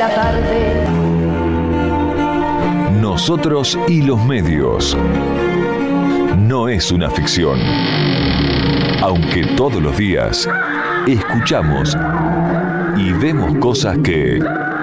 la tarde. Nosotros y los medios. No es una ficción. Aunque todos los días escuchamos y vemos cosas que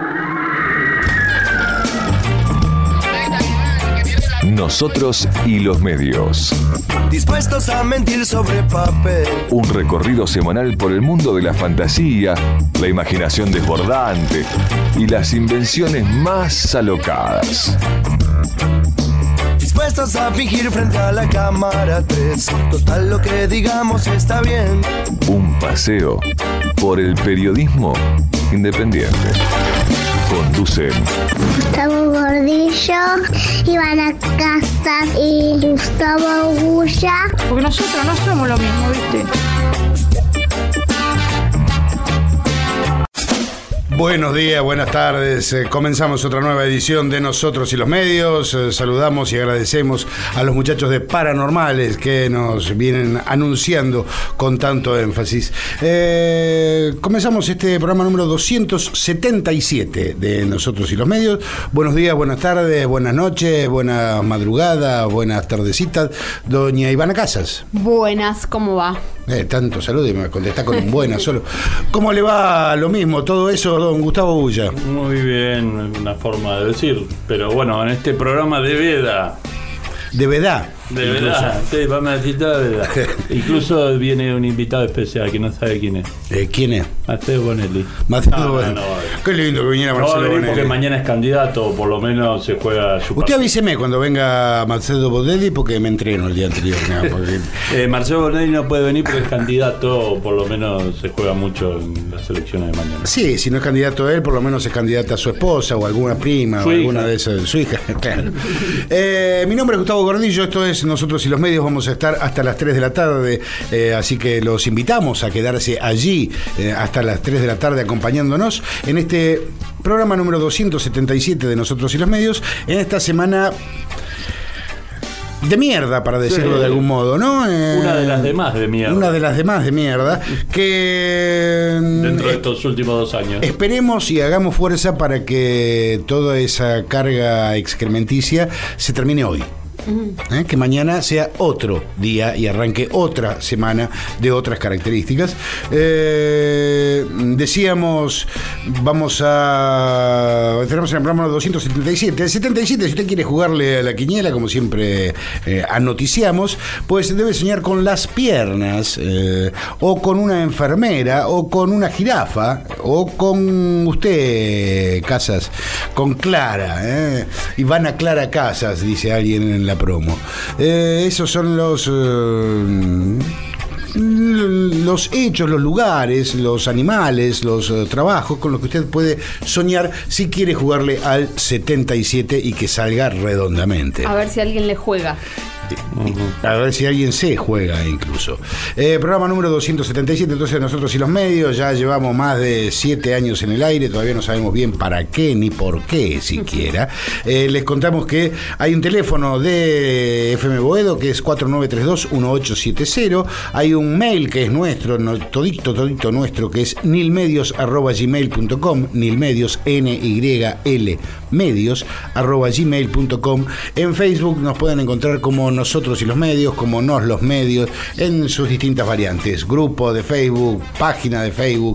Nosotros y los medios. Dispuestos a mentir sobre papel. Un recorrido semanal por el mundo de la fantasía, la imaginación desbordante y las invenciones más alocadas. Dispuestos a fingir frente a la cámara 3. Total, lo que digamos está bien. Un paseo por el periodismo independiente. Conducen Gustavo Gordillo, Ivana Casas y Gustavo Gulla. Porque nosotros no somos lo mismo, ¿viste? Buenos días, buenas tardes. Comenzamos otra nueva edición de Nosotros y los Medios. Saludamos y agradecemos a los muchachos de Paranormales que nos vienen anunciando con tanto énfasis. Comenzamos este programa número 277 de Nosotros y los Medios. Buenos días, buenas tardes, buenas noches, buenas madrugadas, buenas tardecitas. Doña Ivana Casas. Buenas, ¿cómo va? Tanto saludo y me contesta con un buena solo. ¿Cómo le va lo mismo todo eso, don Gustavo Bulla? Muy bien, una forma de decir. Pero bueno, en este programa de Veda. ¿De verdad? De verdad, sí, vamos a decir toda verdad. Incluso viene un invitado especial que no sabe quién es. ¿Quién es? Mateo Bonelli. Mateo Bonelli. No, qué lindo que viniera Marcelo Bonelli. Porque mañana es candidato, o por lo menos se juega su Usted partido. Avíseme cuando venga Marcelo Bonelli porque me entreno el día anterior. Porque... Marcelo Bonelli no puede venir porque es candidato, o por lo menos se juega mucho en las elecciones de mañana. Sí, si no es candidato él, por lo menos es candidata a su esposa o alguna prima o alguna de esas. Su hija, claro. Mi nombre es Gustavo Gordillo, esto es Nosotros y los Medios. Vamos a estar hasta las 3 de la tarde, así que los invitamos a quedarse allí hasta las 3 de la tarde acompañándonos en este programa número 277 de Nosotros y los Medios, en esta semana de mierda, para decirlo de algún modo, ¿no? Una de las demás de mierda. Una de las demás de mierda, que dentro de estos últimos 2 años. Esperemos y hagamos fuerza para que toda esa carga excrementicia se termine hoy. Que mañana sea otro día y arranque otra semana de otras características. Decíamos, tenemos en el programa 277. El 77, si usted quiere jugarle a la quiniela, como siempre anoticiamos, pues debe soñar con las piernas, o con una enfermera, o con una jirafa, o con usted, Casas, con Clara, Ivana Clara Casas, dice alguien en la promo. Esos son los hechos, los lugares, los animales, los trabajos con los que usted puede soñar si quiere jugarle al 77 y que salga redondamente. A ver si alguien le juega. A ver si alguien se juega incluso. Programa número 277, entonces Nosotros y los Medios. Ya llevamos más de 7 años en el aire. Todavía no sabemos bien para qué ni por qué siquiera. Les contamos que hay un teléfono de FM Boedo que es 4932-1870. Hay un mail que es nuestro, todito nuestro, que es nilmedios@gmail.com. Nilmedios, NYL medios@gmail.com. En Facebook nos pueden encontrar como Nosotros y los Medios, como Nos los Medios, en sus distintas variantes, grupo de Facebook, página de Facebook,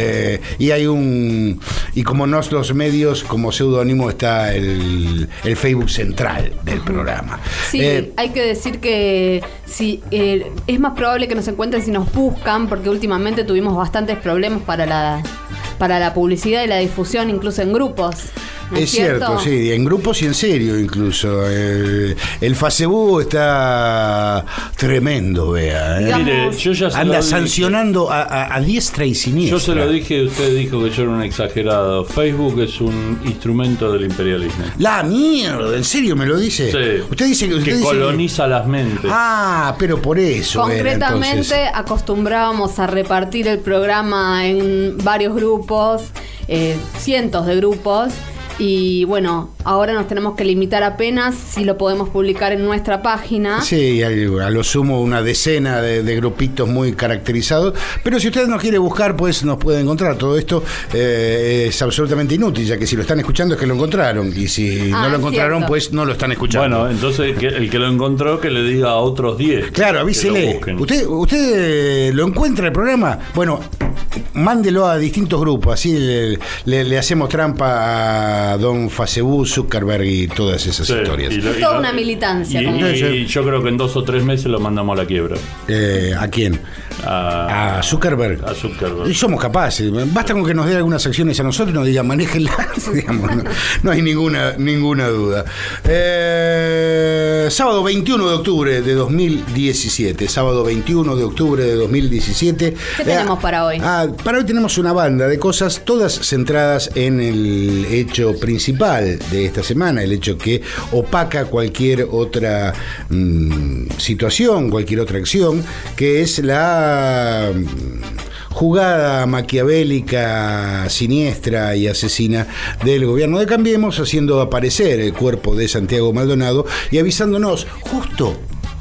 y como Nos los Medios, como seudónimo está el Facebook central del programa. Sí, hay que decir que es más probable que nos encuentren si nos buscan, porque últimamente tuvimos bastantes problemas para la publicidad y la difusión, incluso en grupos. ¿No es cierto? Sí, en grupos y en serio incluso. El Facebook está tremendo, vea. Mire, yo ya anda sancionando a diestra y siniestra. Yo se lo dije, usted dijo que yo era un exagerado. Facebook es un instrumento del imperialismo. La mierda, ¿en serio me lo dice? Sí. Usted dice que coloniza las mentes. Ah, pero por eso. Concretamente acostumbrábamos a repartir el programa en varios grupos, cientos de grupos. Y bueno, ahora nos tenemos que limitar apenas si lo podemos publicar en nuestra página. Sí, a lo sumo una decena de grupitos muy caracterizados. Pero si usted nos quiere buscar, pues nos puede encontrar. Todo esto es absolutamente inútil, ya que si lo están escuchando es que lo encontraron. Y si no lo encontraron, pues no lo están escuchando. Bueno, entonces el que lo encontró, que le diga a otros 10. Claro, avísele. ¿Usted lo encuentra el programa? Bueno, mándelo a distintos grupos, así le hacemos trampa a don Facebook, Zuckerberg y todas esas historias. Toda una militancia. Y yo creo que en 2 o 3 meses lo mandamos a la quiebra. ¿A quién? A Zuckerberg. A Zuckerberg. Y somos capaces. Basta con que nos dé algunas acciones a nosotros y nos digan, manéjenla. Digamos, no hay ninguna duda. Sábado 21 de octubre de 2017. Sábado 21 de octubre de 2017. ¿Qué tenemos para hoy? Para hoy tenemos una banda de cosas, todas centradas en el hecho principal de esta semana, el hecho que opaca cualquier otra situación, cualquier otra acción, que es la jugada maquiavélica, siniestra y asesina del gobierno de Cambiemos, haciendo aparecer el cuerpo de Santiago Maldonado y avisándonos justo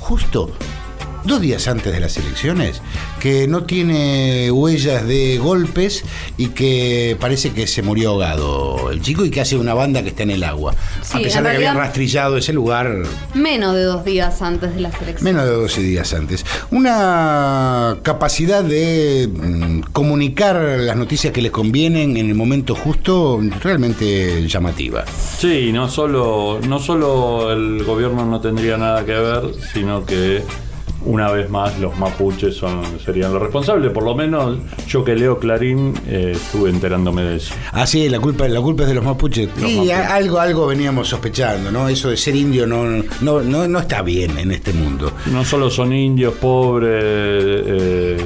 2 días antes de las elecciones, que no tiene huellas de golpes y que parece que se murió ahogado el chico y que hace una banda que está en el agua. Sí, a pesar de que habían rastrillado ese lugar. Menos de 2 días antes de las elecciones. Menos de 12 días antes. Una capacidad de comunicar las noticias que les convienen en el momento justo, realmente llamativa. Sí, no solo el gobierno no tendría nada que ver, sino que una vez más los mapuches serían los responsables. Por lo menos yo, que leo Clarín, estuve enterándome de eso. Sí, la culpa es de los mapuches. Sí, algo veníamos sospechando, ¿no? Eso de ser indio no está bien en este mundo. No solo son indios pobres,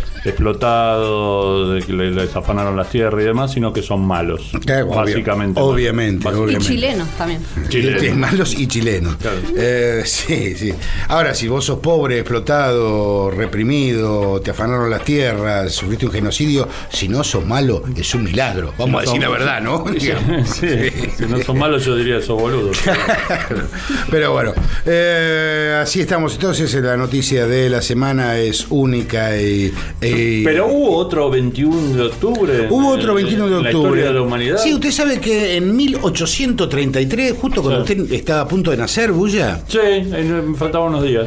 explotados, que les afanaron las tierras y demás, sino que son malos, básicamente. Obviamente. Y chilenos también. Malos y chilenos. Claro. Sí. Ahora, si vos sos pobre, explotado, reprimido, te afanaron las tierras, sufriste un genocidio, si no sos malo, es un milagro. Vamos a decir la verdad, ¿no? Sí. Si no son malos, yo diría sos boludos. Pero bueno, así estamos. Entonces, la noticia de la semana es única pero hubo otro 21 de octubre. Hubo otro 21 de octubre. La historia de la humanidad. Sí, usted sabe que en 1833, justo cuando usted estaba a punto de nacer, Bulla. Sí, me faltaban unos días.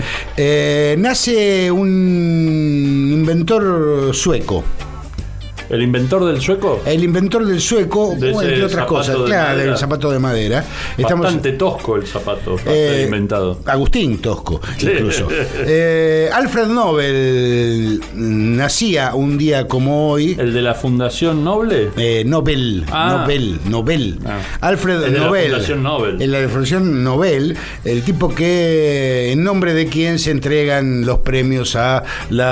Nace un inventor sueco. ¿El inventor del sueco? El inventor del sueco, entre otras cosas. Claro, del zapato de madera. Bastante tosco el zapato inventado. Agustín Tosco, incluso. Alfred Nobel nacía un día como hoy. ¿El de la Fundación Noble? Nobel. Alfred Nobel. La Fundación Nobel. En la Fundación Nobel, el tipo que, en nombre de quien se entregan los premios a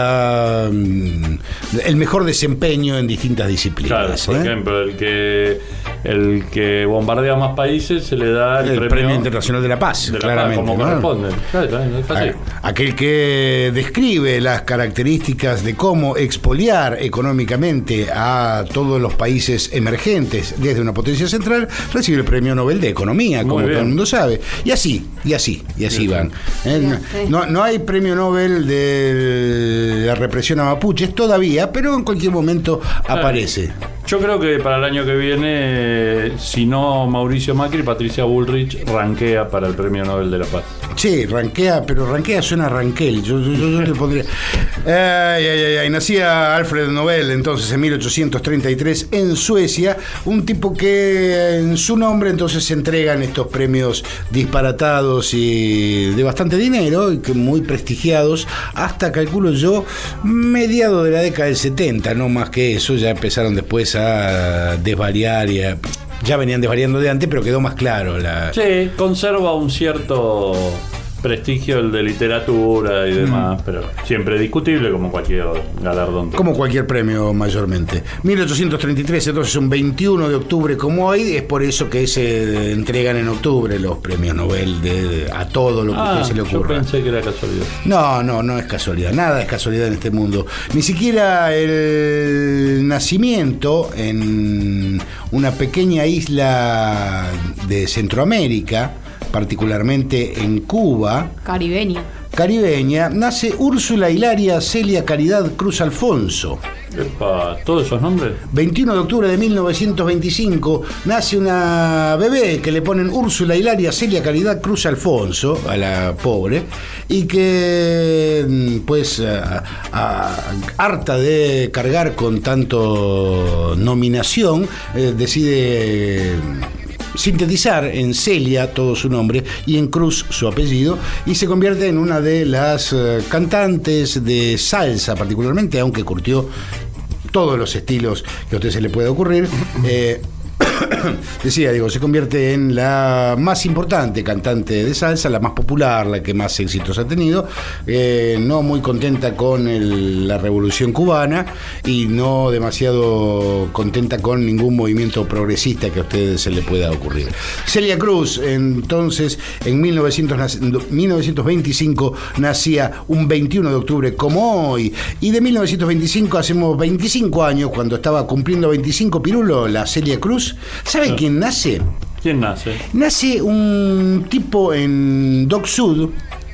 el mejor desempeño en distintas disciplinas. Claro, por ejemplo, el que bombardea más países se le da el premio Internacional de la Paz, claramente, como corresponde. Claro, aquel que describe las características de cómo expoliar económicamente a todos los países emergentes desde una potencia central recibe el premio Nobel de Economía, como todo el mundo sabe. Y así van. No hay premio Nobel de la represión a mapuches todavía, pero en cualquier momento aparece. Yo creo que para el año que viene, si no Mauricio Macri, Patricia Bullrich rankea para el Premio Nobel de la Paz. Sí, rankea, pero rankea suena a Ranquel. Yo le pondría. Nacía Alfred Nobel entonces en 1833 en Suecia, un tipo que en su nombre entonces se entregan estos premios disparatados y de bastante dinero y que muy prestigiados hasta, calculo yo, mediados de la década del 70, no más que eso. Ya empezaron después a desvariar ya venían desvariando de antes, pero quedó más claro Sí, conserva un cierto prestigio el de literatura y demás, pero siempre discutible como cualquier galardón. Como cualquier premio mayormente. 1833, entonces un 21 de octubre como hoy, es por eso que se entregan en octubre los premios Nobel a todo lo que a usted se le ocurra. Yo pensé que era casualidad. No es casualidad, nada es casualidad en este mundo. Ni siquiera el nacimiento en una pequeña isla de Centroamérica, particularmente en Cuba, caribeña, nace Úrsula Hilaria Celia Caridad Cruz Alfonso. Epa, ¿todos esos nombres? 21 de octubre de 1925 nace una bebé que le ponen Úrsula Hilaria Celia Caridad Cruz Alfonso, a la pobre, y que pues harta de cargar con tanto nominación, decide sintetizar en Celia todo su nombre y en Cruz su apellido, y se convierte en una de las cantantes de salsa particularmente, aunque curtió todos los estilos que a usted se le puede ocurrir. Decía, se convierte en la más importante cantante de salsa, la más popular, la que más éxitos ha tenido, no muy contenta con la revolución cubana y no demasiado contenta con ningún movimiento progresista que a usted se le pueda ocurrir. Celia Cruz, entonces, en 1925 nacía un 21 de octubre como hoy, y de 1925 hacemos 25 años, cuando estaba cumpliendo 25 pirulo, la Celia Cruz. ¿Sabe quién nace? ¿Quién nace? Nace un tipo en Dock Sud,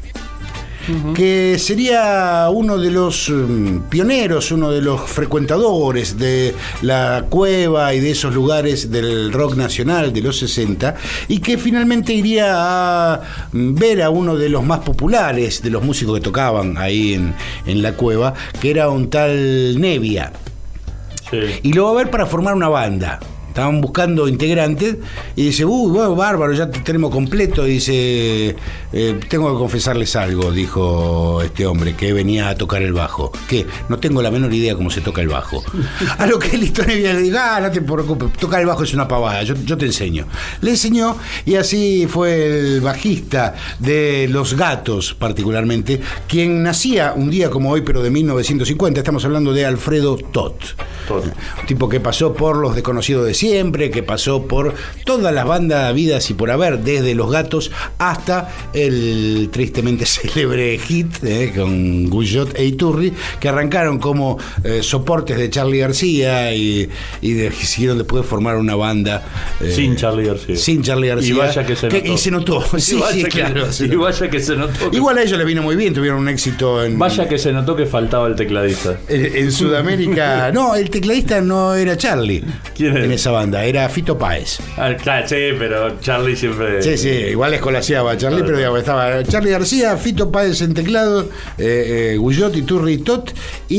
que sería uno de los pioneros, uno de los frecuentadores de la cueva y de esos lugares del rock nacional de los 60, y que finalmente iría a ver a uno de los más populares de los músicos que tocaban ahí en la cueva, que era un tal Nevia. Sí. Y lo va a ver para formar una banda. Estaban buscando integrantes y dice, bueno, bárbaro, ya te tenemos completo. Y dice, tengo que confesarles algo, dijo este hombre que venía a tocar el bajo. ¿Qué? No tengo la menor idea cómo se toca el bajo. A lo que el historia le dijo, no te preocupes, tocar el bajo es una pavada, yo te enseño. Le enseñó, y así fue el bajista de Los Gatos, particularmente, quien nacía un día como hoy, pero de 1950. Estamos hablando de Alfredo Tot. Un tipo que pasó por Los Desconocidos de Siempre, que pasó por todas las bandas habidas y por haber, desde Los Gatos hasta el tristemente célebre hit con Guyot e Iturri, que arrancaron como soportes de Charly García y decidieron después formar una banda sin Charly García. Y vaya que se notó. Y se notó. Y vaya que se notó. Igual a ellos les vino muy bien, tuvieron un éxito en... Vaya que se notó que faltaba el tecladista. En Sudamérica... No, el tecladista no era Charly. ¿Quién en esa banda? Era Fito Páez. Claro, sí, pero Charly siempre... Sí, igual escolaseaba a Charly, pero digamos, estaba Charly García, Fito Páez en teclado, Guyot, Iturri y Tot,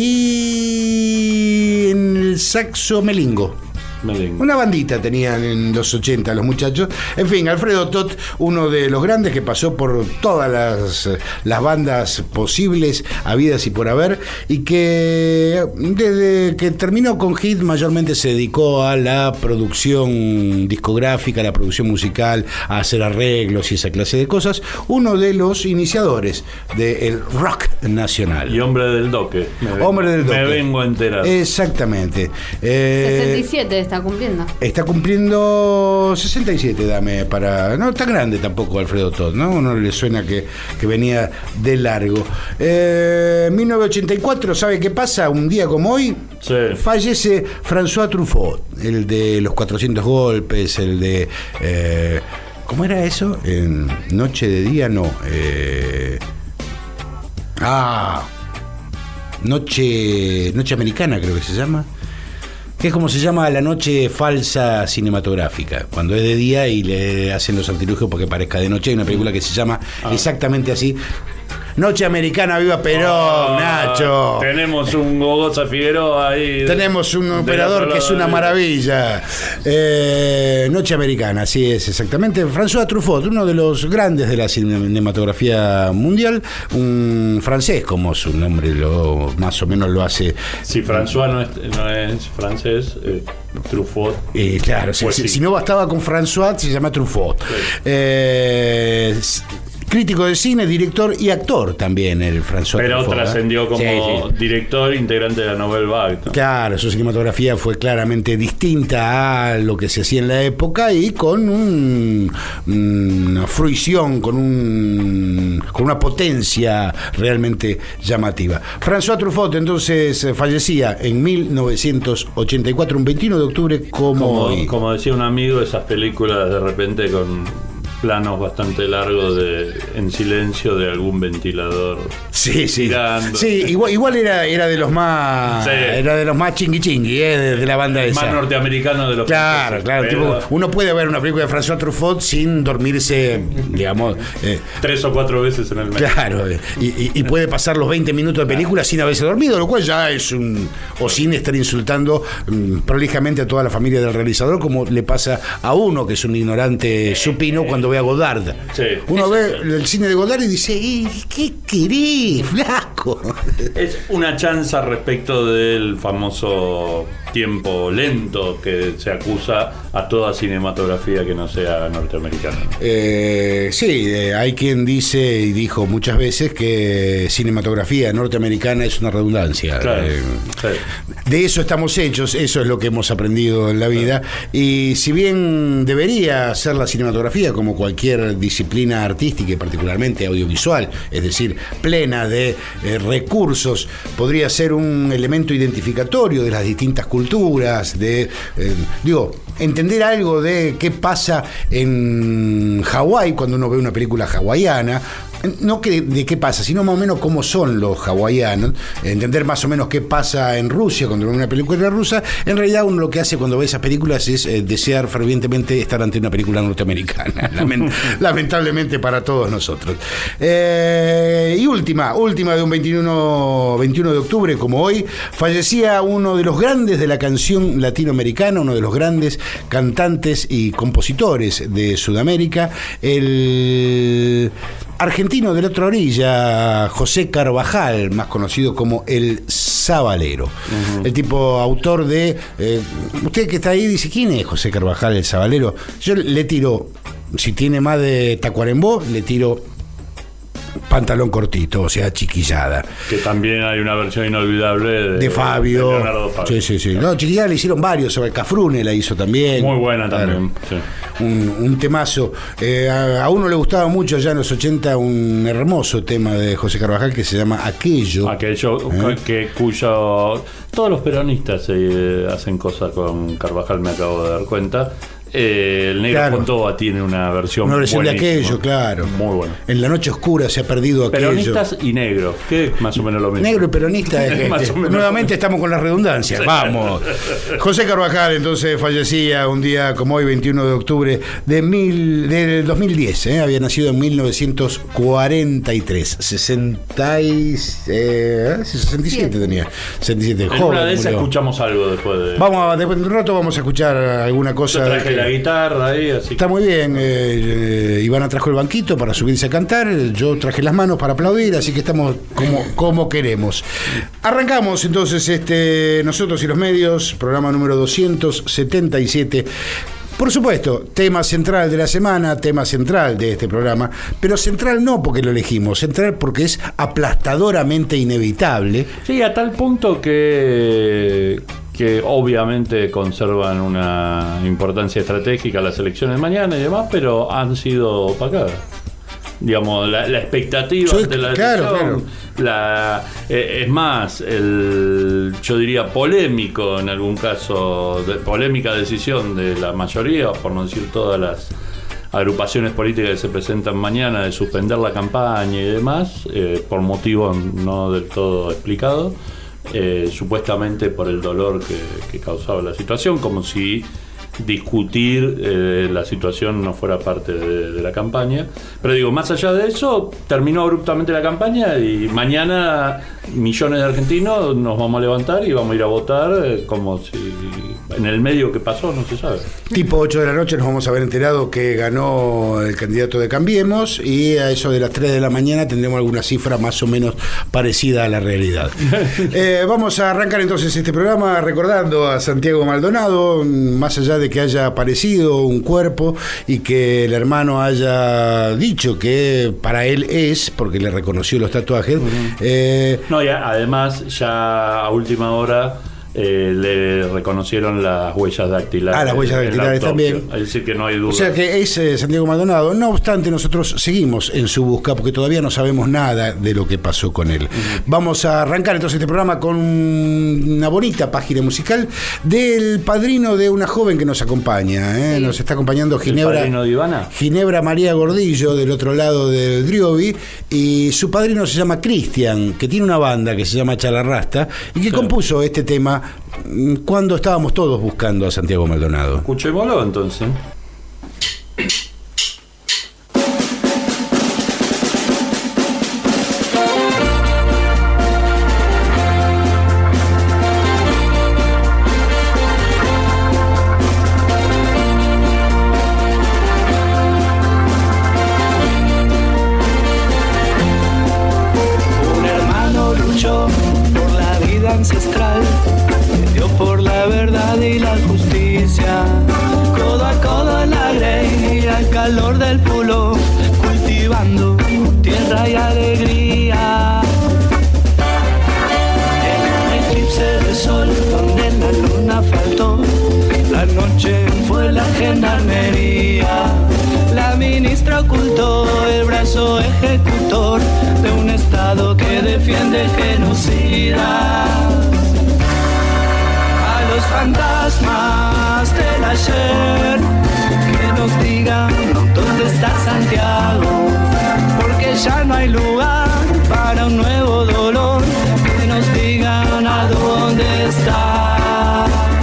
y en el saxo Melingo. Una bandita tenían en los 80 los muchachos. En fin, Alfredo Tot, uno de los grandes que pasó por todas las bandas posibles, habidas y por haber, y que desde que terminó con Hit mayormente se dedicó a la producción discográfica, a la producción musical, a hacer arreglos y esa clase de cosas. Uno de los iniciadores del rock nacional. Y hombre del doque. Me vengo a enterar. Exactamente. 67 está cumpliendo. Está cumpliendo 67, dame para... No tan grande tampoco Alfredo Tot, ¿no? Uno le suena que venía de largo. 1984, ¿sabe qué pasa? Un día como hoy, sí, fallece François Truffaut, el de Los 400 golpes, el de... ¿cómo era eso? Noche de día, no. Noche americana, creo que se llama. Que es como se llama la noche falsa cinematográfica, cuando es de día y le hacen los artilugios porque parezca de noche. Hay una película que se llama exactamente así, Noche Americana, viva Perón, Nacho. Tenemos un Gogoza Figueroa ahí. Tenemos un operador que es una maravilla. Noche Americana, así es, exactamente. François Truffaut, uno de los grandes de la cinematografía mundial, un francés, como su nombre más o menos lo hace. Si François no es francés, Truffaut. Claro, pues si no bastaba con François, se llama Truffaut. Sí. crítico de cine, director y actor también, el François Pero Truffaut, trascendió como director, integrante de la Nouvelle Vague, ¿no? Claro, su cinematografía fue claramente distinta a lo que se hacía en la época y con una fruición, con una potencia realmente llamativa. François Truffaut entonces fallecía en 1984, un 21 de octubre, como decía un amigo, esas películas de repente con planos bastante largos en silencio de algún ventilador. Sí. Girando. Sí, igual era de los más chingui de la banda esa. Más norteamericano de los Claro, tipo, uno puede ver una película de François Truffaut sin dormirse, digamos, 3 o 4 veces en el mes. Claro, y puede pasar los 20 minutos de película sin haberse dormido, lo cual ya es o sin estar insultando prolijamente a toda la familia del realizador, como le pasa a uno que es un ignorante supino cuando ve a Godard. Sí. Uno ve el cine de Godard y dice, ¿qué querés, flaco? Es una chanza respecto del famoso tiempo lento que se acusa a toda cinematografía que no sea norteamericana. Sí, hay quien dice y dijo muchas veces que cinematografía norteamericana es una redundancia. Claro, sí. De eso estamos hechos, eso es lo que hemos aprendido en la vida. Y si bien debería ser la cinematografía como cualquier disciplina artística y particularmente audiovisual, es decir, plena de recursos, podría ser un elemento identificatorio de las distintas culturas, de entender algo de qué pasa en Hawái cuando uno ve una película hawaiana. No de qué pasa, sino más o menos cómo son los hawaianos, entender más o menos qué pasa en Rusia cuando ve una película rusa. En realidad uno lo que hace cuando ve esas películas es desear fervientemente estar ante una película norteamericana, lamentablemente para todos nosotros. Y última de un 21 de octubre como hoy, fallecía uno de los grandes de la canción latinoamericana, uno de los grandes cantantes y compositores de Sudamérica, el argentino de la otra orilla, José Carvajal, más conocido como el Sabalero. Uh-huh. El tipo autor de... usted que está ahí dice, ¿quién es José Carvajal, el Sabalero? Yo le tiro, si tiene más de tacuarembó, le tiro pantalón cortito, o sea, chiquillada. Que también hay una versión inolvidable de Fabio. De Leonardo Fabio. Sí. No, chiquillada le hicieron varios, sobre Cafrune la hizo también. Muy buena también. Sí. Un temazo. A uno le gustaba mucho ya en los 80 un hermoso tema de José Carvajal que se llama Aquello. Cuyo todos los peronistas hacen cosas con Carvajal, me acabo de dar cuenta. El Negro Fontova tiene una versión de Aquello, claro. Muy bueno. En la noche oscura se ha perdido Aquello. Peronistas y negros, que es más o menos lo mismo. Negro y peronista. Nuevamente estamos con las redundancias. Sí. Vamos. José Carvajal entonces fallecía un día como hoy, 21 de octubre del 2010. Había nacido en 1943. 67 tenía. 67. En una de esas escuchamos algo después de... Después de un rato vamos a escuchar alguna cosa. La guitarra ahí, así. Está muy bien. Ivana trajo el banquito para subirse a cantar. Yo traje las manos para aplaudir, así que estamos como queremos. Arrancamos entonces Nosotros y los Medios, programa número 277. Por supuesto, tema central de la semana, tema central de este programa, pero central no porque lo elegimos, central porque es aplastadoramente inevitable. Sí, a tal punto que obviamente conservan una importancia estratégica las elecciones de mañana y demás, pero han sido opacadas. Digamos, la expectativa de la elección, claro. Es más, yo diría polémico en algún caso, polémica decisión de la mayoría, por no decir todas las agrupaciones políticas que se presentan mañana, de suspender la campaña y demás, por motivos no del todo explicados. Supuestamente por el dolor que causaba la situación, como si discutir la situación no fuera parte de la campaña. Pero digo, más allá de eso, terminó abruptamente la campaña y mañana millones de argentinos nos vamos a levantar y vamos a ir a votar como si en el medio que pasó no se sabe. Tipo 8 de la noche nos vamos a haber enterado que ganó el candidato de Cambiemos, y a eso de las 3 de la mañana tendremos alguna cifra más o menos parecida a la realidad. Vamos a arrancar entonces este programa recordando a Santiago Maldonado, más allá de que haya aparecido un cuerpo y que el hermano haya dicho que para él es, porque le reconoció los tatuajes. No, y además ya a última hora le reconocieron las huellas dactilares. Las huellas dactilares también. Es decir, que no hay duda. O sea que es Santiago Maldonado. No obstante, nosotros seguimos en su busca porque todavía no sabemos nada de lo que pasó con él. Vamos a arrancar entonces este programa con una bonita página musical del padrino de una joven que nos acompaña. Sí. Nos está acompañando Ginebra. ¿El padrino de Ivana? Ginebra María Gordillo, del otro lado del Driobi. Y su padrino se llama Cristian, que tiene una banda que se llama Chalarrasta y que compuso este tema cuando estábamos todos buscando a Santiago Maldonado. Escuchémoslo entonces. Un hermano luchó por la vida ancestral, por la verdad y la justicia, codo a codo en la grey y al calor del pulo, cultivando tierra y alegría. En un eclipse de sol donde la luna faltó, la noche fue la gendarmería. La ministra ocultó el brazo ejecutor de un estado que defiende genocida. Los fantasmas del ayer, que nos digan dónde está Santiago, porque ya no hay lugar para un nuevo dolor, que nos digan a dónde está.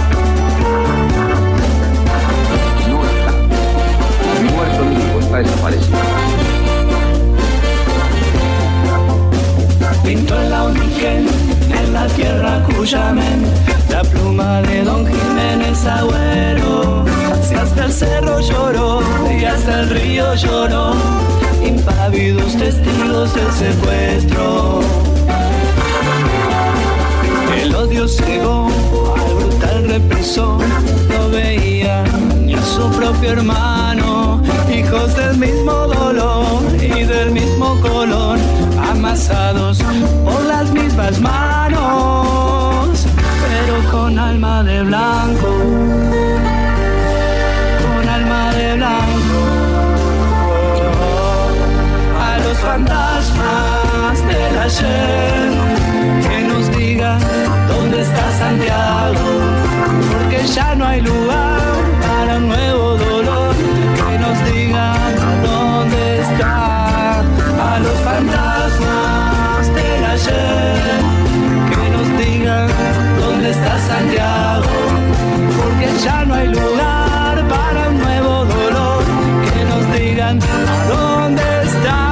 No está, el muerto mismo está desaparecido. Pintó en la Uniquén, en la tierra Cuyamen, la pluma de Don Jiménez Agüero. Si hasta el cerro lloró y hasta el río lloró, impávidos testigos del secuestro. El odio cegó al brutal represor, no veía ni a su propio hermano, hijos del mismo dolor y del mismo color, amasados por las mismas manos, pero con alma de blanco, con alma de blanco. A los fantasmas del ayer, que nos diga dónde está Santiago, porque ya no hay lugar para un nuevo dolor, que nos digan dónde está. A los fantasmas del ayer, que nos digan dónde está Santiago, porque ya no hay lugar para un nuevo dolor, que nos digan a dónde está.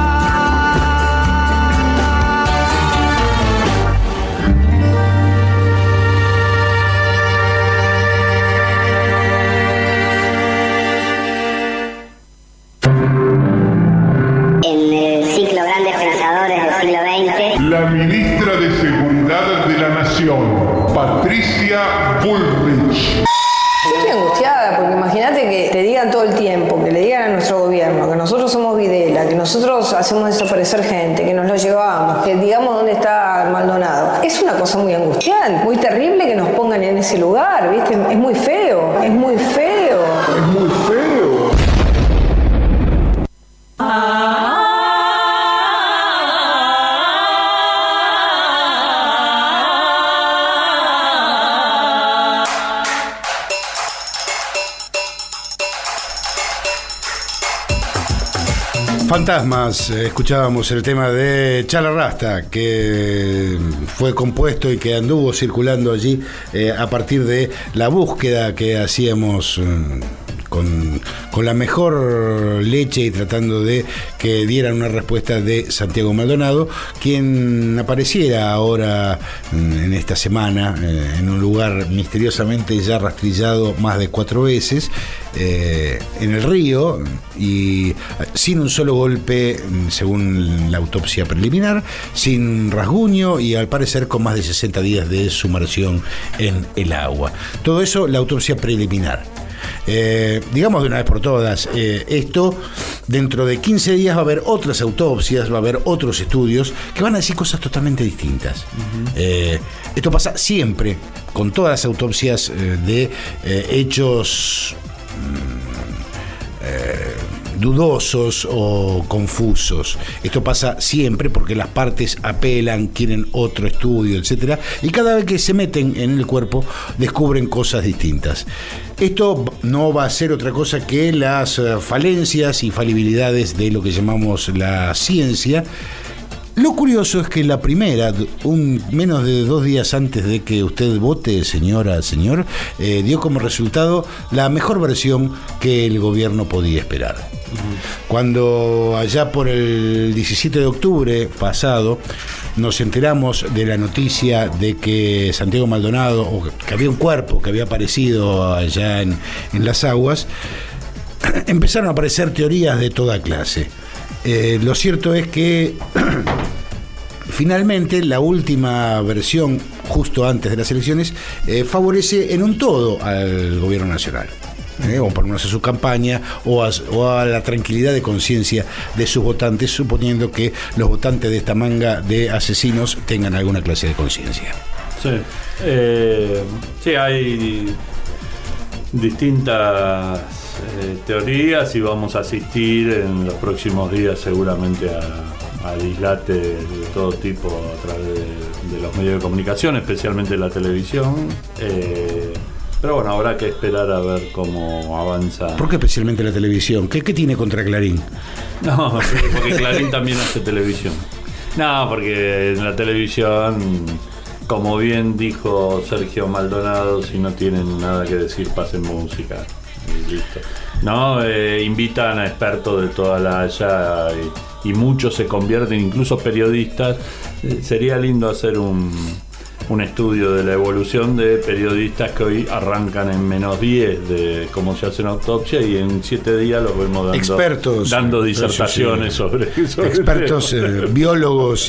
La ministra de Seguridad de la Nación, Patricia Bullrich. Estoy angustiada porque imagínate que te digan todo el tiempo, que le digan a nuestro gobierno que nosotros somos Videla, que nosotros hacemos desaparecer gente, que nos lo llevamos, que digamos dónde está Maldonado. Es una cosa muy angustiante, muy terrible que nos pongan en ese lugar, ¿viste? Es muy feo, es muy feo. Es muy feo. Fantasmas, escuchábamos el tema de Chalarrasta, que fue compuesto y que anduvo circulando allí a partir de la búsqueda que hacíamos con la mejor leche y tratando de que dieran una respuesta de Santiago Maldonado, quien apareciera ahora en esta semana en un lugar misteriosamente ya rastrillado más de 4 veces, en el río, y sin un solo golpe, según la autopsia preliminar, sin rasguño y al parecer con más de 60 días de sumersión en el agua. Todo eso, la autopsia preliminar. Digamos de una vez por todas, esto dentro de 15 días va a haber otras autopsias, va a haber otros estudios que van a decir cosas totalmente distintas. Esto pasa siempre con todas las autopsias de hechos dudosos o confusos. Esto pasa siempre porque las partes apelan, quieren otro estudio, etcétera, y cada vez que se meten en el cuerpo descubren cosas distintas. Esto no va a ser otra cosa que las falencias y falibilidades de lo que llamamos la ciencia. Lo curioso es que la primera, menos de 2 días antes de que usted vote, señora, señor, dio como resultado la mejor versión que el gobierno podía esperar. Cuando allá por el 17 de octubre pasado nos enteramos de la noticia de que Santiago Maldonado, o que había un cuerpo que había aparecido allá en las aguas, empezaron a aparecer teorías de toda clase. Lo cierto es que finalmente la última versión, justo antes de las elecciones, favorece en un todo al gobierno nacional, o por lo menos a su campaña, o a la tranquilidad de conciencia de sus votantes, suponiendo que los votantes de esta manga de asesinos tengan alguna clase de conciencia. Sí, hay distintas teorías y vamos a asistir en los próximos días seguramente a dislate de todo tipo a través de los medios de comunicación, especialmente la televisión, pero bueno, habrá que esperar a ver cómo avanza. ¿Por qué especialmente la televisión? ¿Qué tiene contra Clarín? No, porque Clarín también hace televisión. No, porque en la televisión, como bien dijo Sergio Maldonado, si no tienen nada que decir, pasen música. Y listo. No, invitan a expertos de toda la Haya y muchos se convierten, incluso periodistas. Sería lindo hacer un estudio de la evolución de periodistas que hoy arrancan en -10 de cómo se hace una autopsia y en 7 días los vemos dando disertaciones sobre expertos, biólogos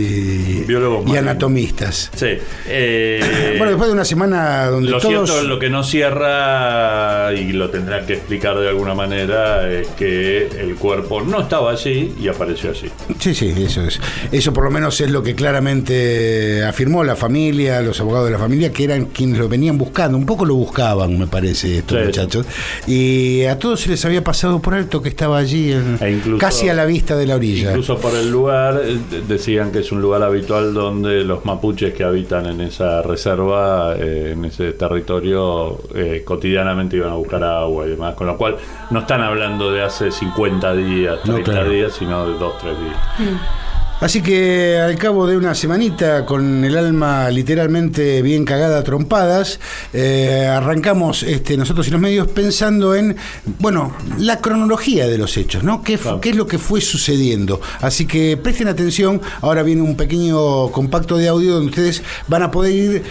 y anatomistas. Sí. Bueno, después de una semana donde lo cierto, lo que no cierra, y lo tendrán que explicar de alguna manera, es que el cuerpo no estaba allí y apareció allí. Sí, eso es. Eso por lo menos es lo que claramente afirmó la familia, los abogados de la familia, que eran quienes lo venían buscando. Un poco lo buscaban, me parece, estos muchachos. Y a todos se les había pasado por alto que estaba allí, incluso, casi a la vista de la orilla. Incluso por el lugar, decían que es un lugar habitual donde los mapuches que habitan en esa reserva, en ese territorio, cotidianamente iban a buscar agua y demás. Con lo cual, no están hablando de hace 50 días, 30 días, sino de 2-3 días. Así que al cabo de una semanita, con el alma literalmente bien cagada a trompadas, arrancamos nosotros y los medios pensando en, bueno, la cronología de los hechos, ¿no? ¿Qué es lo que fue sucediendo? Así que presten atención, ahora viene un pequeño compacto de audio donde ustedes van a poder ir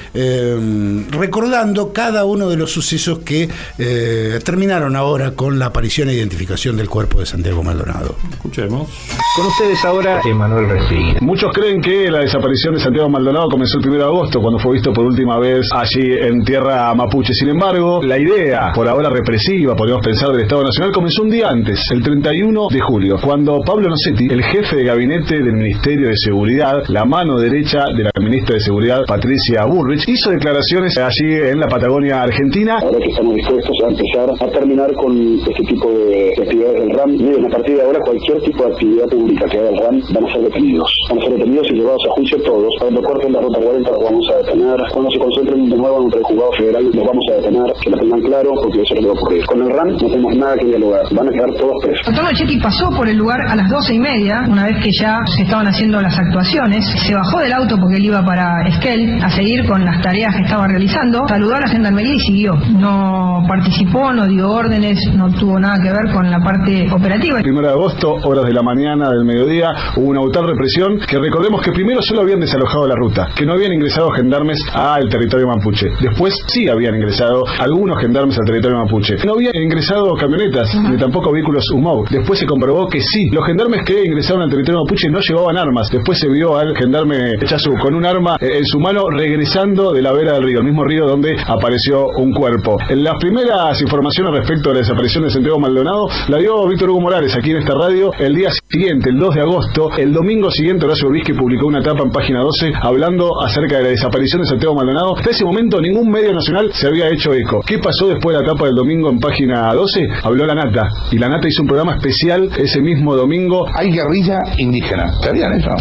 recordando cada uno de los sucesos que terminaron ahora con la aparición e identificación del cuerpo de Santiago Maldonado. Escuchemos. Con ustedes ahora, Emanuel Resina. Muchos creen que la desaparición de Santiago Maldonado comenzó el 1 de agosto, cuando fue visto por última vez allí en tierra mapuche. Sin embargo, la idea, por ahora represiva, podemos pensar, del Estado Nacional, comenzó un día antes, el 31 de julio, cuando Pablo Nocetti, el jefe de gabinete del Ministerio de Seguridad, la mano derecha de la ministra de Seguridad, Patricia Bullrich, hizo declaraciones allí en la Patagonia Argentina. Ahora que estamos dispuestos a empezar a terminar con este tipo de actividades del RAM, y a partir de ahora cualquier tipo de actividad pública que haga el RAM van a ser detenidas. detenidos. Van a ser detenidos y llevados a juicio todos. Cuando corten la ruta 40 los vamos a detener. Cuando se concentren de nuevo en el juzgado federal los vamos a detener. Que lo tengan claro, porque eso es lo que va a ocurrir. Con el RAM no tenemos nada que dialogar. Van a quedar todos presos. Antonio Chequi pasó por el lugar a las 12:30, una vez que ya se estaban haciendo las actuaciones. Se bajó del auto porque él iba para Esquel a seguir con las tareas que estaba realizando. Saludó a la gendarmería y siguió. No participó, no dio órdenes, no tuvo nada que ver con la parte operativa. 1 de agosto, horas de la mañana, del mediodía, hubo una brutal represión que recordemos que primero solo habían desalojado la ruta, que no habían ingresado gendarmes al territorio mapuche. Después sí habían ingresado algunos gendarmes al territorio mapuche. No habían ingresado camionetas, ni tampoco vehículos UMOV. Después se comprobó que sí. Los gendarmes que ingresaron al territorio mapuche no llevaban armas. Después se vio al gendarme Chazu con un arma en su mano regresando de la vera del río, el mismo río donde apareció un cuerpo. En las primeras informaciones respecto a la desaparición de Santiago Maldonado la dio Víctor Hugo Morales aquí en esta radio el día siguiente, el 2 de agosto. El domingo siguiente Horacio Bisky publicó una etapa en página 12 hablando acerca de la desaparición de Santiago Maldonado. Hasta ese momento ningún medio nacional se había hecho eco. ¿Qué pasó después de la etapa del domingo en página 12? Habló La Nata, y La Nata hizo un programa especial ese mismo domingo. Hay guerrilla indígena. ¿Sabían eso?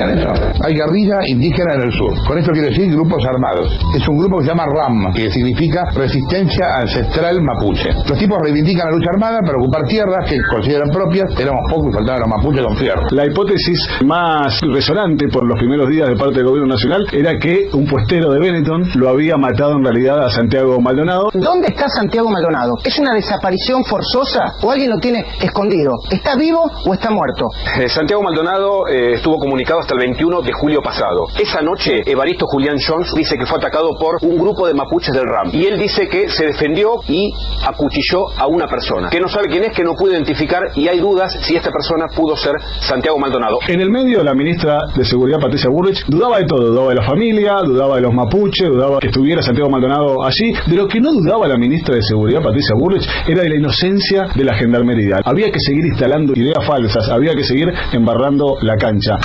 Hay guerrilla indígena en el sur. Con esto quiere decir grupos armados. Es un grupo que se llama RAM, que significa Resistencia Ancestral Mapuche. Los tipos reivindican la lucha armada para ocupar tierras que consideran propias. Éramos pocos y faltaban los mapuches con fierro. La hipótesis más resonante por los primeros días de parte del gobierno nacional era que un puestero de Benetton lo había matado en realidad a Santiago Maldonado. ¿Dónde está Santiago Maldonado? ¿Es una desaparición forzosa o alguien lo tiene escondido? ¿Está vivo o está muerto? Santiago Maldonado estuvo comunicado hasta el 21 de julio pasado. Esa noche, Evaristo Julián Jones dice que fue atacado por un grupo de mapuches del RAM. Y él dice que se defendió y acuchilló a una persona, que no sabe quién es, que no pudo identificar, y hay dudas si esta persona pudo ser Santiago Maldonado. En el medio, la ministra de Seguridad, Patricia Bullrich, dudaba de todo. Dudaba de la familia, dudaba de los mapuches, dudaba que estuviera Santiago Maldonado allí. De lo que no dudaba la ministra de Seguridad, Patricia Bullrich, era de la inocencia de la gendarmería. Había que seguir instalando ideas falsas, había que seguir embarrando la cancha.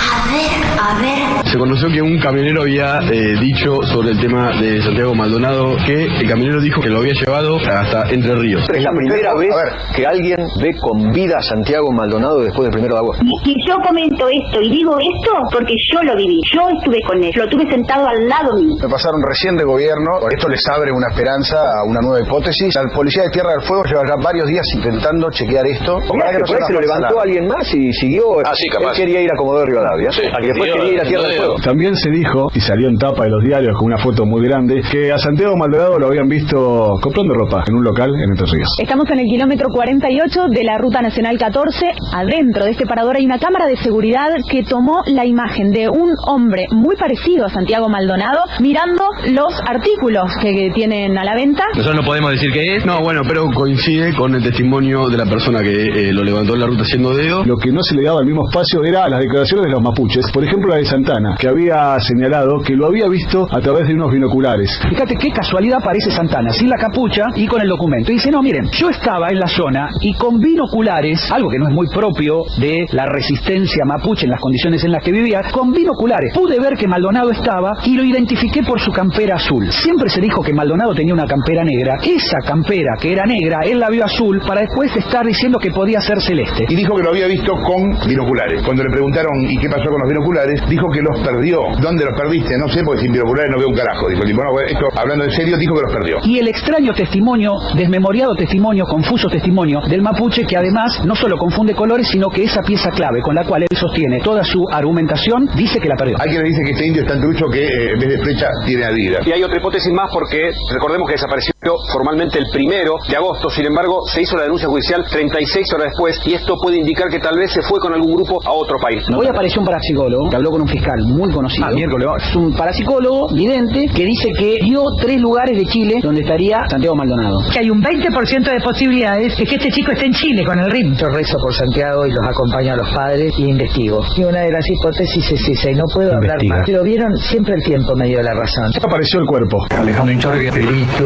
A ver. Se conoció que un camionero había dicho sobre el tema de Santiago Maldonado, que el camionero dijo que lo había llevado hasta Entre Ríos. Es la primera vez que alguien ve con vida a Santiago Maldonado después del 1 de agosto. Y yo comento esto y digo esto porque yo lo viví, yo estuve con él, lo tuve sentado al lado mío. Me pasaron recién de gobierno, esto les abre una esperanza a una nueva hipótesis. La policía de Tierra del Fuego lleva ya varios días intentando chequear esto. Se lo levantó alguien más y siguió. Sí, capaz. Él quería ir a Comodoro Rivadavia, sí. Y después quería ir a Tierra del Fuego. También se dijo, y salió en tapa de los diarios con una foto muy grande, que a Santiago Maldonado lo habían visto comprando ropa en un local en Entre Ríos. Estamos en el kilómetro 48 de la Ruta Nacional 14. Adentro de este parador hay una cámara de seguridad que tomó la imagen de un hombre muy parecido a Santiago Maldonado mirando los artículos que tienen a la venta. Nosotros no podemos decir qué es, pero coincide con el testimonio de la persona que lo levantó en la ruta haciendo dedo. Lo que no se le daba el mismo espacio era las declaraciones de los mapuches. Por ejemplo, la de Santana, que había señalado que lo había visto a través de unos binoculares. Fíjate qué casualidad aparece Santana, sin la capucha y con el documento. Y dice, no, miren, yo estaba en la zona y con binoculares, algo que no es muy propio de la resistencia mapuche en las condiciones en las que vivía, con binoculares pude ver que Maldonado estaba y lo identifiqué por su campera azul. Siempre se dijo que Maldonado tenía una campera negra. Esa campera, que era negra, él la vio azul para después estar diciendo que podía ser celeste. Y dijo que lo había visto con binoculares. Cuando le preguntaron ¿y qué pasó con los binoculares? Dijo que los perdió. ¿Dónde los perdiste? No sé, porque sin binoculares no veo un carajo. Dijo, bueno, esto, hablando en serio, dijo que los perdió. Y el extraño testimonio, desmemoriado testimonio, confuso testimonio del mapuche, que además no solo confunde colores, sino que esa pieza clave con la cual él sostiene toda su argumentación, dice que la perdió. Hay quien le dice que este indio es tan trucho que en vez de flecha tiene Adidas. Y hay otra hipótesis más, porque recordemos que desapareció formalmente el 1 de agosto, sin embargo se hizo la denuncia judicial 36 horas después, y esto puede indicar que tal vez se fue con algún grupo a otro país. Hoy apareció un parapsicólogo que habló con un fiscal muy conocido. Es un parapsicólogo vidente que dice que dio 3 lugares de Chile donde estaría Santiago Maldonado. Que hay un 20% de posibilidades de que este chico esté en Chile con el RIM. Yo rezo por Santiago y los acompaño a los padres y investigo. Y una de las hipótesis es esa, y no puedo hablar más. Lo vieron, siempre el tiempo me dio la razón. Apareció el cuerpo. Alejandro Inchorri, perito, y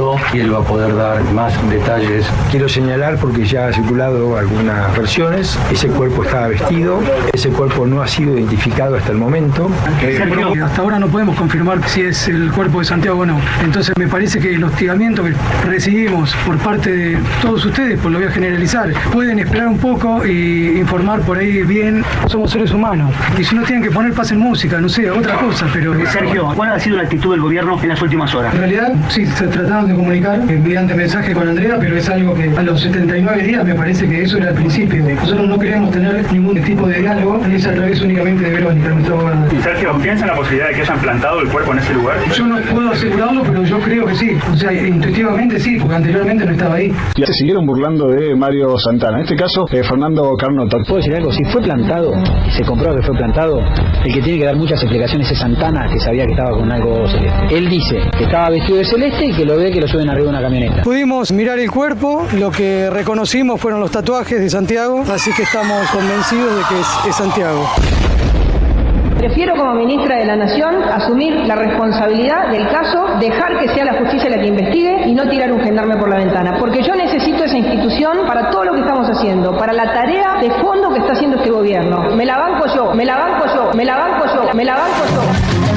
él va a poder dar más detalles. Quiero señalar, porque ya ha circulado algunas versiones, ese cuerpo estaba vestido, ese cuerpo no ha sido identificado hasta el momento. Hasta ahora no podemos confirmar si es el cuerpo de Santiago o no. Entonces me parece que el hostigamiento que recibimos por parte de todos ustedes, pues lo voy a generalizar, pueden esperar un poco y informar por ahí bien. Somos seres humanos. Y si no tienen que poner paz en música, no sé, otra cosa, pero... Sergio, ¿cuál ha sido la actitud del gobierno en las últimas horas? En realidad, sí, se trataron de comunicar mediante mensaje con Andrea, pero es algo que a los 79 días me parece que eso era el principio. Nosotros no queremos tener ningún tipo de diálogo, es a través únicamente de Verónica, nuestra abogada. ¿Y Sergio, piensa en la posibilidad de que hayan plantado el cuerpo en ese lugar? Yo no puedo asegurarlo, pero yo creo que sí. O sea, intuitivamente sí, porque anteriormente no estaba ahí. Y se siguieron burlando de Mario Santana. En este caso, Fernando Carnota. ¿Puedo decir algo? Si fue plantado, se comprueba que fue plantado, el que tiene que dar muchas explicaciones es Santana, que sabía que estaba con algo celeste. Él dice que estaba vestido de celeste y que lo ve que lo suben arriba de una camioneta. Pudimos mirar el cuerpo, lo que reconocimos fueron los tatuajes de Santiago, así que estamos convencidos de que es Santiago. Prefiero como ministra de la Nación asumir la responsabilidad del caso, dejar que sea la justicia la que investigue y no tirar un gendarme por la ventana, porque yo necesito esa institución para todo lo que estamos haciendo, para la tarea de fondo que está haciendo este gobierno. Me la banco yo, me la banco yo, me la banco yo, me la banco yo.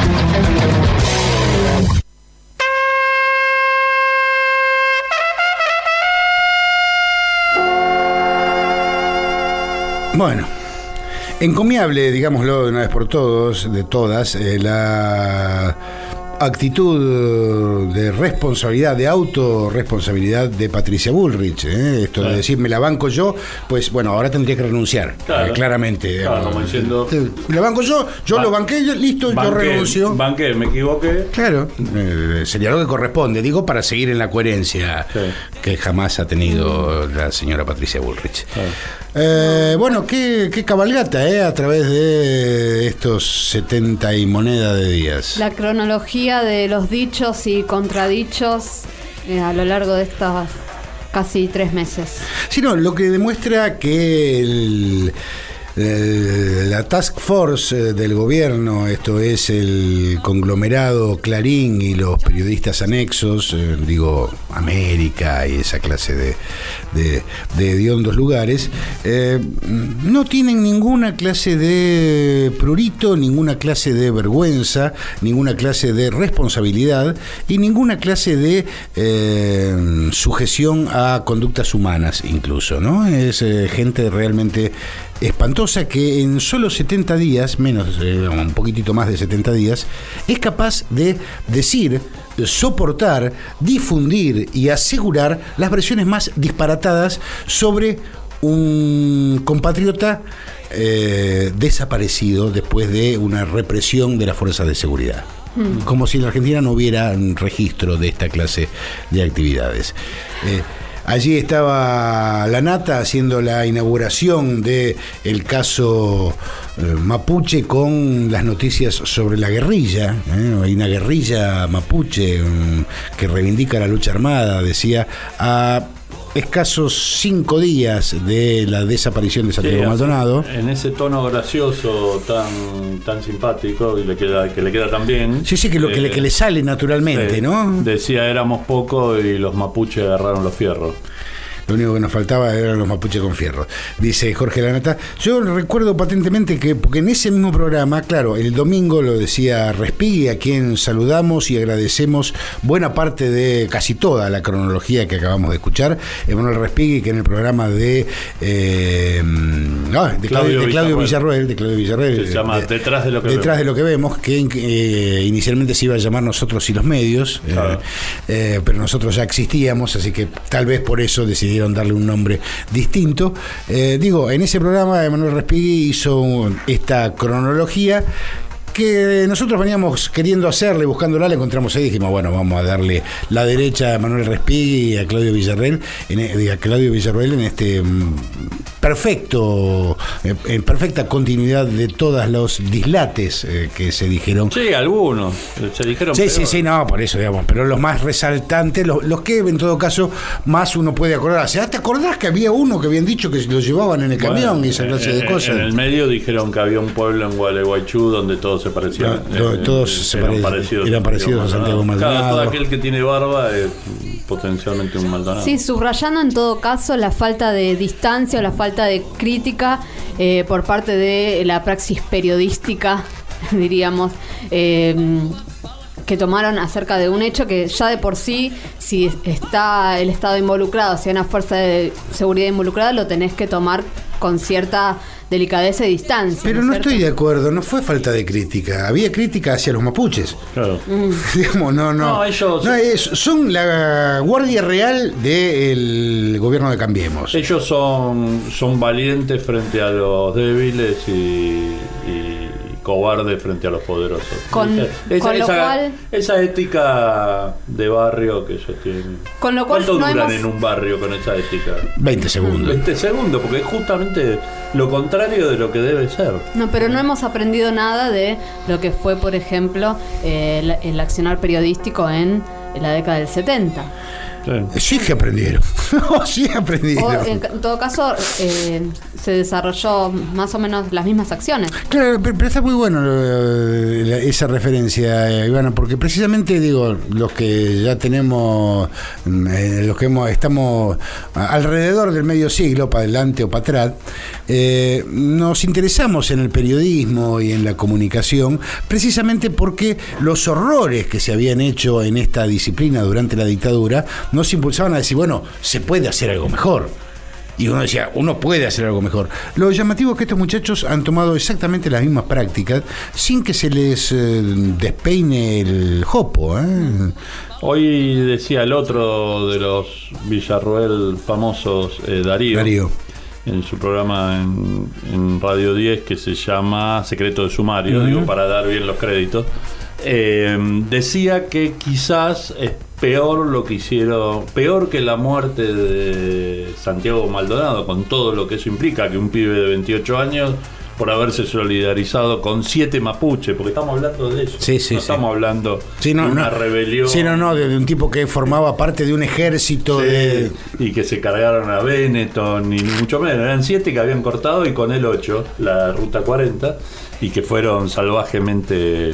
Bueno, encomiable, digámoslo de una vez por todas, la actitud de responsabilidad, de autorresponsabilidad de Patricia Bullrich. Esto de decir, me la banco yo, pues bueno, ahora tendría que renunciar, claramente. Claro, como diciendo, me la banco yo lo banqué, listo, yo renuncio. Banqué, me equivoqué. Claro, sería lo que corresponde, digo, para seguir en la coherencia que jamás ha tenido la señora Patricia Bullrich. Bueno, qué cabalgata, a través de estos 70 y moneda de días. La cronología de los dichos y contradichos a lo largo de estos casi 3 meses. Sí, no, lo que demuestra que la task force del gobierno, esto es el conglomerado Clarín y los periodistas anexos, digo América y esa clase de hediondos lugares, no tienen ninguna clase de prurito, ninguna clase de vergüenza, ninguna clase de responsabilidad y ninguna clase de sujeción a conductas humanas incluso, ¿no? Es gente realmente espantosa que en solo 70 días, un poquitito más de 70 días, es capaz de decir, soportar, difundir y asegurar las versiones más disparatadas sobre un compatriota desaparecido después de una represión de las fuerzas de seguridad. Como si en la Argentina no hubiera un registro de esta clase de actividades. Allí estaba la Nata haciendo la inauguración del caso mapuche con las noticias sobre la guerrilla. Hay una guerrilla mapuche que reivindica la lucha armada, decía, a escasos 5 días de la desaparición de Santiago Maldonado. En ese tono gracioso tan simpático y que le queda tan bien. Sí, que le sale naturalmente, ¿no? Decía, éramos pocos y los mapuches agarraron los fierros. Lo único que nos faltaba eran los mapuches con fierro, dice Jorge Lanata. Yo recuerdo patentemente porque en ese mismo programa, claro, el domingo lo decía Respighi, a quien saludamos y agradecemos buena parte de casi toda la cronología que acabamos de escuchar. Emanuel Respighi, que en el programa de Claudio Villarroel, se llama Detrás de lo que vemos, que inicialmente se iba a llamar Nosotros y los Medios, claro. Pero nosotros ya existíamos, así que tal vez por eso decidieron darle un nombre distinto. En ese programa Emanuel Respighi hizo esta cronología que nosotros veníamos queriendo hacerle, buscándola, la encontramos ahí y dijimos, bueno, vamos a darle la derecha a Manuel Respighi y a Claudio Villarroel en este en perfecta continuidad de todos los dislates que se dijeron. Sí, algunos se dijeron. Sí, no, por eso, digamos, pero los más resaltantes, los que en todo caso más uno puede acordarse. ¿Te acordás que había uno que habían dicho que lo llevaban en el camión y esa clase de cosas? En el medio dijeron que había un pueblo en Gualeguaychú donde todos se se parecían. Todos eran parecidos a Santiago Maldonado. Claro, todo aquel que tiene barba es potencialmente un Maldonado. Sí, subrayando en todo caso la falta de distancia o la falta de crítica por parte de la praxis periodística, diríamos, que tomaron acerca de un hecho que ya de por sí, si está el Estado involucrado, si hay una fuerza de seguridad involucrada, lo tenés que tomar con cierta delicadeza y distancia. Pero no estoy de acuerdo, no fue falta de crítica, había crítica hacia los mapuches. Claro. Digamos, no, ellos son la guardia real del gobierno de Cambiemos. Ellos son valientes frente a los débiles y cobardes frente a los poderosos. Esa ética de barrio que ellos tienen. Con lo cual ¿cuánto duran en un barrio con esa ética? 20 segundos. 20 segundos, porque es justamente lo contrario de lo que debe ser. No, pero no hemos aprendido nada de lo que fue, por ejemplo, el accionar periodístico en la década del 70. Sí que aprendieron. Sí aprendieron. En todo caso, se desarrolló más o menos las mismas acciones. Claro, pero está muy bueno esa referencia, Ivana, porque precisamente digo, los que ya tenemos, estamos alrededor del medio siglo, para adelante o para atrás, nos interesamos en el periodismo y en la comunicación, precisamente porque los horrores que se habían hecho en esta disciplina durante la dictadura nos impulsaban a decir, bueno, se puede hacer algo mejor. Y uno decía, uno puede hacer algo mejor. Lo llamativo es que estos muchachos han tomado exactamente las mismas prácticas sin que se les despeine el jopo. Hoy decía el otro de los Villarroel famosos, Darío, en su programa en Radio 10, que se llama Secreto de Sumario, digo, para dar bien los créditos, decía que quizás es peor lo que hicieron, peor que la muerte de Santiago Maldonado, con todo lo que eso implica, que un pibe de 28 años por haberse solidarizado con 7 mapuches, porque estamos hablando de eso, estamos hablando de una rebelión. Sí, de un tipo que formaba parte de un ejército y que se cargaron a Benetton, ni mucho menos, eran 7 que habían cortado y con él 8, la Ruta 40, y que fueron salvajemente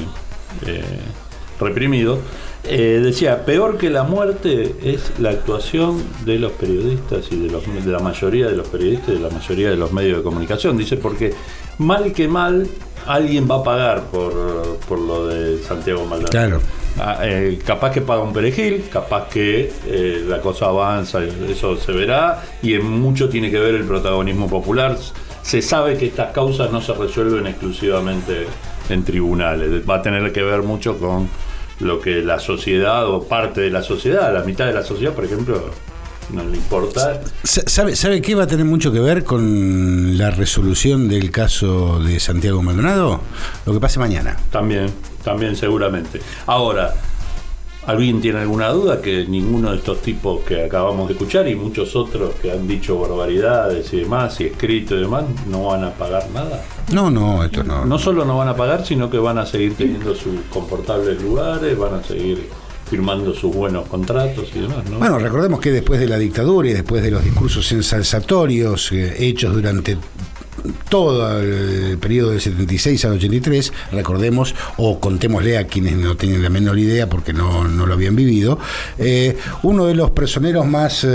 reprimidos. Decía, peor que la muerte es la actuación de los periodistas y de la mayoría de los periodistas y de la mayoría de los medios de comunicación. Dice, porque mal que mal alguien va a pagar por lo de Santiago Maldonado. Claro. Capaz que paga un perejil, capaz que la cosa avanza, eso se verá, y en mucho tiene que ver el protagonismo popular. Se sabe que estas causas no se resuelven exclusivamente en tribunales, va a tener que ver mucho con lo que la sociedad o parte de la sociedad, la mitad de la sociedad, por ejemplo, no le importa. ¿Sabe qué va a tener mucho que ver con la resolución del caso de Santiago Maldonado? Lo que pase mañana. También seguramente. Ahora, ¿alguien tiene alguna duda que ninguno de estos tipos que acabamos de escuchar y muchos otros que han dicho barbaridades y demás, y escrito y demás, no van a pagar nada? No, esto no. No solo no van a pagar, sino que van a seguir teniendo sus confortables lugares, van a seguir firmando sus buenos contratos y demás, ¿no? Bueno, recordemos que después de la dictadura y después de los discursos ensalzatorios hechos durante todo el periodo del 76 al 83, recordemos, o contémosle a quienes no tienen la menor idea porque no lo habían vivido, uno de los personeros más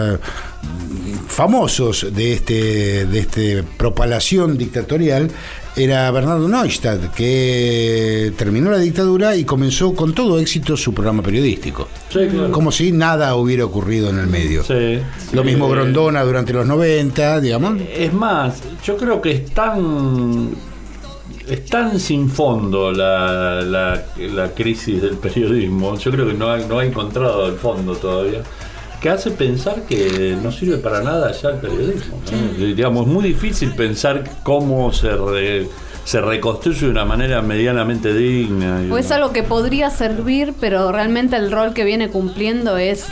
famosos de este propalación dictatorial era Bernardo Neustadt, que terminó la dictadura y comenzó con todo éxito su programa periodístico. Sí, claro. Como si nada hubiera ocurrido en el medio. Sí, lo mismo Grondona durante los 90, digamos. Es más, yo creo que es tan sin fondo la crisis del periodismo. Yo creo que no ha encontrado el fondo todavía, que hace pensar que no sirve para nada ya el periodismo, ¿no? Digamos, es muy difícil pensar cómo se reconstruye de una manera medianamente digna. O es algo que podría servir, pero realmente el rol que viene cumpliendo es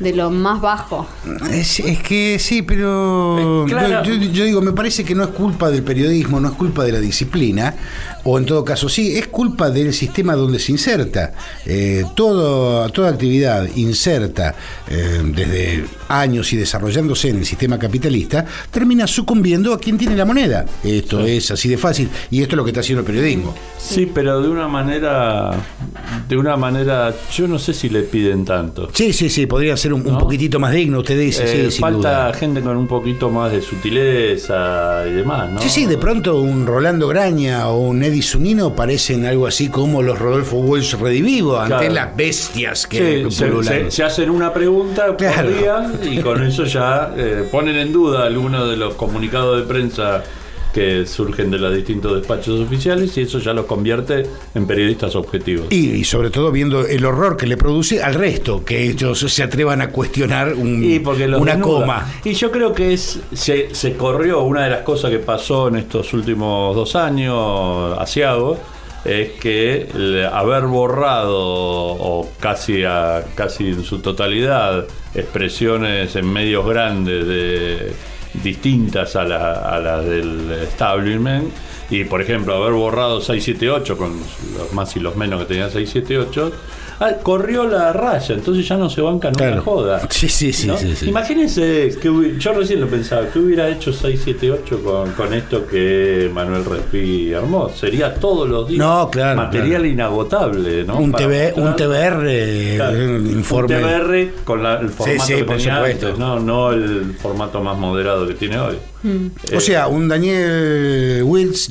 de lo más bajo. Es que sí, pero claro. yo digo, me parece que no es culpa del periodismo, no es culpa de la disciplina, o en todo caso sí, es culpa del sistema donde se inserta. Toda actividad inserta desde años y desarrollándose en el sistema capitalista, termina sucumbiendo a quien tiene la moneda. Esto es así de fácil, y esto es lo que está haciendo el periodismo. Sí, pero de una manera, yo no sé si le piden tanto. Sí, podría ser un poquitito más digno, usted dice. Sí, falta gente con un poquito más de sutileza y demás, ¿no? Sí, de pronto un Rolando Graña o un Eddie Zunino parecen algo así como los Rodolfo Walsh redivivos ante las bestias que se hacen una pregunta por día y con eso ya ponen en duda algunos de los comunicados de prensa que surgen de los distintos despachos oficiales, y eso ya los convierte en periodistas objetivos. Y sobre todo viendo el horror que le produce al resto, que ellos se atrevan a cuestionar una coma. Y yo creo que se corrió una de las cosas que pasó en estos últimos 2 años asiagos, es que haber borrado o casi en su totalidad expresiones en medios grandes distintas a las del establishment, y por ejemplo haber borrado 678 con los más y los menos que tenían 678, corrió la raya, entonces ya no se banca nunca joda. Sí. Imagínense que yo recién lo pensaba, que hubiera hecho 678 con esto que Manuel Respighi armó. Sería todos los días material inagotable, ¿no? Un TBR, un informe. Un TBR con el formato que tenía antes, no el formato más moderado que tiene hoy. O sea, un Daniel Wirtz,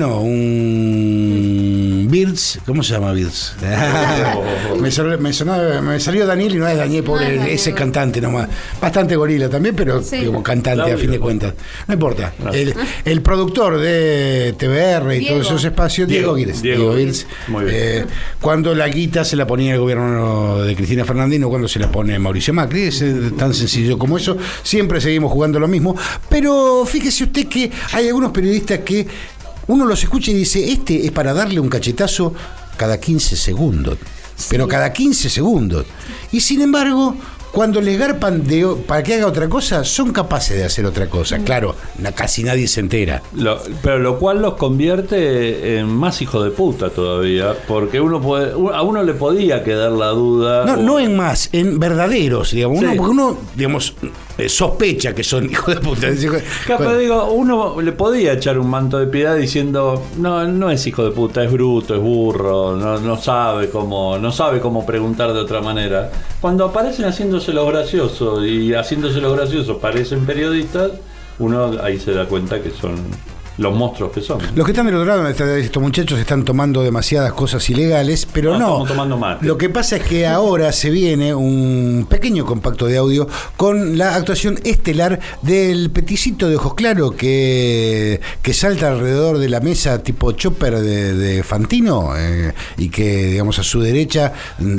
un Birds, ¿cómo se llama Birds? me salió Daniel y no es Daniel, pobre, ese cantante nomás. Bastante gorila también, pero como cantante a fin de cuentas. No importa. El productor de TBR y todos esos espacios, Diego Birds. Cuando la guita se la ponía el gobierno de Cristina Fernández, no cuando se la pone Mauricio Macri. Es tan sencillo como eso. Siempre seguimos jugando lo mismo, pero fíjese usted que hay algunos periodistas que uno los escucha y dice, este es para darle un cachetazo cada 15 segundos, pero cada 15 segundos. Y sin embargo, cuando les garpan para que haga otra cosa, son capaces de hacer otra cosa. Claro, casi nadie se entera. Pero lo cual los convierte en más hijo de puta todavía, porque a uno le podía quedar la duda. No en más, en verdaderos, digamos. Porque uno, digamos, sospecha que son hijos de puta. Capaz digo, uno le podía echar un manto de piedad diciendo, no es hijo de puta, es bruto, es burro, no sabe cómo preguntar de otra manera. Cuando aparecen haciéndose los graciosos y haciéndose los graciosos parecen periodistas, uno ahí se da cuenta que son los monstruos que son. Los que están del otro lado, estos muchachos están tomando demasiadas cosas ilegales, pero no. Estamos tomando mate. Lo que pasa es que ahora se viene un pequeño compacto de audio con la actuación estelar del peticito de ojos claros que salta alrededor de la mesa tipo chopper de Fantino, y que, digamos, a su derecha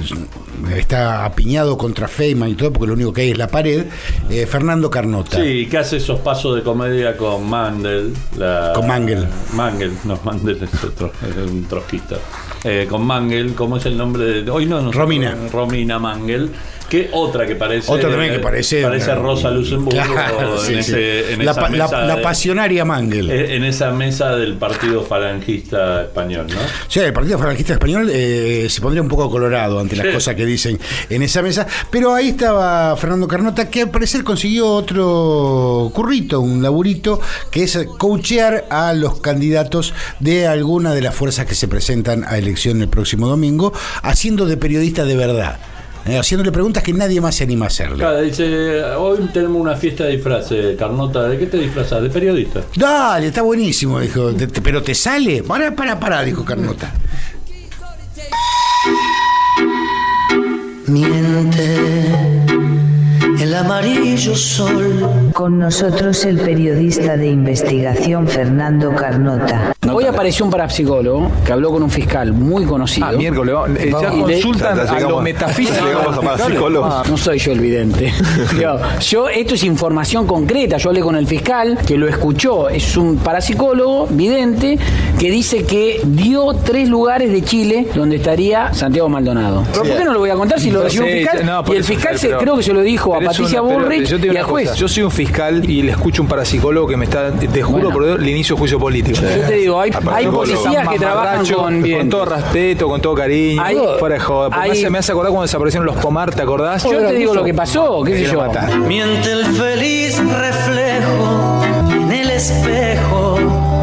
está apiñado contra Feynman y todo, porque lo único que hay es la pared. Fernando Carnota. Sí, que hace esos pasos de comedia con Mandel. Con Mangel. Mandel es un trotskista. Con Mangel, ¿cómo es el nombre de hoy? Romina Mangel. Que otra que parece. Otra también que parece Rosa Luxemburgo. Claro, la pasionaria Mangel. En esa mesa del Partido Falangista Español, ¿no? Sí, el Partido Falangista Español se pondría un poco colorado ante las cosas que dicen en esa mesa. Pero ahí estaba Fernando Carnota, que al parecer consiguió otro currito, un laburito, que es coachear a los candidatos de alguna de las fuerzas que se presentan a elección el próximo domingo, haciendo de periodista de verdad. Haciéndole preguntas que nadie más se anima a hacerle. Claro, dice, hoy tenemos una fiesta de disfraces, Carnota, ¿de qué te disfrazas? ¿De periodista? Dale, está buenísimo, dijo, pero ¿te sale? Para, dijo Carnota. Miente en la María brillo sol. Con nosotros el periodista de investigación Fernando Carnota. Hoy apareció un parapsicólogo que habló con un fiscal muy conocido. Miércoles, ya consultan a lo metafísico. No soy yo el vidente. Esto es información concreta. Yo hablé con el fiscal que lo escuchó. Es un parapsicólogo vidente que dice que dio 3 lugares de Chile donde estaría Santiago Maldonado. ¿Pero por qué no lo voy a contar si lo recibió un fiscal? Y el fiscal creo que se lo dijo a Patricia Bullrich y al juez. Yo soy un fiscal y le escucho un parapsicólogo que me está, te juro por Dios, le inicio juicio político. Yo te digo, hay policías que trabajan con todo respeto, con todo cariño, fuera de joda. Me hace acordar cuando desaparecieron los Pomar, ¿te acordás? Yo te digo lo que pasó, qué sé yo. Miente el feliz reflejo en el espejo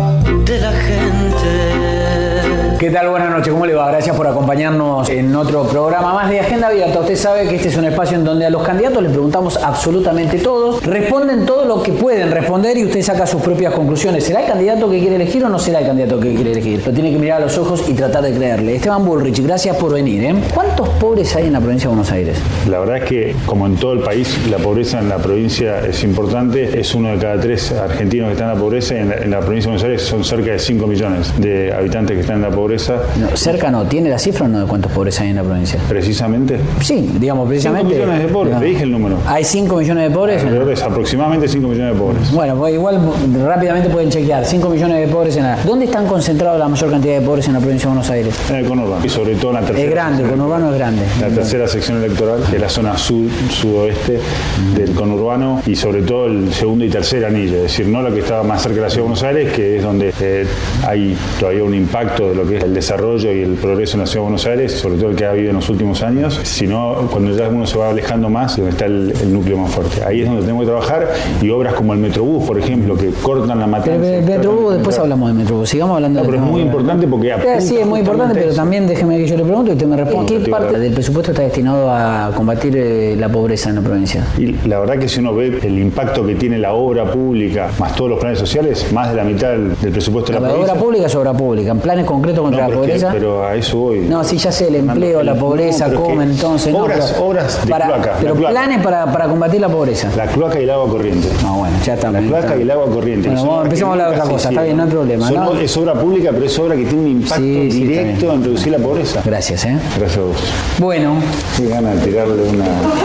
de la gente. ¿Qué tal? Buenas noches, ¿cómo le va? Gracias por acompañarnos en otro programa más de Agenda Abierta. Usted sabe que este es un espacio en donde a los candidatos les preguntamos absolutamente todos, responden todo lo que pueden responder y usted saca sus propias conclusiones. ¿Será el candidato que quiere elegir o no será el candidato que quiere elegir? Lo tiene que mirar a los ojos y tratar de creerle. Esteban Bullrich, gracias por venir. ¿Cuántos pobres hay en la provincia de Buenos Aires? La verdad es que, como en todo el país, la pobreza en la provincia es importante. Es 1 de cada 3 argentinos que están en la pobreza. En la provincia de Buenos Aires son cerca de 5 millones de habitantes que están en la pobreza. No, cerca no, ¿tiene la cifra o no de cuántos pobres hay en la provincia? ¿Precisamente? Sí, digamos, precisamente. 5 millones de pobres, no. Le dije el número. ¿Hay 5 millones de pobres? Es aproximadamente 5 millones de pobres. Bueno, pues igual rápidamente pueden chequear. 5 millones de pobres en la... ¿Dónde están concentrados la mayor cantidad de pobres en la provincia de Buenos Aires? En el conurbano, y sobre todo en la tercera. Es grande, el conurbano es grande. La tercera sección electoral, que es la zona sudoeste del conurbano, y sobre todo el segundo y tercer anillo, es decir, no lo que estaba más cerca de la ciudad de Buenos Aires, que es donde hay todavía un impacto de lo que es el desarrollo y el progreso en la ciudad de Buenos Aires, sobre todo el que ha habido en los últimos años, sino cuando ya uno se va alejando más, donde está el núcleo más fuerte. Ahí es donde tenemos que trabajar, y obras como el Metrobús, por ejemplo, que cortan la matanza. El Metrobús, después hablamos del Metrobús, sigamos hablando pero es muy importante porque sí, es muy importante, pero también déjeme que yo le pregunto y usted me responde. ¿Qué parte del presupuesto está destinado a combatir la pobreza en la provincia? Y la verdad que si uno ve el impacto que tiene la obra pública, más todos los planes sociales, más de la mitad del presupuesto de la provincia. La obra pública es obra pública, en planes concretos contra la pobreza. Pero a eso voy. No, sí, ya sé, el empleo, la pobreza, comen, entonces. Obras de cloaca. Pero planes para combatir la pobreza. La cloaca y el agua corriente. No, bueno, ya está. La cloaca y el agua corriente. Bueno, empecemos a hablar de otra cosa, está bien, no hay problema. Es obra pública, pero es obra que tiene un impacto directo en reducir la pobreza. Gracias, Gracias a vos. Bueno. Sí, gana de tirarle una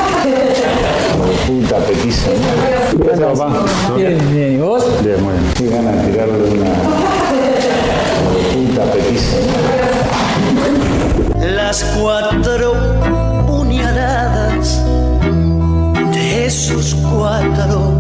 puta petiza, ¿no? Gracias, papá. Bien, ¿y vos? Bien, muy bien. Sí, gana de tirarle una puta petiza, ¿no? Las 4 puñaladas de esos 4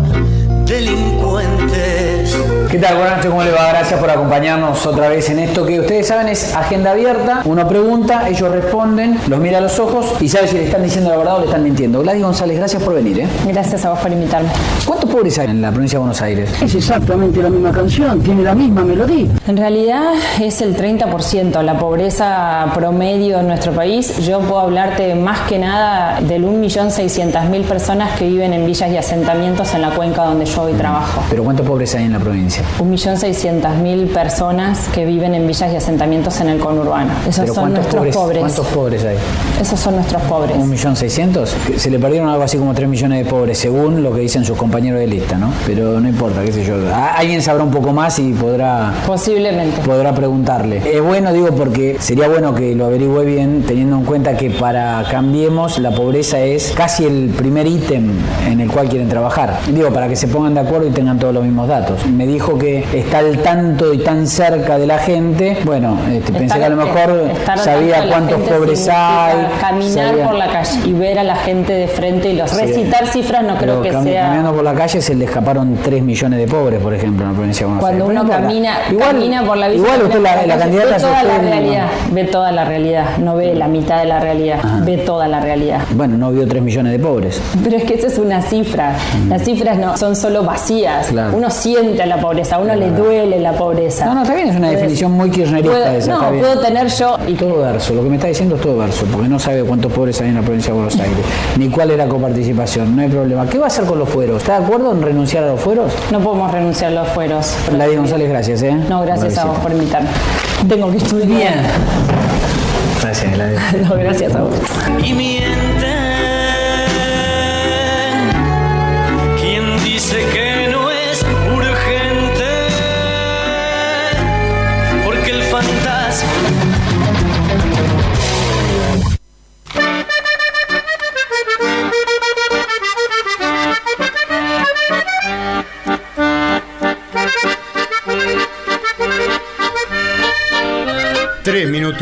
delincuentes. ¿Qué tal? Buenas noches, ¿cómo le va? Gracias por acompañarnos otra vez en esto que ustedes saben es Agenda Abierta. Uno pregunta, ellos responden, los mira a los ojos y sabe si le están diciendo la verdad o le están mintiendo. Gladys González, gracias por venir. Gracias a vos por invitarme. ¿Cuántos pobres hay en la provincia de Buenos Aires? Es exactamente la misma canción, tiene la misma melodía. En realidad es el 30%, la pobreza promedio en nuestro país. Yo puedo hablarte más que nada del 1.600.000 personas que viven en villas y asentamientos en la cuenca donde yo hoy trabajo. ¿Pero cuántos pobres hay en la provincia? 1.600.000 personas que viven en villas y asentamientos en el conurbano. Esos son nuestros pobres. ¿Cuántos pobres hay? Esos son nuestros pobres. 1.600.000. Se le perdieron algo así como 3 millones de pobres, según lo que dicen sus compañeros de lista, ¿no? Pero no importa, qué sé yo. Alguien sabrá un poco más y podrá... Posiblemente. Podrá preguntarle. Es bueno, digo, porque sería bueno que lo averigüe bien, teniendo en cuenta que para Cambiemos la pobreza es casi el primer ítem en el cual quieren trabajar. Digo, para que se pongan de acuerdo y tengan todos los mismos datos. Me dijo que está al tanto y tan cerca de la gente. Bueno, pensé que a lo mejor sabía cuántos pobres hay. Caminar por la calle y ver a la gente de frente y recitar cifras no creo que sea... Caminando por la calle se le escaparon 3 millones de pobres, por ejemplo, en la provincia de Buenos Aires. Cuando uno camina por la villa, igual usted la candidata ve toda la realidad, ve toda la realidad, no ve la mitad de la realidad, ve toda la realidad. Bueno, no vio 3 millones de pobres. Pero es que esa es una cifra. Las cifras no son solo vacías. Claro. Uno siente la pobreza, a uno le duele la pobreza. No, está bien, es una definición muy kirchnerista esa. No, puedo tener yo... Y todo verso, lo que me está diciendo es todo verso, porque no sabe cuántos pobres hay en la provincia de Buenos Aires, ni cuál es la coparticipación, no hay problema. ¿Qué va a hacer con los fueros? ¿Está de acuerdo en renunciar a los fueros? No podemos renunciar a los fueros. Gladys González, gracias. No, gracias a vos por invitarme. Tengo que estudiar. Bien. Gracias, Gladys. No, gracias a vos. Y mienten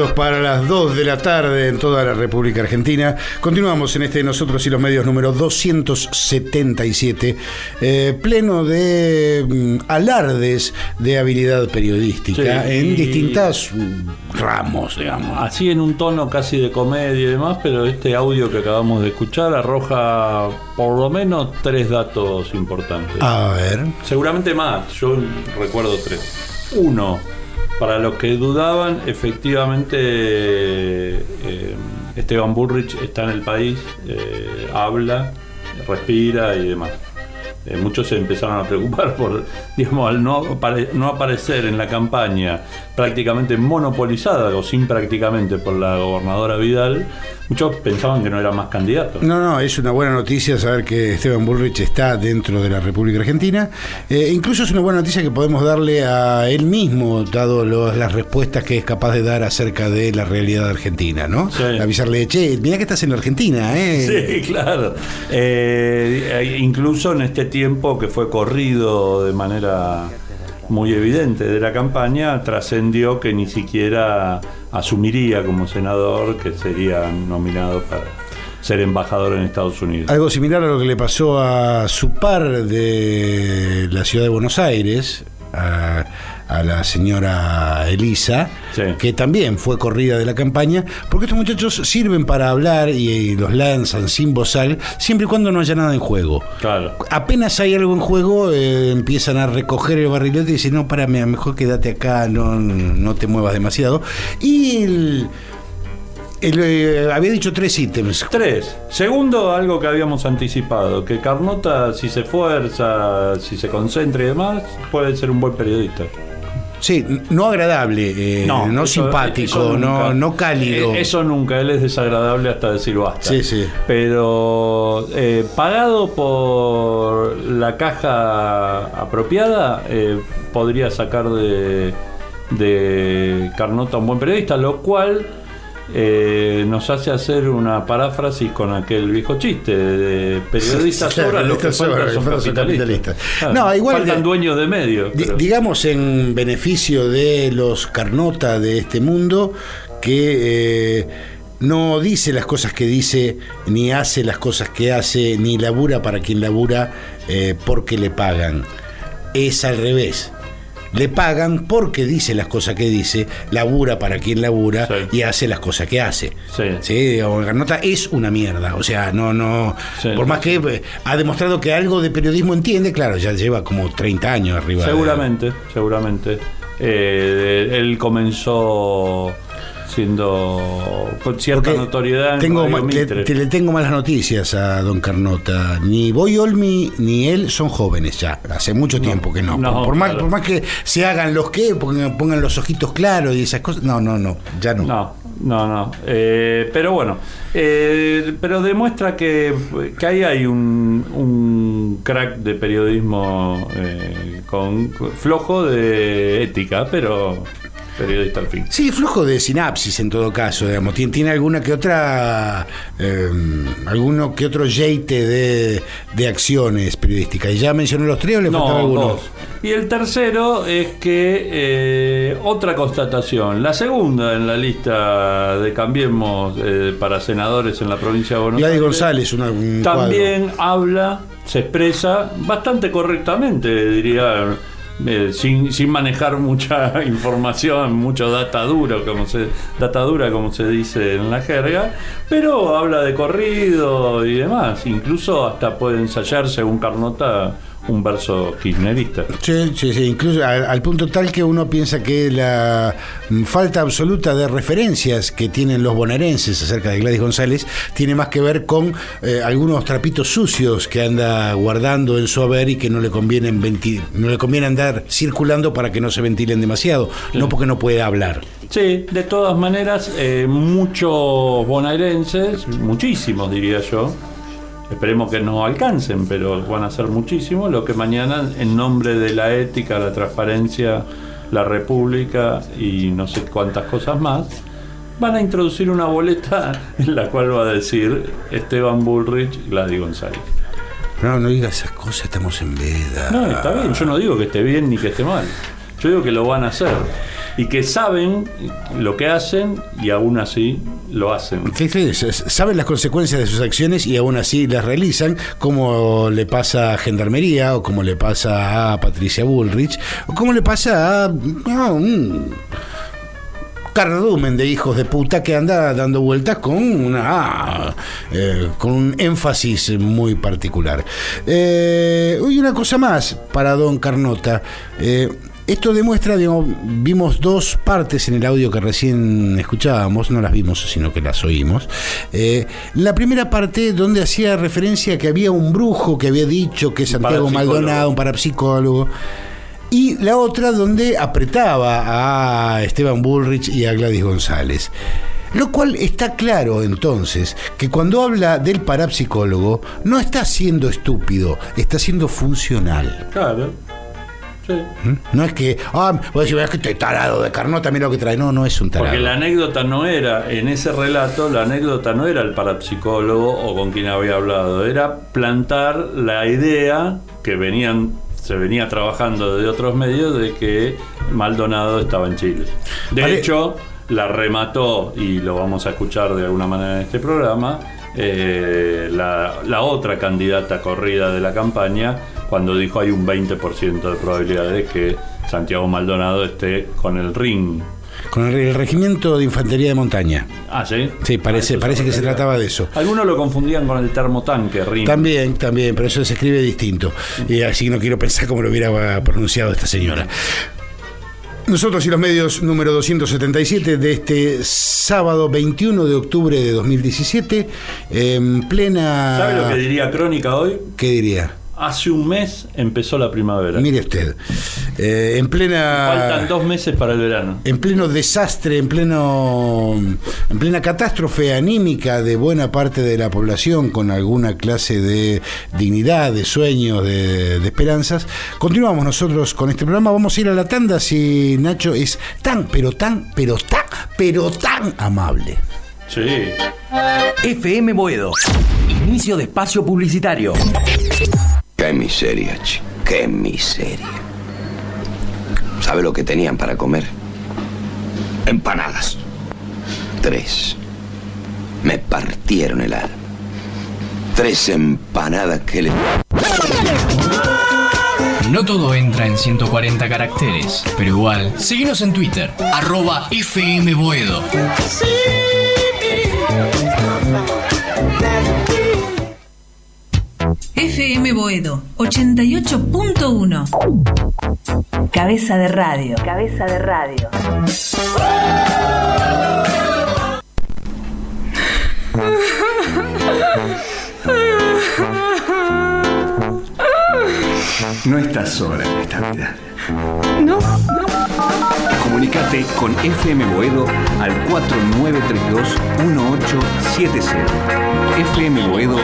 minutos para las 2 de la tarde en toda la República Argentina. Continuamos en este Nosotros y los Medios número 277, pleno de alardes de habilidad periodística, sí, en distintas ramos, digamos. Así en un tono casi de comedia y demás, pero este audio que acabamos de escuchar arroja por lo menos 3 datos importantes. A ver. Seguramente más, yo recuerdo 3. 1, para los que dudaban, efectivamente Esteban Bullrich está en el país, habla, respira y demás. Muchos se empezaron a preocupar por, digamos, al no aparecer en la campaña prácticamente monopolizada o sin prácticamente por la gobernadora Vidal. Muchos pensaban que no era más candidato. No, es una buena noticia saber que Esteban Bullrich está dentro de la República Argentina. Incluso es una buena noticia que podemos darle a él mismo, dado las respuestas que es capaz de dar acerca de la realidad argentina, ¿no? Sí. Avisarle, che, mirá que estás en la Argentina, ¿eh? Sí, claro. Incluso en este tiempo que fue corrido de manera muy evidente de la campaña, trascendió que ni siquiera asumiría como senador, que sería nominado para ser embajador en Estados Unidos. Algo similar a lo que le pasó a su par de la ciudad de Buenos Aires, a la señora Elisa, sí, que también fue corrida de la campaña, porque estos muchachos sirven para hablar y los lanzan sin bozal, siempre y cuando no haya nada en juego. Claro. Apenas hay algo en juego, empiezan a recoger el barrilete y dicen, no, párame, mejor quédate acá, no te muevas demasiado. Y había dicho 3 ítems. 3. Segundo, algo que habíamos anticipado, que Carnota, si se esfuerza, si se concentra y demás, puede ser un buen periodista. Sí, no agradable, no simpático, no cálido. Eso nunca, él es desagradable hasta decir basta. Sí, sí. Pero pagado por la caja apropiada, podría sacar de Carnota un buen periodista, lo cual nos hace hacer una paráfrasis con aquel viejo chiste de periodistas sobran, los que faltan son capitalistas. No, igual faltan dueños de medios. Digamos, en beneficio de los Carnota de este mundo, que no dice las cosas que dice, ni hace las cosas que hace, ni labura para quien labura porque le pagan. Es al revés. Le pagan porque dice las cosas que dice, labura para quien labura, sí, y hace las cosas que hace. Sí. ¿Sí? Carnota es una mierda. O sea, sí, por más que ha demostrado que algo de periodismo entiende, claro, ya lleva como 30 años arriba. Seguramente. Él comenzó siendo con cierta notoriedad. Le tengo malas noticias a don Carnota. Ni Boy Olmi ni él son jóvenes ya. Hace mucho tiempo que no. Por más que se hagan los que pongan los ojitos claros y esas cosas. No, ya no. No. Pero bueno, pero demuestra que ahí hay un crack de periodismo flojo de ética, pero periodista al fin. Sí, flojo de sinapsis en todo caso, digamos. Tiene alguno que otro yeite de acciones periodísticas. ¿Y ya mencionó los 3 o le faltaba alguno? 2. Y el tercero es que otra constatación, la segunda en la lista de Cambiemos para senadores en la provincia de Buenos Aires, Gladys González, un también cuadro. Habla, se expresa bastante correctamente, diría. Sin manejar mucha información, mucho data dura como se dice en la jerga, pero habla de corrido y demás. Incluso hasta puede ensayar, según Carnota, un verso kirchnerista. Sí, incluso al punto tal que uno piensa que la falta absoluta de referencias que tienen los bonaerenses acerca de Gladys González tiene más que ver con algunos trapitos sucios que anda guardando en su haber y que no le conviene andar circulando para que no se ventilen demasiado, sí, no porque no puede hablar. Sí, de todas maneras, muchos bonaerenses, muchísimos diría yo, esperemos que no alcancen, pero van a ser muchísimos, lo que mañana, en nombre de la ética, la transparencia, la república y no sé cuántas cosas más, van a introducir una boleta en la cual va a decir Esteban Bullrich y Gladys González. No digas esas cosas, estamos en veda. No, está bien, yo no digo que esté bien ni que esté mal, yo digo que lo van a hacer. y que saben lo que hacen y aún así lo hacen. Saben las consecuencias de sus acciones y aún así las realizan, como le pasa a Gendarmería, o como le pasa a Patricia Bullrich, o como le pasa a un cardumen de hijos de puta que anda dando vueltas con un énfasis muy particular. Y una cosa más para don Carnota. Esto demuestra, vimos dos partes en el audio que recién escuchábamos, no las vimos, sino que las oímos. La primera parte donde hacía referencia a que había un brujo que había dicho que Santiago Maldonado, un parapsicólogo. Y la otra donde apretaba a Esteban Bullrich y a Gladys González. Lo cual está claro entonces que cuando habla del parapsicólogo no está siendo estúpido, está siendo funcional. Claro. Sí. No es que, voy a decir, es que este tarado de Carnota, mira lo que trae. No es un tarado. Porque la anécdota no era, en ese relato, la anécdota no era el parapsicólogo o con quien había hablado, era plantar la idea que se venía trabajando de otros medios de que Maldonado estaba en Chile. De hecho, la remató, y lo vamos a escuchar de alguna manera en este programa, la otra candidata corrida de la campaña, cuando dijo hay un 20% de probabilidades de que Santiago Maldonado esté con el RIN. Con el Regimiento de Infantería de Montaña. Ah, ¿sí? Sí, parece que se trataba de eso. Algunos lo confundían con el termotanque, RIN. También, pero eso se escribe distinto. Y así no quiero pensar cómo lo hubiera pronunciado esta señora. Nosotros y los medios, número 277 de este sábado 21 de octubre de 2017, en plena... ¿Sabe lo que diría Crónica hoy? ¿Qué diría? Hace un mes empezó la primavera. Mire usted, en plena... Faltan 2 meses para el verano. En pleno desastre, en plena catástrofe anímica de buena parte de la población, con alguna clase de dignidad, de sueños, de esperanzas. Continuamos nosotros con este programa. Vamos a ir a la tanda si Nacho es tan amable. Sí. FM Boedo. Inicio de espacio publicitario. Qué miseria, chico. Qué miseria. ¿Sabe lo que tenían para comer? Empanadas. 3. Me partieron el alma. 3 empanadas que le... No todo entra en 140 caracteres, pero igual, síguenos en Twitter, @FMBoedo. FM Boedo 88.1. Cabeza de radio. Cabeza de radio. No estás sola en esta vida. No. Comunicate con FM Boedo al 4932-1870. FM Boedo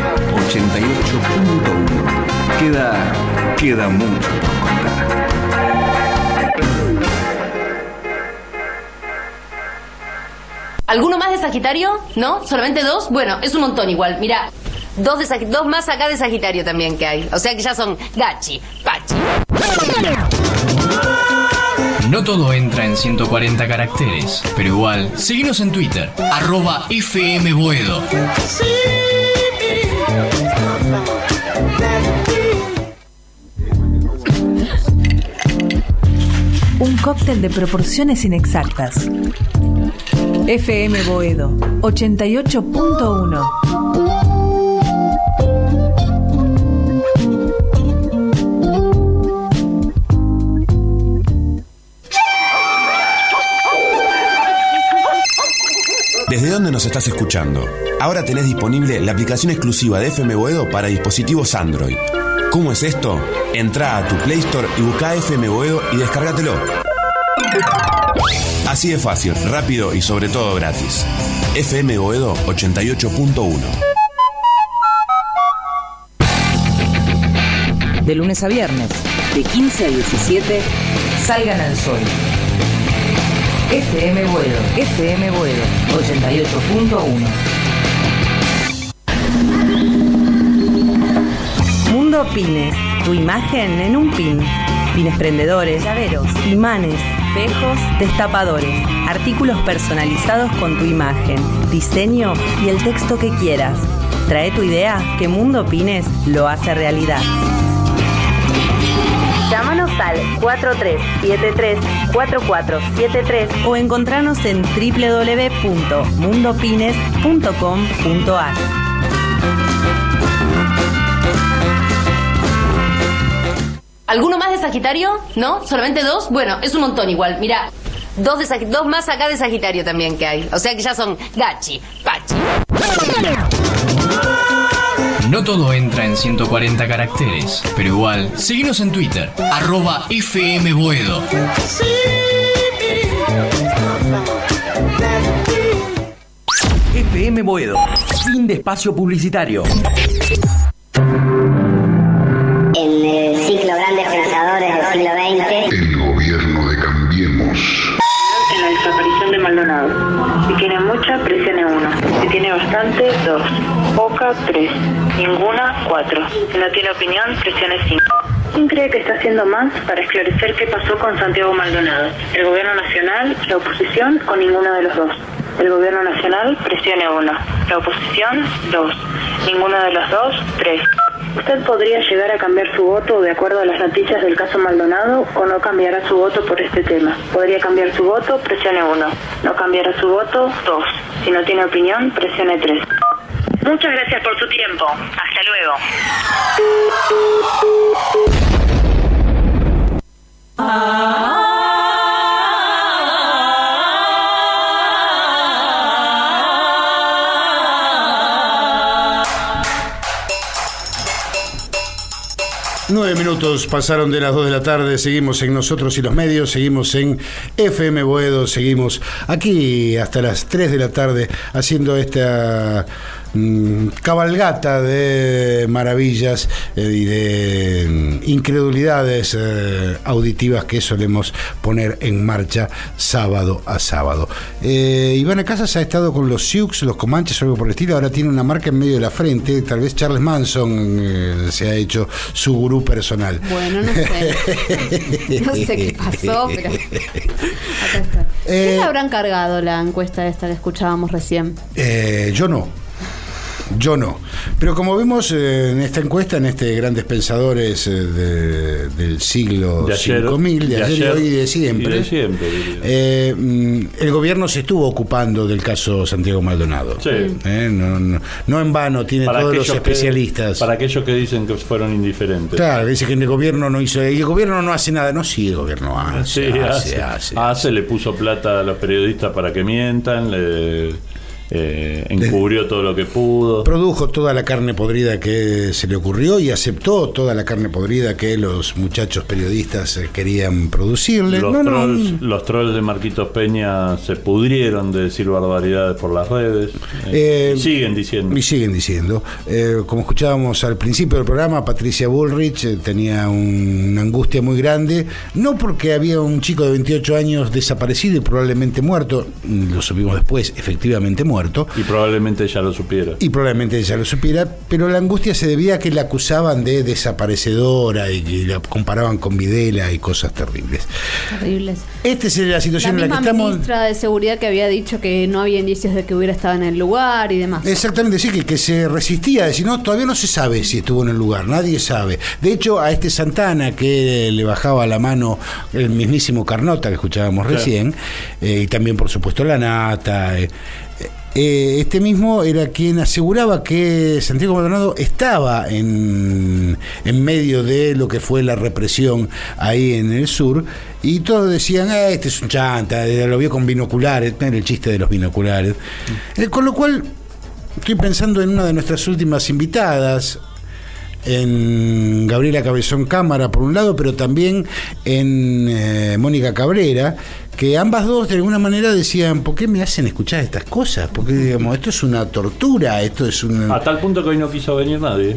88.1. Queda mucho por contar. ¿Alguno más de Sagitario? ¿No? ¿Solamente 2? Bueno, es un montón igual. Mira, 2 más acá de Sagitario también que hay. O sea que ya son Gachi, Pachi. No todo entra en 140 caracteres, pero igual, síguenos en Twitter, @FMBoedo. Un cóctel de proporciones inexactas. FM Boedo 88.1. ¿Desde dónde nos estás escuchando? Ahora tenés disponible la aplicación exclusiva de FM Boedo para dispositivos Android. ¿Cómo es esto? Entrá a tu Play Store y buscá FM Boedo y descárgatelo. Así de fácil, rápido y sobre todo gratis. FM Boedo 88.1. De lunes a viernes, de 15 a 17, salgan al sol. FM Boedo 88.1. Mundo Pines, tu imagen en un pin. Pines prendedores, llaveros, imanes, espejos, destapadores, artículos personalizados con tu imagen, diseño y el texto que quieras. Trae tu idea que Mundo Pines lo hace realidad. Llámanos al 4373-4473 o encontranos en www.mundopines.com.ar. ¿Alguno más de Sagitario? ¿No? ¿Solamente 2? Bueno, es un montón igual. Mira, 2 más acá de Sagitario también que hay. O sea que ya son gachi, pachi. No todo entra en 140 caracteres, pero igual, seguinos en Twitter, @FMBoedo. FM Boedo. Fin de espacio publicitario. En el ciclo Grandes Pensadores del siglo XX. El gobierno de Cambiemos. En la desaparición de Maldonado. Si tiene mucha, presione 1. Si tiene bastante, 2. Poca, 3. Ninguna, 4. Si no tiene opinión, presione 5. ¿Quién cree que está haciendo más para esclarecer qué pasó con Santiago Maldonado? ¿El gobierno nacional, la oposición o ninguno de los dos? El gobierno nacional, presione 1. La oposición, 2. Ninguno de los dos, 3. ¿Usted podría llegar a cambiar su voto de acuerdo a las noticias del caso Maldonado o no cambiará su voto por este tema? ¿Podría cambiar su voto? Presione 1. ¿No cambiará su voto? 2. Si no tiene opinión, presione 3. Muchas gracias por su tiempo. Hasta luego. 9 minutos pasaron de las 2 de la tarde, seguimos en Nosotros y los Medios, seguimos en FM Boedo, seguimos aquí hasta las 3 de la tarde haciendo esta cabalgata de maravillas y de incredulidades auditivas que solemos poner en marcha sábado a sábado. Ivana Casas ha estado con los Sioux, los Comanches o algo por el estilo, ahora tiene una marca en medio de la frente, tal vez Charles Manson se ha hecho su gurú personal. Bueno, no sé. No sé qué pasó, pero acá está. ¿Qué le habrán cargado la encuesta esta que escuchábamos recién? Yo no. Pero como vemos en esta encuesta, en este Grandes Pensadores del siglo 5000, de ayer y hoy y de siempre, el gobierno se estuvo ocupando del caso Santiago Maldonado. Sí. No en vano, tiene para todos los especialistas. Para aquellos que dicen que fueron indiferentes. Claro, dice que el gobierno no hizo, y el gobierno no hace nada. No, sí, el gobierno hace. Le puso plata a los periodistas para que mientan, encubrió todo lo que pudo, produjo toda la carne podrida que se le ocurrió y aceptó toda la carne podrida que los muchachos periodistas querían producirle. Los trolls de Marquitos Peña se pudrieron de decir barbaridades por las redes y siguen diciendo. Como escuchábamos al principio del programa, Patricia Bullrich tenía una angustia muy grande, no porque había un chico de 28 años desaparecido y probablemente muerto, lo supimos después, efectivamente muerto. Y probablemente ella lo supiera. Pero la angustia se debía a que la acusaban de desaparecedora y que la comparaban con Videla y cosas terribles. Esta es la situación en la que estamos. La ministra de Seguridad que había dicho que no había indicios de que hubiera estado en el lugar y demás. Exactamente, sí, que se resistía a decir, no, todavía no se sabe si estuvo en el lugar, nadie sabe. De hecho, a este Santana que le bajaba la mano el mismísimo Carnota que escuchábamos recién, y también por supuesto la Nata, este mismo era quien aseguraba que Santiago Maldonado estaba en medio de lo que fue la represión ahí en el sur, y todos decían, este es un chanta, lo vio con binoculares, el chiste de los binoculares. Con lo cual estoy pensando en una de nuestras últimas invitadas, en Gabriela Cabezón Cámara por un lado, pero también en Mónica Cabrera, que ambas dos de alguna manera decían, ¿por qué me hacen escuchar estas cosas? Porque digamos, esto es una tortura, esto es una... A tal punto que hoy no quiso venir nadie.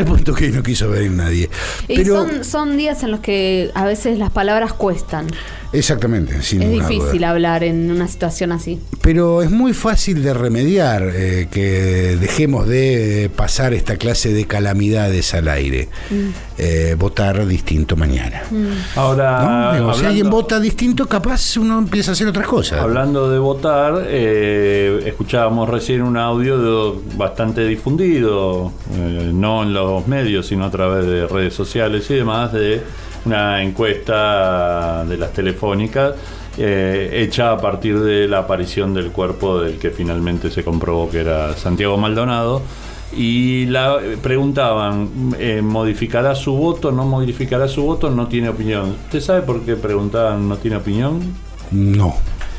Pero y son días en los que a veces las palabras cuestan. Exactamente, sin Es ninguna difícil duda. hablar en una situación así. Pero es muy fácil de remediar que dejemos de pasar esta clase de calamidades al aire. Votar distinto mañana. Ahora, ¿no? Si alguien vota distinto, capaz uno empieza a hacer otras cosas. Hablando de votar, escuchábamos recién un audio bastante difundido, no en los medios, sino a través de redes sociales y demás, de una encuesta de las telefónicas hecha a partir de la aparición del cuerpo del que finalmente se comprobó que era Santiago Maldonado. Y preguntaban, ¿modificará su voto? ¿No modificará su voto? No tiene opinión. ¿Usted sabe por qué preguntaban no tiene opinión? No.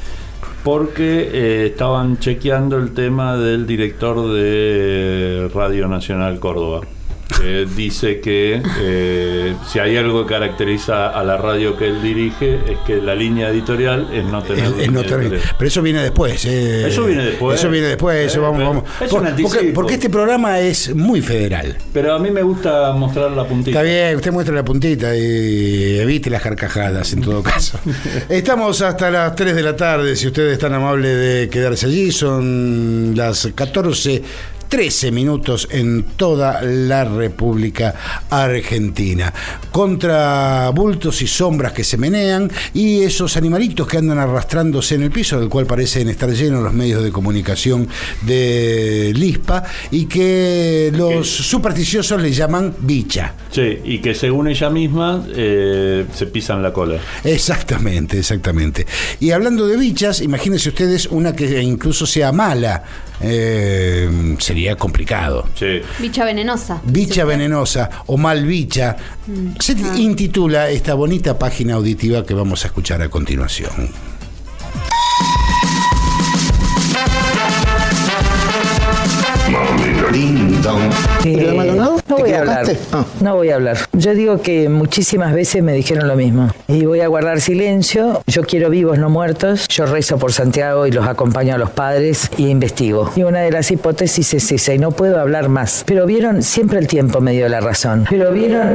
Porque estaban chequeando el tema del director de Radio Nacional Córdoba. Dice que si hay algo que caracteriza a la radio que él dirige es que la línea editorial es no tener pero eso viene después. Eso viene después. Eso vamos. Es un anticipo. Porque este programa es muy federal. Pero a mí me gusta mostrar la puntita. Está bien, usted muestra la puntita y evite las carcajadas en todo caso. Estamos hasta las 3 de la tarde, si usted es tan amable de quedarse allí. Son las 13 minutos en toda la República Argentina. Contra bultos y sombras que se menean y esos animalitos que andan arrastrándose en el piso, del cual parecen estar llenos los medios de comunicación de Lispa y que los supersticiosos le llaman bicha. Sí, y que según ella misma se pisan la cola. Exactamente. Y hablando de bichas, imagínense ustedes una que incluso sea mala. Sería complicado. Sí. Bicha venenosa. Bicha venenosa o mal bicha. Se intitula esta bonita página auditiva que vamos a escuchar a continuación. ¿Y lo de Maldonado? No voy a hablar. No voy a hablar. Yo digo que muchísimas veces me dijeron lo mismo. Y voy a guardar silencio. Yo quiero vivos, no muertos. Yo rezo por Santiago y los acompaño a los padres y investigo. Y una de las hipótesis es esa. Y no puedo hablar más. Pero vieron, siempre el tiempo me dio la razón. ¿Qué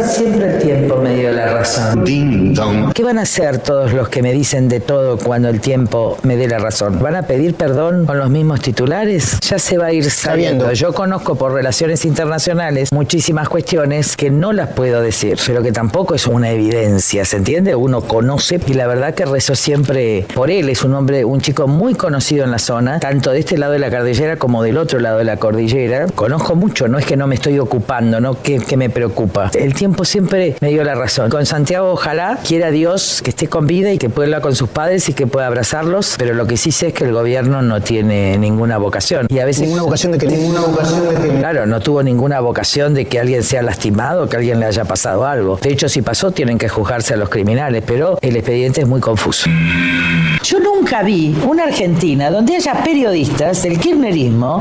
van a hacer todos los que me dicen de todo cuando el tiempo me dé la razón? ¿Van a pedir perdón con los mismos titulares? Ya se va a ir sabiendo. Yo conozco por relaciones internacionales muchísimas cuestiones que no las puedo decir, pero que tampoco es una evidencia, ¿se entiende? Uno conoce y la verdad que rezo siempre por él. Es un hombre, un chico muy conocido en la zona, tanto de este lado de la cordillera como del otro lado de la cordillera. Conozco mucho, no es que no me estoy ocupando, no que me preocupa. El tiempo siempre me dio la razón. Con Santiago, ojalá quiera Dios que esté con vida y que pueda hablar con sus padres y que pueda abrazarlos, pero lo que sí sé es que el gobierno no tiene ninguna vocación. Y a veces... ¿Ninguna vocación de qué? Claro, no tuvo ninguna vocación de que alguien sea lastimado, que a alguien le haya pasado algo. De hecho, si pasó, tienen que juzgarse a los criminales, pero el expediente es muy confuso. Yo nunca vi una Argentina donde haya periodistas del kirchnerismo,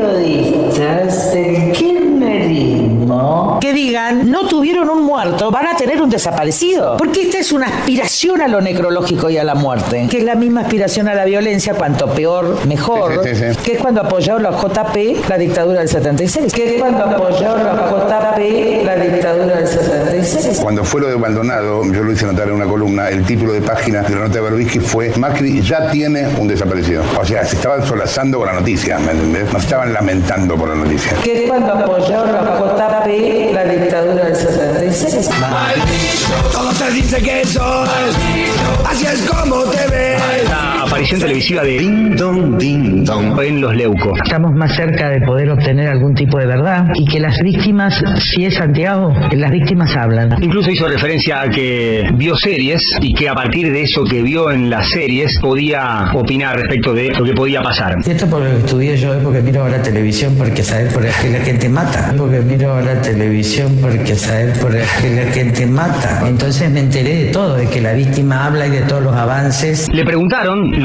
que digan, no tuvieron un muerto, van a tener un desaparecido. Porque esta es una aspiración a lo necrológico y a la muerte, que es la misma aspiración a la violencia, cuanto peor, mejor, sí. que es cuando apoyaron los JP la dictadura del 76, Cuando fue lo de Maldonado, yo lo hice notar en una columna, el título de página de la nota de Berbisky fue Macri ya tiene un desaparecido. O sea, se estaban solazando con la noticia, ¿me entendés? No estaban lamentando por la noticia. Que es cuando apoyaron los JP la dictadura del 76. Todo te dice que soy, así es como te ves. La aparición televisiva de Ding Dong en Los Leucos. Estamos más cerca de poder obtener algún tipo de verdad y que las víctimas, si es Santiago, las víctimas hablan. Incluso hizo referencia a que vio series y que a partir de eso que vio en las series podía opinar respecto de lo que podía pasar. Esto por lo que estudié yo es porque miro la televisión porque saber por qué la gente mata. Porque miro la televisión porque saber por qué la gente mata. Entonces me enteré de todo, de que la víctima habla y de todos los avances. Le preguntaron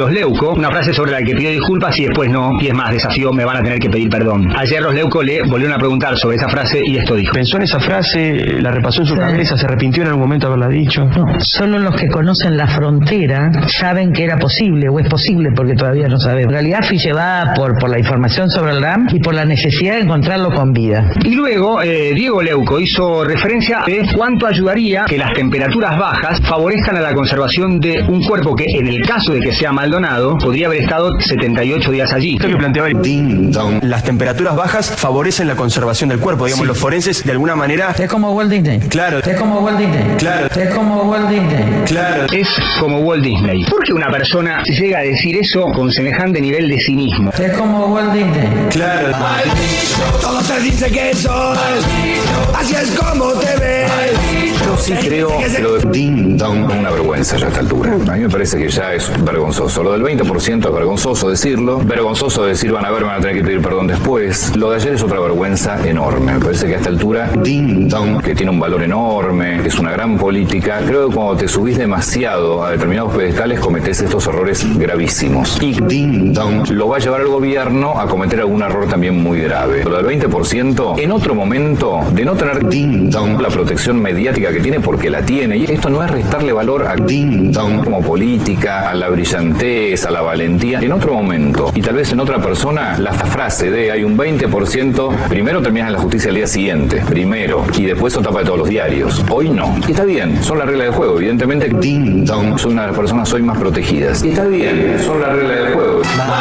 los Leuco, una frase sobre la que pidió disculpas y después no, y es más, desafió, me van a tener que pedir perdón. Ayer los Leuco le volvieron a preguntar sobre esa frase y esto dijo. Pensó en esa frase, la repasó en su cabeza, se arrepintió en algún momento de haberla dicho. No, solo los que conocen la frontera saben que era posible, o es posible porque todavía no sabemos. En realidad fui llevada por la información sobre el RAM y por la necesidad de encontrarlo con vida. Y luego, Diego Leuco hizo referencia de cuánto ayudaría que las temperaturas bajas favorezcan a la conservación de un cuerpo que, en el caso de que sea Maldonado, podría haber estado 78 días allí. Esto que planteaba las temperaturas bajas favorecen la conservación del cuerpo, digamos, los forenses de alguna manera... Es como Walt Disney. Claro. Es como Walt Disney. Claro. Es como Walt Disney. Claro. Es como Walt Disney. ¿Por qué una persona llega a decir eso con semejante nivel de cinismo? Es como Walt Disney. Claro. Todo te dice que sos, así es como te ves. Yo sí creo que lo de Ding Dong es una vergüenza ya a esta altura. A mí me parece que ya es vergonzoso. Lo del 20% es vergonzoso decirlo. Vergonzoso decir van a tener que pedir perdón después. Lo de ayer es otra vergüenza enorme. Me parece que a esta altura Ding Dong, que tiene un valor enorme, es una gran política. Creo que cuando te subís demasiado a determinados pedestales cometés estos errores gravísimos. Y Ding Dong lo va a llevar al gobierno a cometer algún error también muy grave. Lo del 20%, en otro momento, de no tener Ding Dong la protección mediática que tiene, porque la tiene, y esto no es restarle valor a Ding Dong como política, a la brillantez, a la valentía, en otro momento, y tal vez en otra persona, la frase de hay un 20%, primero terminas en la justicia al día siguiente, primero, y después son tapa de todos los diarios. Hoy no. Y está bien, son las reglas del juego. Evidentemente, Ding Dong, soy una de las personas hoy más protegidas. Y está bien, son las reglas del juego.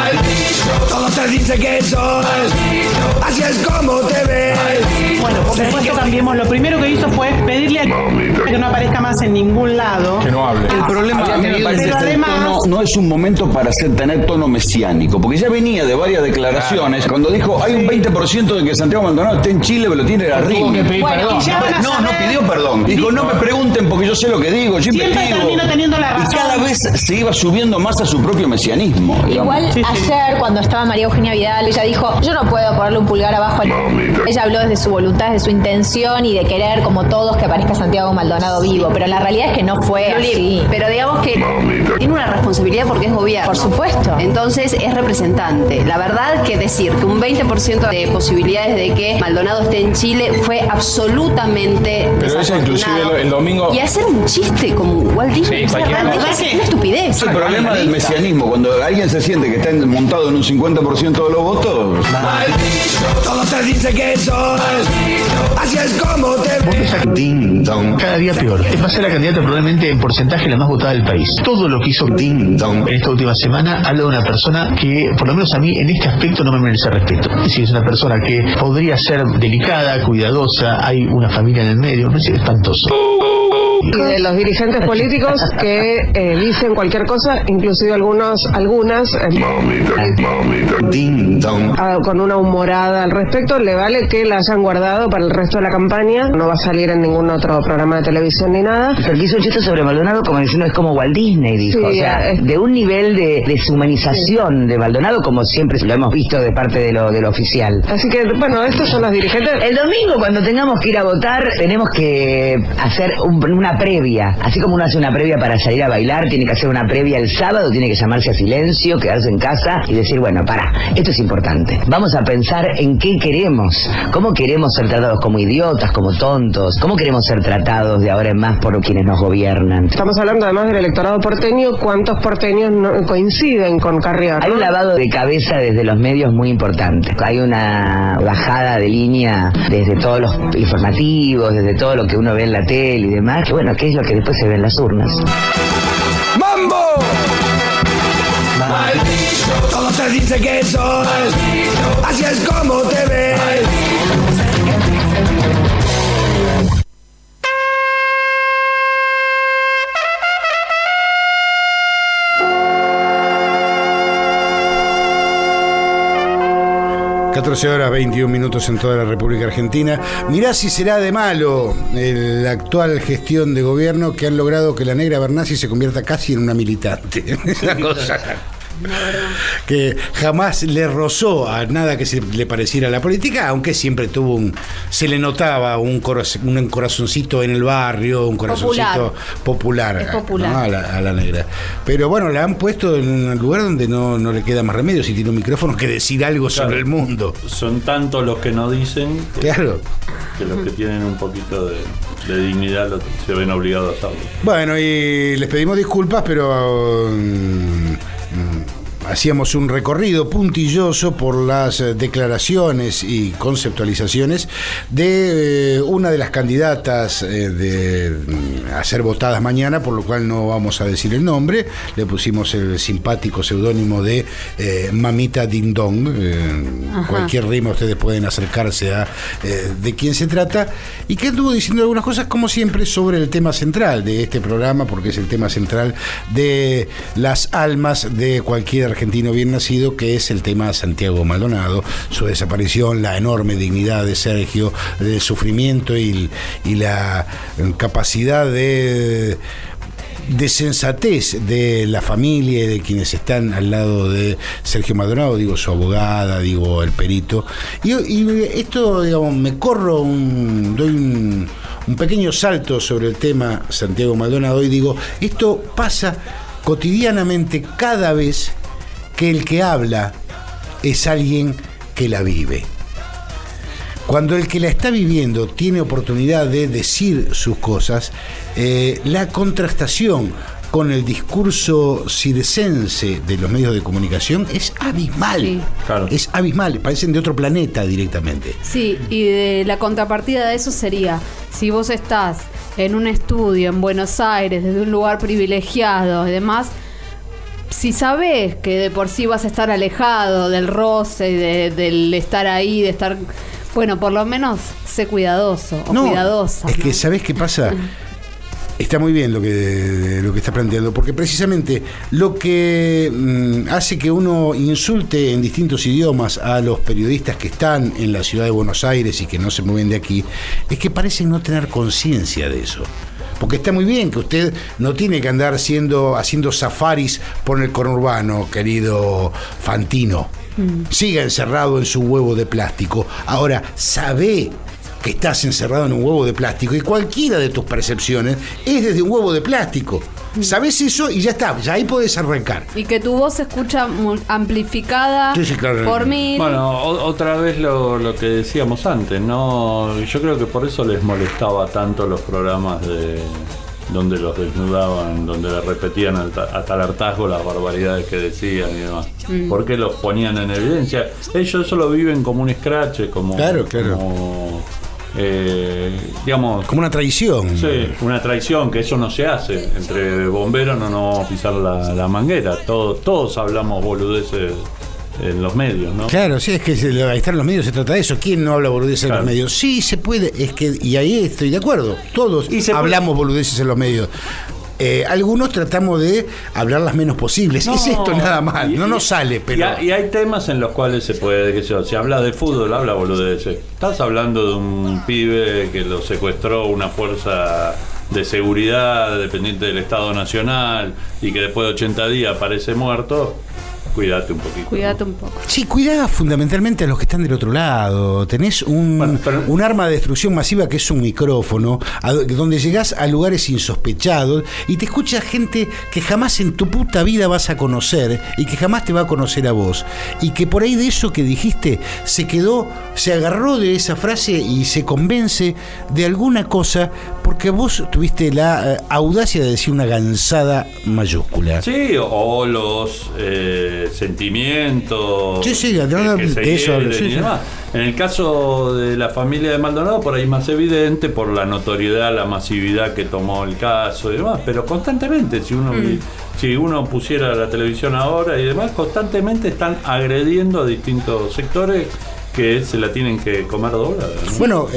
Todo te dice que sos, así es como te ves. Bueno, por supuesto cambiemos. Lo primero que hizo fue pedirle a que no aparezca más en ningún lado. Que no hable. El problema a mí me parece que el tono no es un momento para tener tono mesiánico, porque ya venía de varias declaraciones cuando dijo hay un 20% de que Santiago Maldonado esté en Chile, pero lo tiene la RIME. No pidió perdón. Dijo, no me pregunten porque yo sé lo que digo, yo investigo. Termino teniendo la razón. Y cada vez se iba subiendo más a su propio mesianismo. Igual ayer cuando estaba María Eugenia Vidal, ella dijo, yo no puedo ponerle un pulgar abajo al... Ella habló desde su voluntad, desde su intención y de querer, como todos, que aparezca Santiago Maldonado vivo, pero la realidad es que no fue así. Pero digamos que tiene una responsabilidad porque es gobierno. Por supuesto. Entonces es representante. La verdad que decir que un 20% de posibilidades de que Maldonado esté en Chile fue absolutamente pero ella inclusive el domingo... Y hacer un chiste como Walt Disney, realmente es una estupidez. Es el problema del mesianismo, cuando alguien se siente que está montado en un 50% de los votos. Todo te dice que sos, así es como te ves. Ding Dong. Cada día peor. Va a ser la candidata probablemente en porcentaje la más votada del país. Todo lo que hizo Ding Dong en esta última semana habla de una persona que, por lo menos a mí, en este aspecto no me merece respeto. Es decir, es una persona que podría ser delicada, cuidadosa, hay una familia en el medio, no es espantoso. Y de los dirigentes políticos que dicen cualquier cosa, inclusive algunas Ding Dong. Con una humorada al respecto, le vale que la hayan guardado para el resto de la campaña, no va a salir en ningún otro programa de televisión ni nada. Pero hizo un chiste sobre Maldonado como diciendo es como Walt Disney, dijo, sí, o sea, de un nivel de deshumanización de Maldonado como siempre lo hemos visto de parte de lo oficial. Así que, bueno, estos son los dirigentes. El domingo cuando tengamos que ir a votar tenemos que hacer una previa, así como uno hace una previa para salir a bailar, tiene que hacer una previa el sábado, tiene que llamarse a silencio, quedarse en casa y decir, bueno, esto es importante, vamos a pensar en qué queremos, cómo queremos ser tratados, como idiotas, como tontos, cómo queremos ser tratados de ahora en más por quienes nos gobiernan. Estamos hablando además del electorado porteño, ¿cuántos porteños no coinciden con Carrión? Hay un lavado de cabeza desde los medios muy importante, hay una bajada de línea desde todos los informativos, desde todo lo que uno ve en la tele y demás, que bueno, que es lo que después se ve en las urnas. ¡Mambo! Todo te dice que sos, así es como te ves. 14 horas 21 minutos en toda la República Argentina. Mirá si será de malo la actual gestión de gobierno que han logrado que la negra Bernasi se convierta casi en una militante. Esa cosa que jamás le rozó a nada que se le pareciera a la política, aunque siempre se le notaba un corazoncito en el barrio, un corazoncito popular, es popular. ¿no? a la negra. Pero bueno, la han puesto en un lugar donde no le queda más remedio, si tiene un micrófono, que decir algo sobre el mundo. Son tantos los que no dicen que los que tienen un poquito de dignidad se ven obligados a hacerlo. Bueno, y les pedimos disculpas, pero hacíamos un recorrido puntilloso por las declaraciones y conceptualizaciones de una de las candidatas a ser votadas mañana, por lo cual no vamos a decir el nombre. Le pusimos el simpático seudónimo de Mamita Ding Dong. Cualquier rima ustedes pueden acercarse a de quién se trata, y que estuvo diciendo algunas cosas, como siempre, sobre el tema central de este programa, porque es el tema central de las almas de cualquier argentino bien nacido, que es el tema Santiago Maldonado, su desaparición, la enorme dignidad de Sergio, el sufrimiento y la capacidad de sensatez de la familia y de quienes están al lado de Sergio Maldonado, digo su abogada, digo el perito, y esto, digamos, me corro doy un pequeño salto sobre el tema Santiago Maldonado y digo, esto pasa cotidianamente cada vez que el que habla es alguien que la vive. Cuando el que la está viviendo tiene oportunidad de decir sus cosas, la contrastación con el discurso circense de los medios de comunicación es abismal. Sí. Claro. Es abismal, parecen de otro planeta directamente. Sí, y de la contrapartida de eso sería, si vos estás en un estudio en Buenos Aires, desde un lugar privilegiado y demás, si sabés que de por sí vas a estar alejado del roce, del estar ahí, de estar... Bueno, por lo menos sé cuidadoso o cuidadosa. Es que, ¿sabés qué pasa? Está muy bien lo que está planteando, porque precisamente lo que hace que uno insulte en distintos idiomas a los periodistas que están en la ciudad de Buenos Aires y que no se mueven de aquí, es que parecen no tener conciencia de eso. Porque está muy bien que usted no tiene que andar haciendo safaris por el conurbano, querido Fantino. Siga encerrado en su huevo de plástico. Ahora, sabe que estás encerrado en un huevo de plástico y cualquiera de tus percepciones es desde un huevo de plástico. Sabes eso y ya está, ya ahí podés arrancar. Y que tu voz se escucha amplificada por mí. Bueno, otra vez lo que decíamos antes, ¿no? Yo creo que por eso les molestaba tanto los programas donde los desnudaban, donde les repetían a tal hartazgo las barbaridades que decían y demás. Porque los ponían en evidencia. Ellos eso lo viven como un scratch, como... Claro. Digamos, como una traición. Sí, una traición, que eso no se hace. Entre bomberos no nos vamos a pisar la manguera. Todos hablamos boludeces en los medios, ¿no? Claro, sí, es que estar en los medios se trata de eso. ¿Quién no habla boludeces en los medios? Sí, se puede, y ahí estoy de acuerdo. Todos hablamos boludeces en los medios. Algunos tratamos de hablar las menos posibles. Es esto nada más, no nos sale. Pero... Y hay temas en los cuales se puede, si habla de fútbol, habla boludeces. Estás hablando de un pibe que lo secuestró una fuerza de seguridad dependiente del Estado Nacional y que después de 80 días aparece muerto. Cuídate un poquito. Cuídate un poco. Sí, cuidá fundamentalmente a los que están del otro lado. Tenés un arma de destrucción masiva que es un micrófono, donde llegás a lugares insospechados y te escucha gente que jamás en tu puta vida vas a conocer y que jamás te va a conocer a vos. Y que por ahí de eso que dijiste se agarró de esa frase y se convence de alguna cosa porque vos tuviste la audacia de decir una gansada mayúscula. Sí, o los... sentimientos demás. En el caso de la familia de Maldonado por ahí más evidente por la notoriedad, la masividad que tomó el caso y demás, pero constantemente si uno pusiera la televisión ahora y demás, constantemente están agrediendo a distintos sectores que se la tienen que comer doblada, ¿no? Bueno,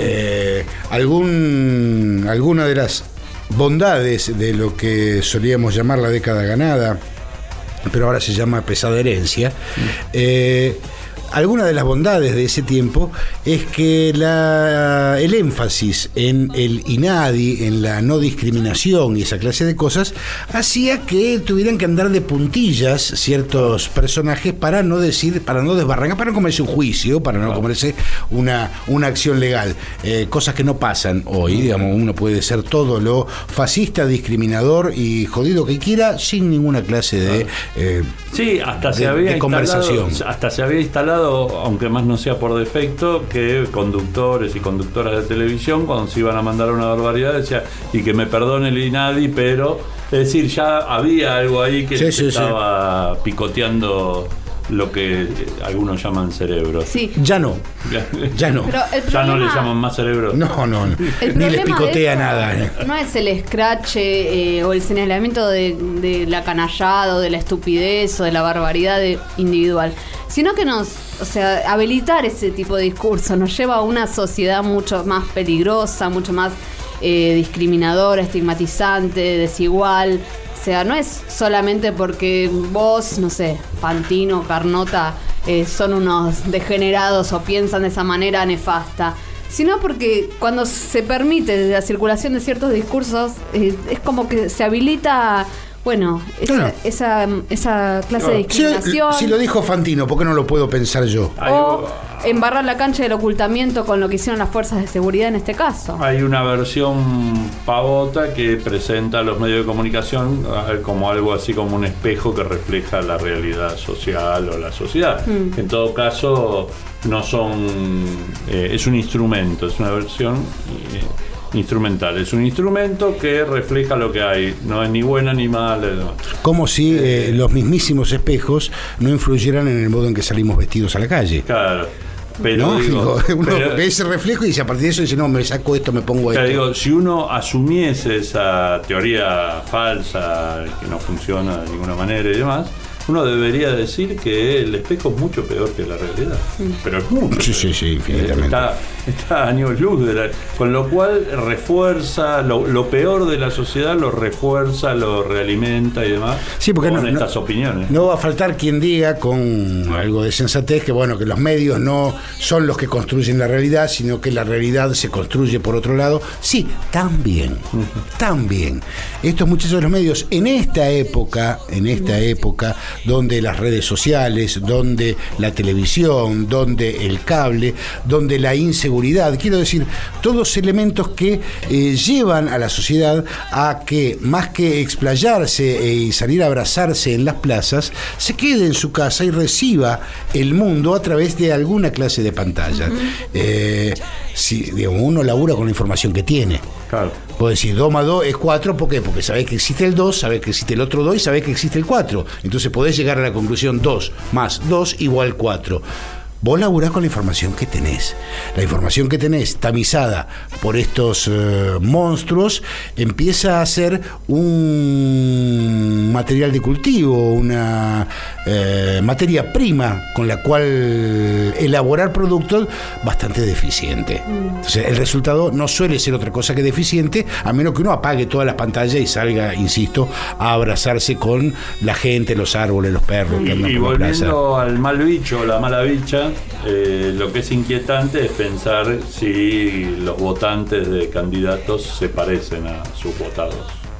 alguna de las bondades de lo que solíamos llamar la década ganada, pero ahora se llama pesada herencia, alguna de las bondades de ese tiempo es que el énfasis en el INADI, en la no discriminación y esa clase de cosas, hacía que tuvieran que andar de puntillas ciertos personajes para no desbarrancar, para no comerse un juicio, para no comerse una acción legal. Cosas que no pasan hoy, digamos, uno puede ser todo lo fascista, discriminador y jodido que quiera sin ninguna clase de sí, hasta se había conversación. Hasta se había instalado, aunque más no sea por defecto, que conductores y conductoras de televisión, cuando se iban a mandar una barbaridad, decía, y que me perdone el INADI, pero, es decir, ya había algo ahí que estaba picoteando lo que algunos llaman cerebro. Sí. Ya no. Ya no le llaman más cerebro. No. Ni les picotea nada. No es el scratch o el señalamiento de la canallada o de la estupidez o de la barbaridad individual, sino que habilitar ese tipo de discurso nos lleva a una sociedad mucho más peligrosa, mucho más discriminadora, estigmatizante, desigual. O sea, no es solamente porque vos, no sé, Fantino, Carnota, son unos degenerados o piensan de esa manera nefasta, sino porque cuando se permite la circulación de ciertos discursos, es como que se habilita, esa clase de discriminación. Si lo dijo Fantino, ¿por qué no lo puedo pensar yo? O embarrar la cancha del ocultamiento con lo que hicieron las fuerzas de seguridad en este caso. Hay una versión pavota que presenta a los medios de comunicación como algo así como un espejo que refleja la realidad social o la sociedad. En todo caso, no son... es un instrumento, es una versión... instrumental, es un instrumento que refleja lo que hay, no es ni buena ni mala. Como si los mismísimos espejos no influyeran en el modo en que salimos vestidos a la calle. Claro, pero uno ve ese reflejo y dice, a partir de eso dice, no, me saco esto, me pongo esto. Si uno asumiese esa teoría falsa que no funciona de ninguna manera y demás, uno debería decir que el espejo es mucho peor que la realidad. Pero es mucho. Sí, infinitamente. Está a años luz. Con lo cual refuerza lo peor de la sociedad, lo refuerza, lo realimenta y demás. Sí, porque con estas opiniones. No va a faltar quien diga con algo de sensatez que que los medios no son los que construyen la realidad, sino que la realidad se construye por otro lado. Sí, también. Estos muchachos de los medios, en esta época, donde las redes sociales, donde la televisión, donde el cable, donde la inseguridad, quiero decir, todos elementos que llevan a la sociedad a que, más que explayarse y salir a abrazarse en las plazas, se quede en su casa y reciba el mundo a través de alguna clase de pantalla. Si uno labura con la información que tiene. Claro. Puedo decir 2 más 2 es 4, ¿por qué? Porque sabés que existe el 2, sabés que existe el otro 2 y sabés que existe el 4. Entonces podés llegar a la conclusión 2 más 2 igual 4. Vos laburás con la información que tenés. La información que tenés, tamizada por estos monstruos, empieza a ser un material de cultivo, una materia prima con la cual elaborar productos bastante deficiente. Entonces, el resultado no suele ser otra cosa que deficiente, a menos que uno apague todas las pantallas y salga, insisto, a abrazarse con la gente, los árboles, los perros que andan por la plaza. Y volviendo al mal bicho, la mala bicha, lo que es inquietante es pensar si los votantes de candidatos se parecen a sus votados.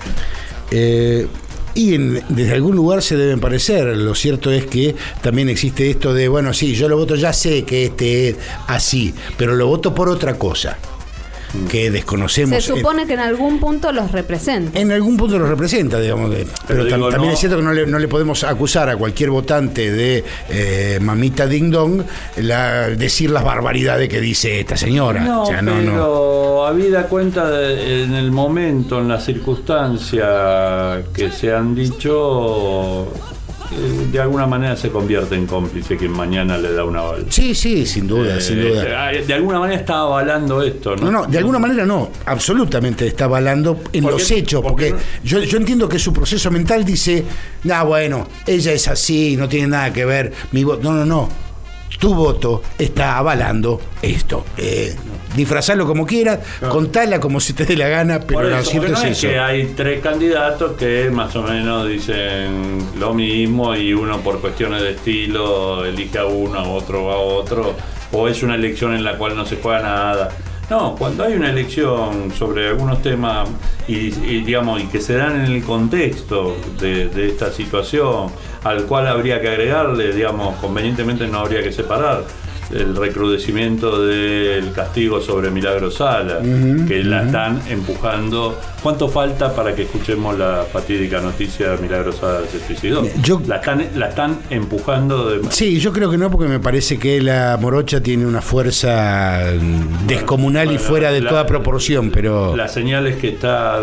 Desde algún lugar se deben parecer. Lo cierto es que también existe esto de, sí, yo lo voto, ya sé que este es así, pero lo voto por otra cosa que desconocemos. Se supone que en algún punto los representa. En algún punto los representa, digamos. Pero también es cierto que no le podemos acusar a cualquier votante de Mamita Ding Dong decir las barbaridades que dice esta señora. Pero habida cuenta en el momento, en la circunstancia que se han dicho, de alguna manera se convierte en cómplice quien mañana le da una aval. Sí, sin duda. De alguna manera está avalando esto, ¿no? No, de alguna manera no, absolutamente está avalando en los hechos, porque yo entiendo que su proceso mental dice, ella es así, no tiene nada que ver, mi voto. No. tu voto está avalando esto. Disfrazarlo como quieras, contala como si te dé la gana, pero por lo eso, cierto no es eso. que hay 3 candidatos que más o menos dicen lo mismo y uno por cuestiones de estilo elige a uno, otro a otro, o es una elección en la cual no se juega nada. No, cuando hay una elección sobre algunos temas y digamos, y que se dan en el contexto de esta situación, al cual habría que agregarle, digamos, convenientemente no habría que separar el recrudecimiento del castigo sobre Milagro Sala, que la están empujando. ¿Cuánto falta para que escuchemos la fatídica noticia de Milagro Sala se suicidó? La están empujando de... Sí, yo creo que no, porque me parece que la morocha tiene una fuerza descomunal y fuera de toda proporción, pero... Las señales que está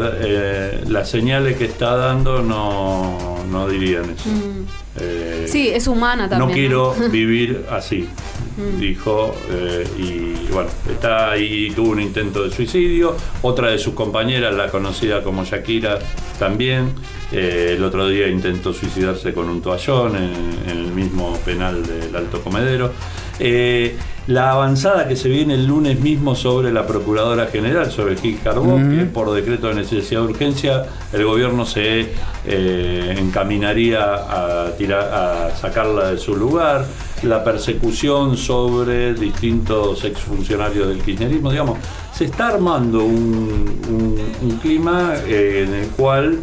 dando no dirían eso. Sí, es humana también. No quiero vivir así, dijo, y bueno, está ahí, tuvo un intento de suicidio. Otra de sus compañeras, la conocida como Shakira, también. El otro día intentó suicidarse con un toallón en el mismo penal del Alto Comedero. La avanzada que se viene el lunes mismo sobre la Procuradora General, sobre Gil Carbó, que por decreto de necesidad de urgencia el gobierno se encaminaría a sacarla de su lugar. La persecución sobre distintos exfuncionarios del kirchnerismo, digamos, se está armando un clima en el cual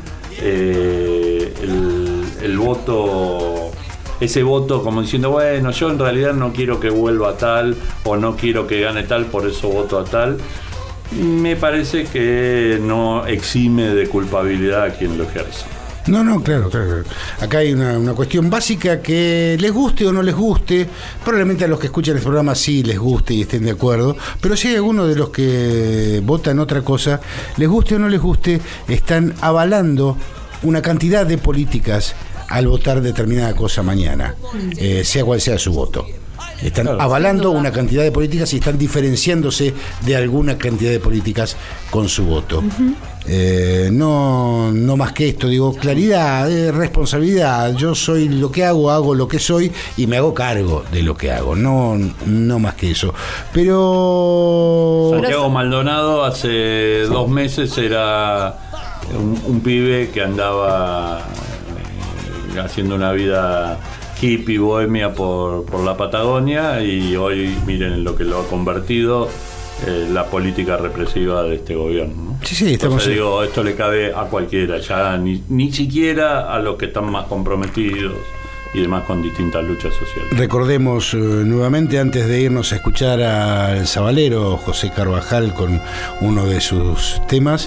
el voto... Ese voto como diciendo, bueno, yo en realidad no quiero que vuelva a tal o no quiero que gane tal, por eso voto a tal, me parece que no exime de culpabilidad a quien lo ejerce. No, claro. Acá hay una cuestión básica que les guste o no les guste, probablemente a los que escuchan el programa sí les guste y estén de acuerdo, pero si hay alguno de los que votan otra cosa, les guste o no les guste, están avalando una cantidad de políticas al votar determinada cosa mañana, sea cual sea su voto. Están avalando una cantidad de políticas y están diferenciándose de alguna cantidad de políticas con su voto. No más que esto, digo, claridad, responsabilidad. Yo soy lo que hago lo que soy y me hago cargo de lo que hago. No más que eso. Pero Santiago Maldonado hace 2 meses era un pibe que andaba haciendo una vida hippie, bohemia por la Patagonia, y hoy miren en lo que lo ha convertido la política represiva de este gobierno, ¿no? Sí, estamos... Entonces, digo, esto le cabe a cualquiera, ya ni siquiera a los que están más comprometidos y demás con distintas luchas sociales. Recordemos nuevamente, antes de irnos a escuchar al sabalero José Carvajal con uno de sus temas,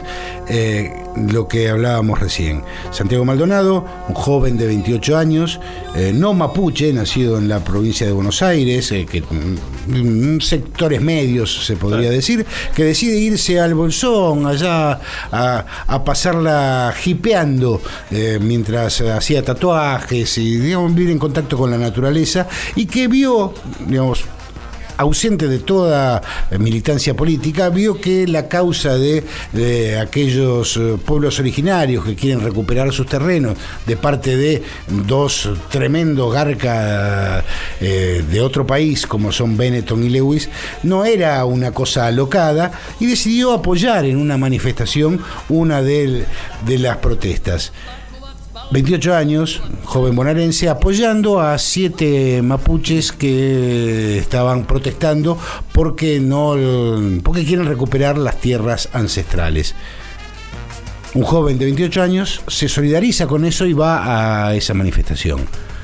lo que hablábamos recién. Santiago Maldonado, un joven de 28 años, no mapuche, nacido en la provincia de Buenos Aires, que sectores medios se podría decir, que decide irse al Bolsón, allá a pasarla hipeando, mientras hacía tatuajes y, digamos, vivir en contacto con la naturaleza, y que vio, digamos, ausente de toda militancia política, vio que la causa de aquellos pueblos originarios que quieren recuperar sus terrenos de parte de 2 tremendos garcas de otro país como son Benetton y Lewis, no era una cosa alocada, y decidió apoyar en una manifestación una de las protestas. 28 años, joven bonaerense, apoyando a 7 mapuches que estaban protestando porque quieren recuperar las tierras ancestrales. Un joven de 28 años se solidariza con eso y va a esa manifestación.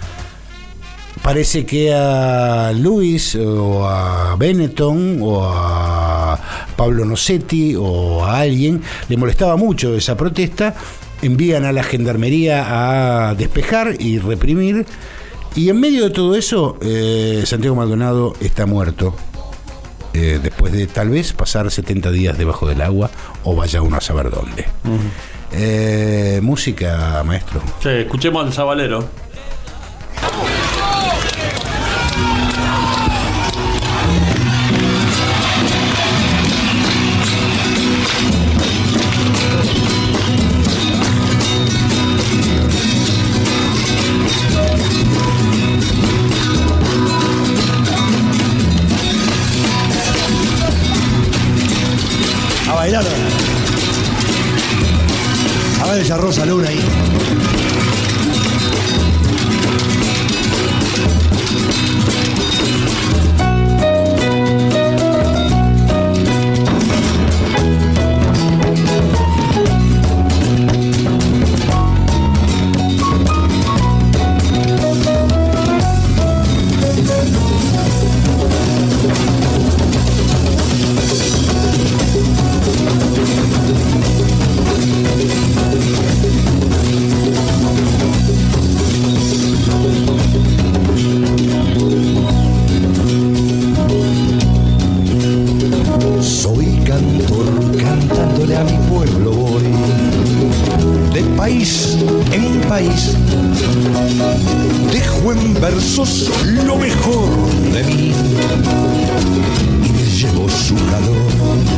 Parece que a Luis o a Benetton o a Pablo Nocetti o a alguien le molestaba mucho esa protesta. Envían a la gendarmería a despejar y reprimir, y en medio de todo eso Santiago Maldonado está muerto, después de tal vez pasar 70 días debajo del agua, o vaya uno a saber dónde. Música, maestro. Sí, escuchemos al sabalero. bailar. A ver esa Rosa Luna ahí. Dejo en versos lo mejor de mí y me llevo su calor.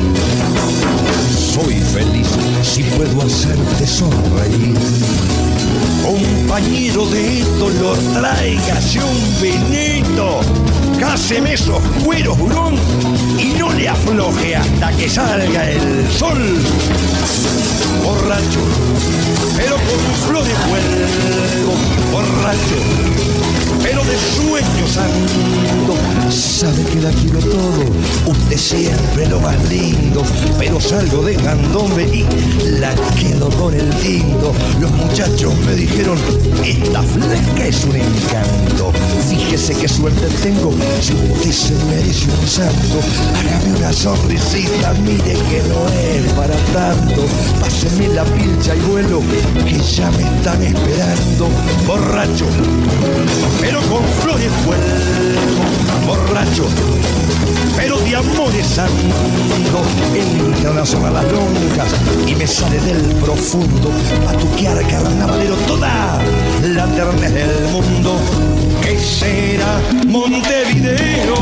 Soy feliz si puedo hacerte sonreír. Compañero de dolor, tráigase un vinito. Cáseme esos cueros, burón, y no le afloje hasta que salga el sol. Borracho, pero con flores vuelvo. Borracho, pero de sueños ando. Sabe que la quiero todo, usted siempre lo más lindo. Pero salgo de candombe y la quedo con el lindo. Los muchachos me dijeron, esta flaca es un encanto. Fíjese qué suerte tengo, si usted se merece un santo. Hágame una sonrisita, mire que no es para tanto. Páseme la pilcha y vuelo, que ya me están esperando. Borracho, pero con flores vuelvo. Borracho, pero de amores ando. Entran a las lonjas y me sale del profundo. Patuquear carnavalero toda la ternez del mundo. ¿Qué será Montevideo,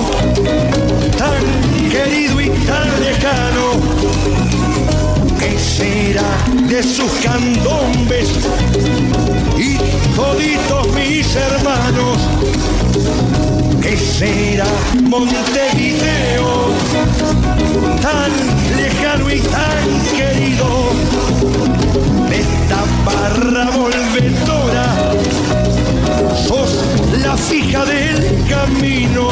tan querido y tan lejano? ¿Qué será de sus candombes y toditos mis hermanos? ¿Qué será Montevideo, tan lejano y tan querido? De esta barra volvedora sos la fija del camino.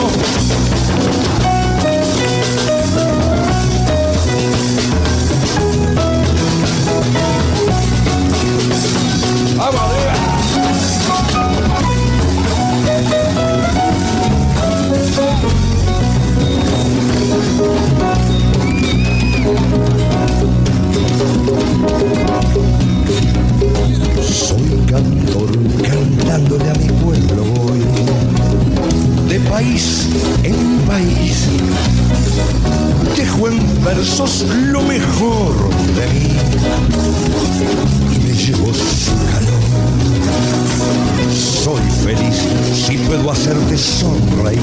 ¡Vamos arriba! Soy cantor, cantándole a mi pueblo voy, de país en país. Dejo en versos lo mejor de mí y me llevo su calor. Soy feliz si puedo hacerte sonreír.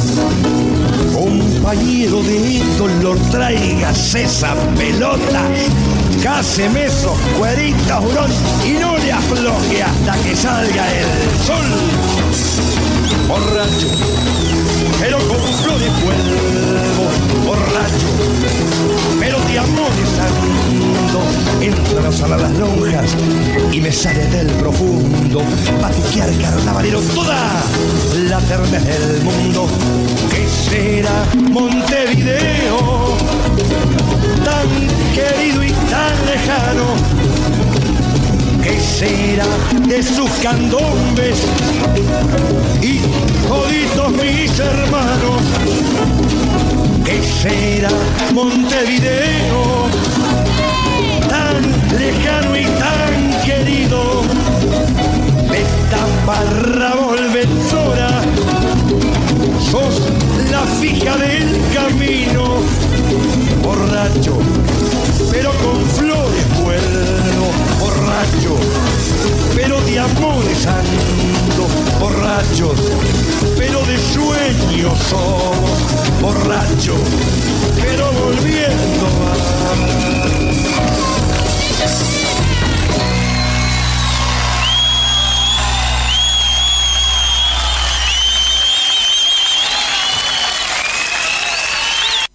Compañero de dolor, traigas esa pelota. Cáseme esos cueritos, hurón, y no le afloje hasta que salga el sol. Borracho, pero con flores vuelvo. Borracho, pero de amores ando. Entran a las lonjas y me sale del profundo. Patuquear carnavalero toda la ternez del mundo. ¿Qué será Montevideo, tan querido y tan lejano? ¿Qué será de sus candombes y toditos mis hermanos? ¿Qué será Montevideo, tan lejano y tan querido? De esta barra volvedora sos la fija del camino. Borracho, pero con flores vuelo. Borracho, pero de amores ando. Borrachos, pero de sueños somos. Borracho, pero volviendo a...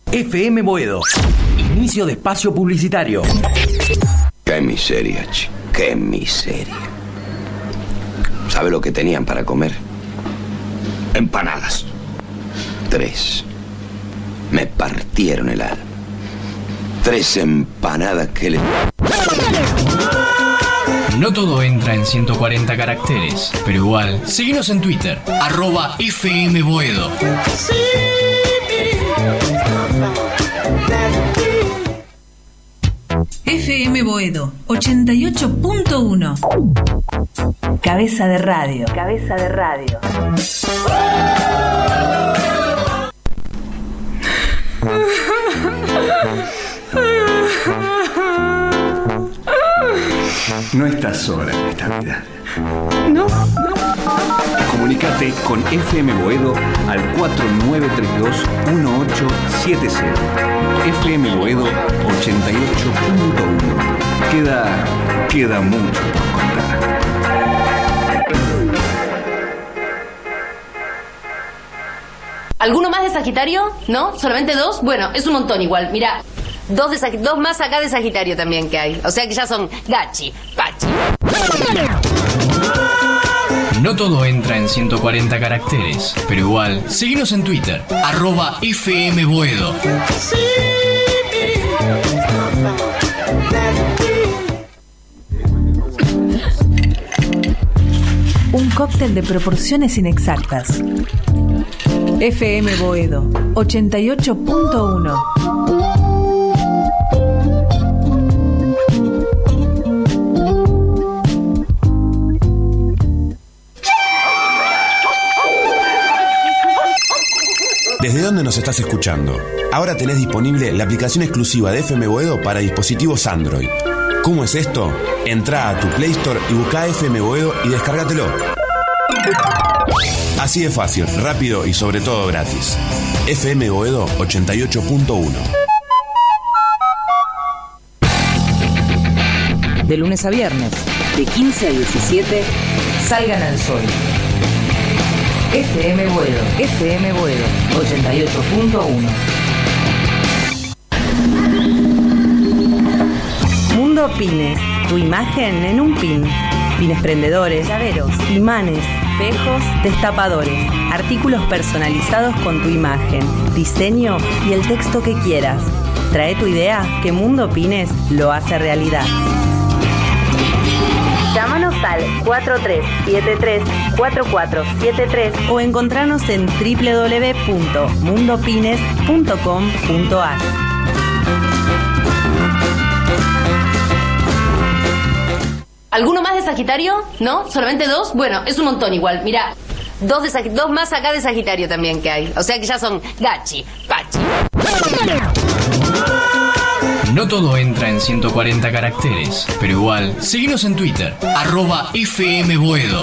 FM Boedo. Inicio de espacio publicitario. Qué miseria, chico. Qué miseria. ¿Sabe lo que tenían para comer? Empanadas. 3. Me partieron el alma. 3 empanadas que le... No todo entra en 140 caracteres, pero igual, síguenos en Twitter, @FM Boedo. FM Boedo 88.1. Cabeza de radio. Cabeza de radio. No estás sola en esta vida. No. Comunicate con FM Boedo al 4932-1870. FM Boedo 88.1. Queda mucho por contar. ¿Alguno más de Sagitario? ¿No? ¿Solamente 2? Bueno, es un montón igual. Mira, 2 más acá de Sagitario también que hay. O sea que ya son gachi, pachi. No todo entra en 140 caracteres, pero igual, síguenos en Twitter, @FM Boedo. Un cóctel de proporciones inexactas. FM Boedo 88.1. ¿Desde dónde nos estás escuchando? Ahora tenés disponible la aplicación exclusiva de FM Boedo para dispositivos Android. ¿Cómo es esto? Entrá a tu Play Store y buscá FM Boedo y descárgatelo. Así de fácil, rápido y sobre todo gratis. FM Boedo 88.1. De lunes a viernes, de 15 a 17, salgan al sol. FM Boedo 88.1. Mundo Pines, tu imagen en un pin. Pines prendedores, llaveros, imanes, espejos, destapadores, artículos personalizados con tu imagen, diseño y el texto que quieras. Trae tu idea que Mundo Pines lo hace realidad. Llámanos al 4373-4473 o encontranos en www.mundopines.com.ar. ¿Alguno más de Sagitario? ¿No? ¿Solamente 2? Bueno, es un montón igual. Mira, 2 más acá de Sagitario también que hay. O sea que ya son gachi, pachi. No todo entra en 140 caracteres, pero igual, síguenos en Twitter, @FM Boedo.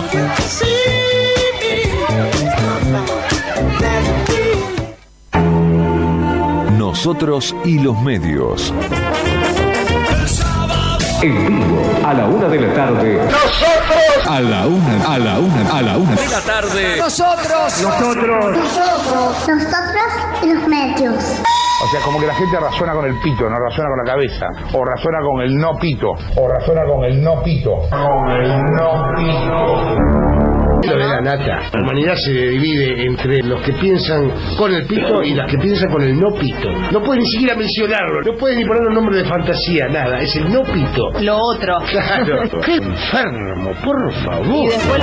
Nosotros y los medios. En vivo, a la 1 de la tarde. ¡Nosotros! A la una de la tarde. Nosotros y los medios. O sea, como que la gente razona con el pito, no razona con la cabeza. O razona con el no pito. O razona con el no pito. Con el no pito. Lo de la nata. La humanidad se divide entre los que piensan con el pito y las que piensan con el no pito. No pueden ni siquiera mencionarlo, no pueden ni poner un nombre de fantasía, nada. Es el no pito. Lo otro. Claro. Qué enfermo, por favor. Y después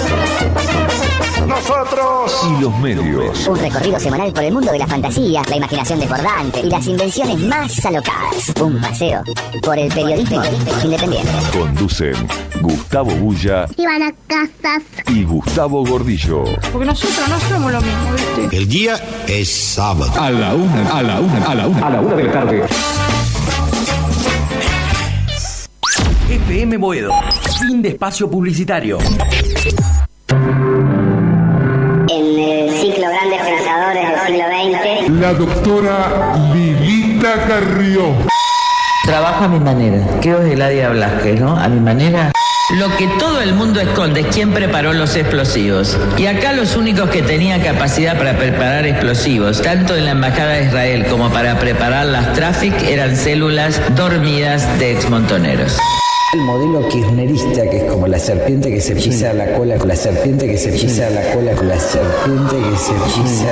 Nosotros y los medios. Un recorrido semanal por el mundo de la fantasía, la imaginación desbordante y las invenciones más alocadas. Un paseo por el periodismo independiente. Conducen Gustavo Bulla Ivana Casas y Gustavo Gordillo. Porque nosotros no somos lo mismo, ¿viste? El día es sábado. A la una de la tarde. FM Boedo. Fin de espacio publicitario. En el ciclo Grandes Pensadores del siglo XX. La doctora Lilita Carrió. Trabajo a mi manera. Creo que Eladia Blasquez, ¿no? A mi manera. Lo que todo el mundo esconde es quién preparó los explosivos. Y acá los únicos que tenían capacidad para preparar explosivos, tanto en la Embajada de Israel como para preparar las Traffic, eran células dormidas de exmontoneros. El modelo kirchnerista, que es como la serpiente que se pisa la cola con la serpiente que se pisa la cola con la serpiente que se pisa...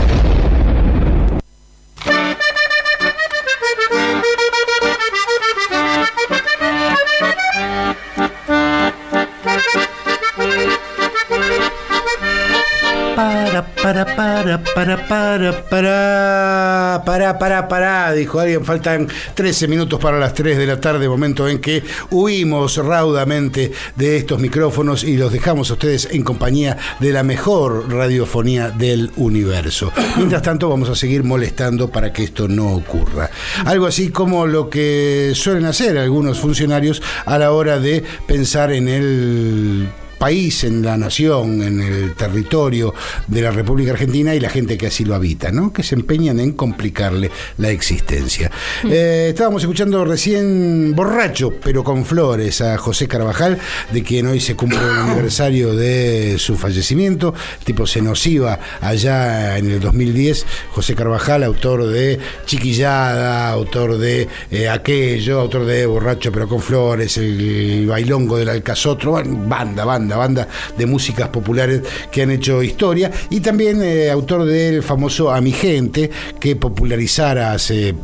Para, dijo alguien, faltan 13 minutos para las 3 de la tarde, momento en que huimos raudamente de estos micrófonos y los dejamos a ustedes en compañía de la mejor radiofonía del universo. Mientras tanto, vamos a seguir molestando para que esto no ocurra. Algo así como lo que suelen hacer algunos funcionarios a la hora de pensar en el país, en la nación, en el territorio de la República Argentina y la gente que así lo habita, ¿no? Que se empeñan en complicarle la existencia. Estábamos escuchando recién Borracho, pero con flores, a José Carvajal, de quien hoy se cumple el aniversario de su fallecimiento. El tipo se nos iba allá en el 2010. José Carvajal, autor de Chiquillada, autor de Aquello, autor de Borracho, pero con flores, el Bailongo del Alcazotro, banda de músicas populares que han hecho historia, y también autor del famoso A mi gente, que popularizara hace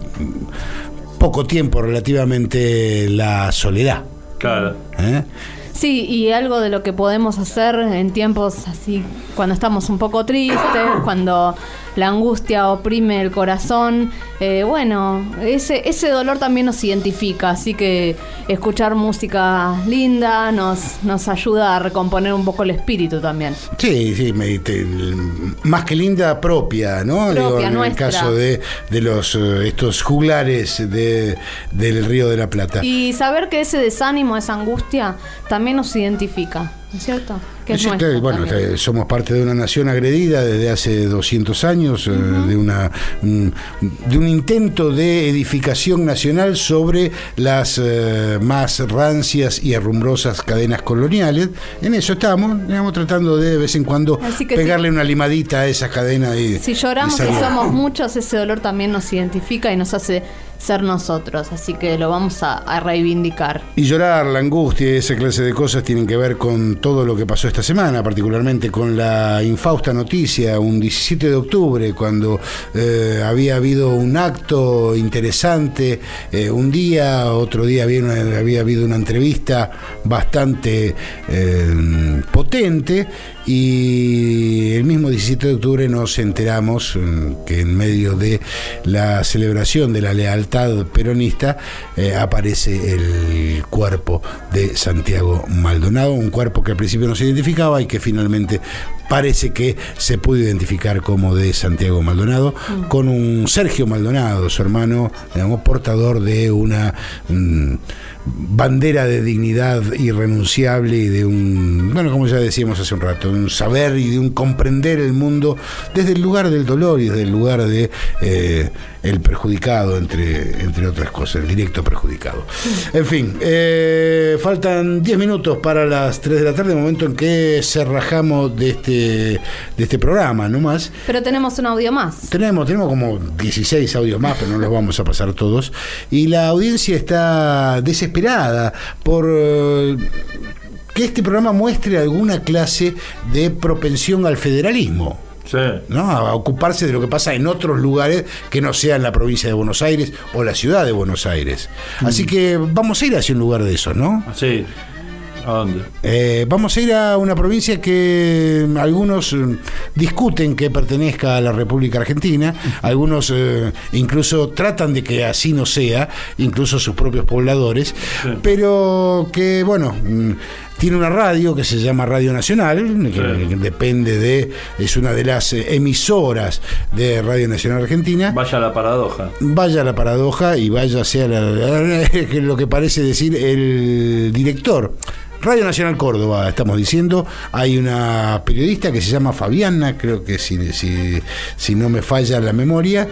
poco tiempo relativamente la soledad. Claro. Sí, y algo de lo que podemos hacer en tiempos así, cuando estamos un poco tristes, cuando la angustia oprime el corazón, bueno, ese dolor también nos identifica, así que escuchar música linda nos ayuda a recomponer un poco el espíritu también. Sí, más que linda, propia, ¿no? Propia, en nuestra. el caso de los estos juglares del Río de la Plata. Y saber que ese desánimo, esa angustia, también nos identifica, ¿no es cierto? Que es nuestra, bueno, somos parte de una nación agredida desde hace 200 años, de un intento de edificación nacional sobre las más rancias y herrumbrosas cadenas coloniales. En eso estamos tratando de vez en cuando pegarle una limadita a esas cadenas. Si lloramos y somos muchos, ese dolor también nos identifica y nos hace ser nosotros, así que lo vamos a reivindicar. Y llorar, la angustia y esa clase de cosas tienen que ver con todo lo que pasó esta semana, particularmente con la infausta noticia, un 17 de octubre, cuando había habido un acto interesante, un día, otro día había habido una entrevista bastante potente, y el mismo 17 de octubre nos enteramos que en medio de la celebración de la lealtad peronista aparece el cuerpo de Santiago Maldonado, un cuerpo que al principio no se identificaba y que finalmente parece que se pudo identificar como de Santiago Maldonado, con un Sergio Maldonado, su hermano, portador de una bandera de dignidad irrenunciable y de un, como ya decíamos hace un rato, un saber y de un comprender el mundo desde el lugar del dolor y desde el lugar de el perjudicado, entre otras cosas, el directo perjudicado. En fin, faltan 10 minutos para las 3 de la tarde, momento en que cerrajamos de este programa, no más. Pero tenemos un audio más. Tenemos como 16 audios más, pero no los vamos a pasar todos. Y la audiencia está desesperada por que este programa muestre alguna clase de propensión al federalismo. Sí. ¿No? A ocuparse de lo que pasa en otros lugares que no sean la provincia de Buenos Aires o la ciudad de Buenos Aires. Así que vamos a ir hacia un lugar de eso, ¿no? Sí. ¿A dónde? Vamos a ir a una provincia que algunos discuten que pertenezca a la República Argentina, algunos incluso tratan de que así no sea, incluso sus propios pobladores, pero que, tiene una radio que se llama Radio Nacional, que depende es una de las emisoras de Radio Nacional Argentina. Vaya la paradoja. Vaya la paradoja y vaya sea lo que parece decir el director. Radio Nacional Córdoba, estamos diciendo, hay una periodista que se llama Fabiana, creo que si no me falla la memoria,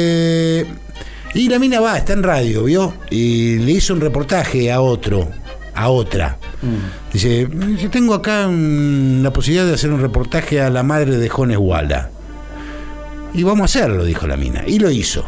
que... Y la mina está en radio, ¿vio? Y le hizo un reportaje a otro a otra. Dice, tengo acá la posibilidad de hacer un reportaje a la madre de Jones Walla. Y vamos a hacerlo, dijo la mina. Y lo hizo.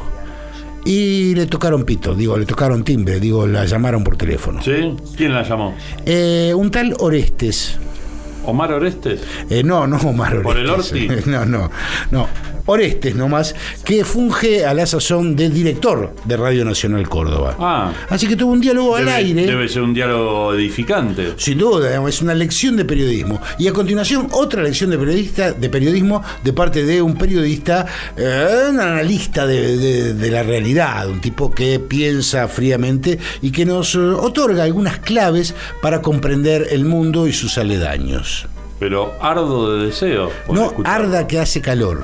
Y le tocaron pito, le tocaron timbre, la llamaron por teléfono. ¿Sí? ¿Quién la llamó? Un tal Orestes. ¿Omar Orestes? No Omar Orestes. ¿Por el Orti? No. Orestes nomás, que funge a la sazón de director de Radio Nacional Córdoba. Así que tuvo un diálogo al aire. Debe ser un diálogo edificante. Sin duda, es una lección de periodismo. Y a continuación, otra lección de periodismo de parte de un periodista, un analista de la realidad, un tipo que piensa fríamente y que nos otorga algunas claves para comprender el mundo y sus aledaños. Pero ardo de deseo. No, arda que hace calor.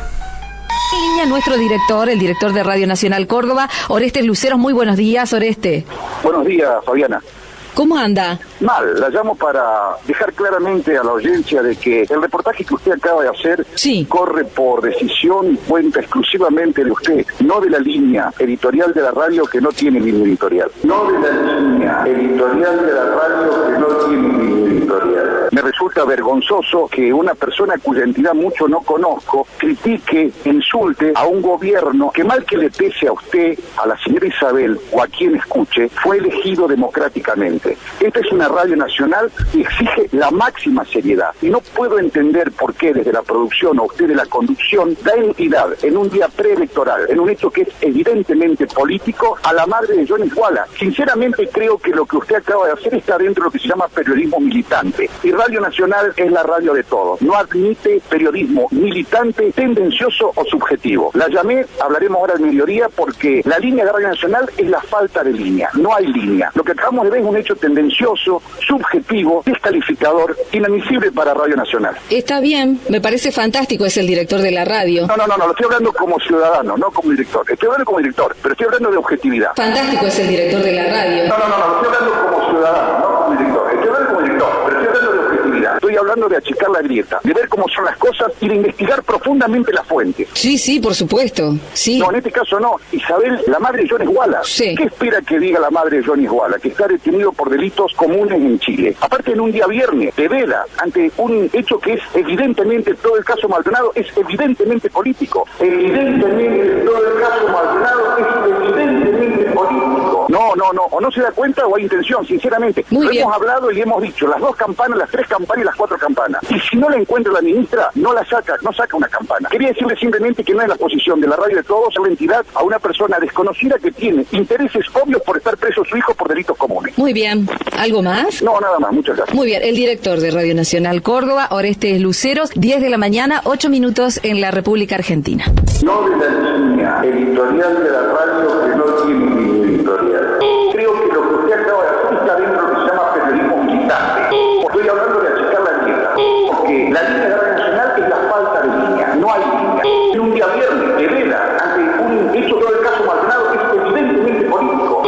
En línea nuestro director, el director de Radio Nacional Córdoba, Orestes Luceros. Muy buenos días, Oreste. Buenos días, Fabiana. ¿Cómo anda? Mal, la llamo para dejar claramente a la audiencia de que el reportaje que usted acaba de hacer corre por decisión y cuenta exclusivamente de usted, no de la línea editorial de la radio que no tiene ningún editorial. No de la línea editorial de la radio que no tiene ningún editorial. Me resulta vergonzoso que una persona cuya entidad mucho no conozco critique, insulte a un gobierno que, mal que le pese a usted, a la señora Isabel o a quien escuche, fue elegido democráticamente. Esta es una radio nacional y exige la máxima seriedad. Y no puedo entender por qué desde la producción o usted de la conducción da entidad en un día preelectoral, en un hecho que es evidentemente político, a la madre de Jones Walla. Sinceramente creo que lo que usted acaba de hacer está dentro de lo que se llama periodismo militante. Y Radio Nacional es la radio de todos. No admite periodismo militante, tendencioso o subjetivo. La llamé, hablaremos ahora al mediodía, porque la línea de Radio Nacional es la falta de línea. No hay línea. Lo que acabamos de ver es un hecho tendencioso, subjetivo, descalificador, inadmisible para Radio Nacional. Está bien, me parece fantástico, es el director de la radio. No, lo estoy hablando como ciudadano, no como director. Estoy hablando como director, pero estoy hablando de objetividad. Fantástico es el director de la radio. No, estoy hablando como ciudadano, no como director. Estoy hablando como director, pero estoy hablando de objetividad. Estoy hablando de achicar la grieta, de ver cómo son las cosas y de investigar profundamente la fuente. Sí, por supuesto, sí. No, en este caso no. Isabel, la madre de Jones Walla. Sí. ¿Qué espera que diga la madre de Jones Walla? Que está detenido por delitos comunes en Chile. Aparte, en un día viernes, de vela, ante un hecho que es evidentemente, todo el caso Maldonado es evidentemente político. Evidentemente, todo el caso Maldonado es evidentemente político. No, o no se da cuenta o hay intención, sinceramente. Lo hemos hablado y hemos dicho, las 2 campanas, las 3 campanas y las 4 campanas. Y si no la encuentra la ministra, no saca una campana. Quería decirle simplemente que no es la posición de la radio de todos, a la entidad, a una persona desconocida que tiene intereses obvios por estar preso su hijo por delitos comunes. Muy bien. ¿Algo más? No, nada más, muchas gracias. Muy bien, el director de Radio Nacional Córdoba, Orestes Luceros, 10 de la mañana, 8 minutos en la República Argentina. No de la línea editorial de la radio que no tiene ningún editorial. Creo que lo que usted acaba de hacer está dentro de lo que se llama periodismo militante. Estoy hablando de achicar la grieta, porque la línea de Radio Nacional es la falta de línea, no hay línea. En un día viernes, de vela, ante un hecho, todo el caso Maldonado es evidentemente político.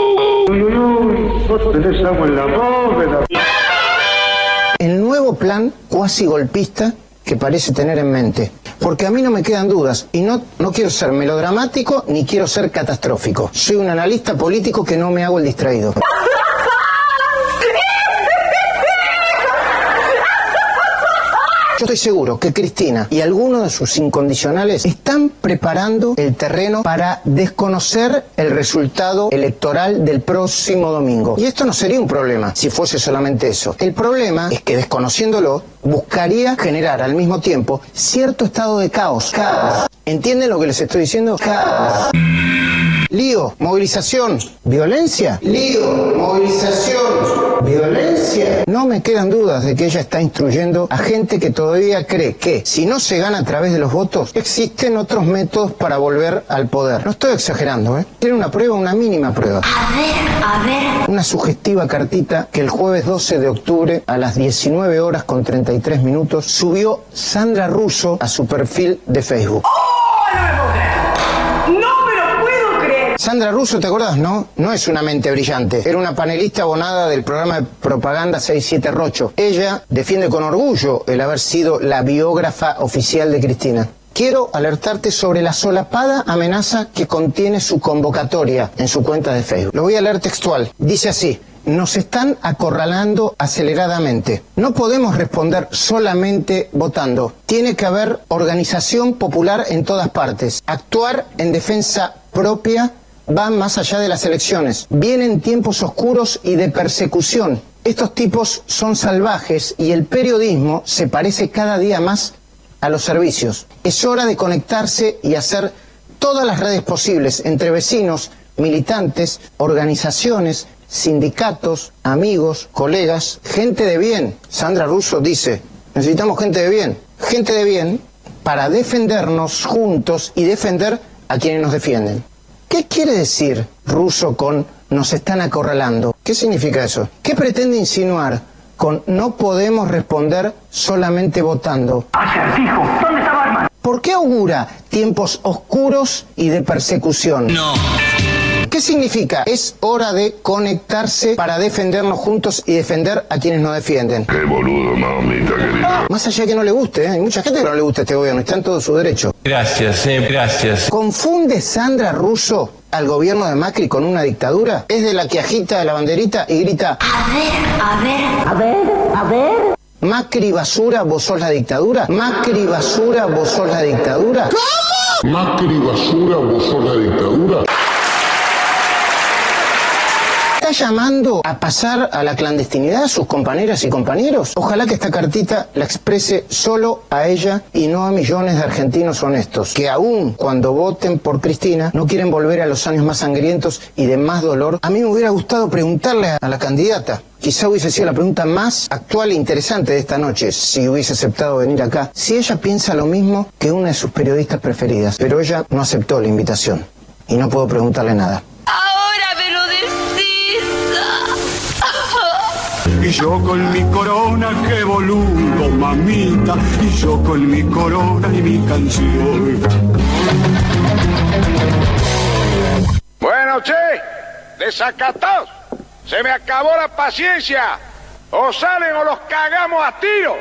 Vos tenés agua en la boca. El nuevo plan cuasi golpista que parece tener en mente. Porque a mí no me quedan dudas y no quiero ser melodramático ni quiero ser catastrófico. Soy un analista político que no me hago el distraído. Yo estoy seguro que Cristina y algunos de sus incondicionales están preparando el terreno para desconocer el resultado electoral del próximo domingo. Y esto no sería un problema si fuese solamente eso. El problema es que desconociéndolo, buscaría generar al mismo tiempo cierto estado de caos. ¿Entienden lo que les estoy diciendo? Caos. Lío, movilización, violencia. Lío, movilización, violencia. No me quedan dudas de que ella está instruyendo a gente que todavía cree que si no se gana a través de los votos, existen otros métodos para volver al poder. No estoy exagerando, ¿eh? Tiene una prueba, una mínima prueba. A ver. Una sugestiva cartita que el jueves 12 de octubre a las 19 horas con 33 minutos subió Sandra Russo a su perfil de Facebook. Sandra Russo, ¿te acordás? No es una mente brillante. Era una panelista abonada del programa de propaganda 67 Rocho. Ella defiende con orgullo el haber sido la biógrafa oficial de Cristina. Quiero alertarte sobre la solapada amenaza que contiene su convocatoria en su cuenta de Facebook. Lo voy a leer textual. Dice así: nos están acorralando aceleradamente. No podemos responder solamente votando. Tiene que haber organización popular en todas partes. Actuar en defensa propia va más allá de las elecciones. Vienen tiempos oscuros y de persecución. Estos tipos son salvajes y el periodismo se parece cada día más a los servicios. Es hora de conectarse y hacer todas las redes posibles entre vecinos, militantes, organizaciones, sindicatos, amigos, colegas, gente de bien. Sandra Russo dice, necesitamos gente de bien para defendernos juntos y defender a quienes nos defienden. ¿Qué quiere decir Russo con nos están acorralando? ¿Qué significa eso? ¿Qué pretende insinuar con no podemos responder solamente votando? Acertijo, ¿dónde está Barman? ¿Por qué augura tiempos oscuros y de persecución? No. ¿Qué significa? Es hora de conectarse para defendernos juntos y defender a quienes nos defienden. Qué boludo, mamita querida. Más allá de que no le guste, hay mucha gente que no le gusta este gobierno, está en todo su derecho. Gracias, gracias. ¿Confunde Sandra Russo al gobierno de Macri con una dictadura? Es de la que agita la banderita y grita: a ver. Macri basura, vos sos la dictadura. Macri basura, vos sos la dictadura. ¿Cómo? Macri basura, vos sos la dictadura. ¿Está llamando a pasar a la clandestinidad a sus compañeras y compañeros? Ojalá que esta cartita la exprese solo a ella y no a millones de argentinos honestos, que aún cuando voten por Cristina no quieren volver a los años más sangrientos y de más dolor. A mí me hubiera gustado preguntarle a la candidata, quizá hubiese sido la pregunta más actual e interesante de esta noche, si hubiese aceptado venir acá, si ella piensa lo mismo que una de sus periodistas preferidas, pero ella no aceptó la invitación y no puedo preguntarle nada. Y yo con mi corona, qué boludo, mamita. Y yo con mi corona y mi canción. Bueno, che, desacatados. Se me acabó la paciencia. O salen o los cagamos a tiro.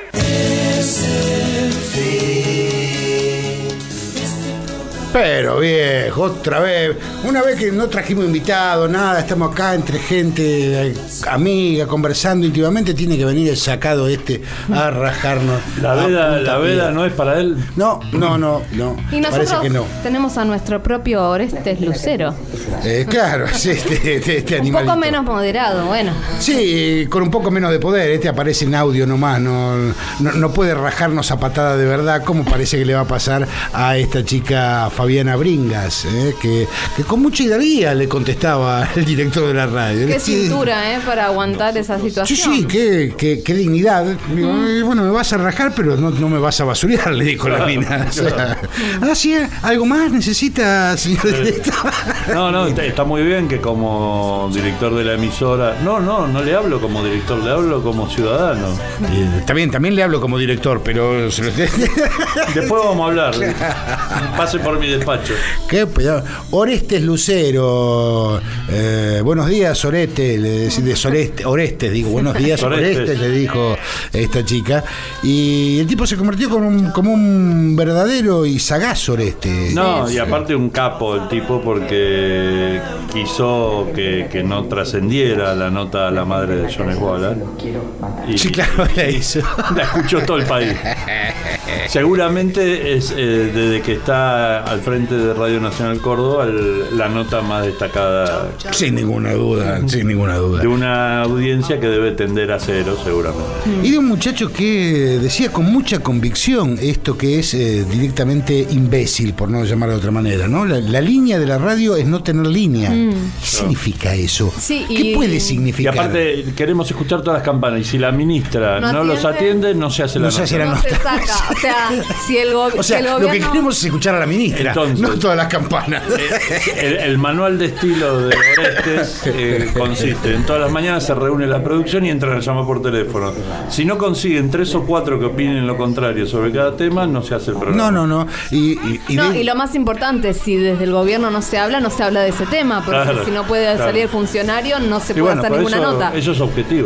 Pero viejo, otra vez. Una vez que no trajimos invitados, nada, estamos acá entre gente amiga, conversando íntimamente, tiene que venir el sacado a rajarnos. La veda no es para él. No. Y nosotros parece que no. Tenemos a nuestro propio Orestes Lucero. Claro, es este un animalito. poco menos moderado, bueno. Sí, con un poco menos de poder. Aparece en audio nomás, no puede rajarnos a patada de verdad, como parece que le va a pasar a esta chica Fabiana Bringas, que con mucha hidalguía le contestaba al director de la radio. Qué cintura, para aguantar esa situación. Sí, qué dignidad. Digo, bueno, me vas a rajar, pero no me vas a basurear, le dijo la mina. O sea, sí, ¿algo más necesita, señor director? No, está muy bien que como director de la emisora... No le hablo como director, le hablo como ciudadano. Está bien, también le hablo como director, pero... Después vamos a hablar. Pase por mi despacho. Qué pedazo. Orestes Lucero. Buenos días, Orestes, digo, buenos días, Orestes, le dijo esta chica. Y el tipo se convirtió como un verdadero y sagaz Orestes. No, y aparte un capo el tipo, porque quiso que no trascendiera la nota a la madre de Jones Waller. Sí, claro, la hizo. La escuchó todo el país. Seguramente es desde que está al frente de Radio Nacional Córdoba la nota más destacada. Sin ninguna duda. De una audiencia que debe tender a cero, seguramente. Y de un muchacho que decía con mucha convicción esto que es directamente imbécil, por no llamarlo de otra manera, ¿no? La línea de la radio es no tener línea. ¿Qué significa eso? Sí, ¿Qué puede significar? Y aparte queremos escuchar todas las campanas, y si la ministra no los atiende, no se hace la nota. No se saca. O sea, si el gobierno... lo que queremos es escuchar a la ministra. Entonces, no todas las campanas. El manual de estilo de Orestes consiste en todas las mañanas se reúne la producción y entran a llamar por teléfono. Si no consiguen 3 o 4 que opinen lo contrario sobre cada tema, no se hace el programa. No. Y lo más importante, si desde el gobierno no se habla de ese tema, porque si no puede salir el funcionario, no se puede hacer ninguna nota. Eso es objetivo.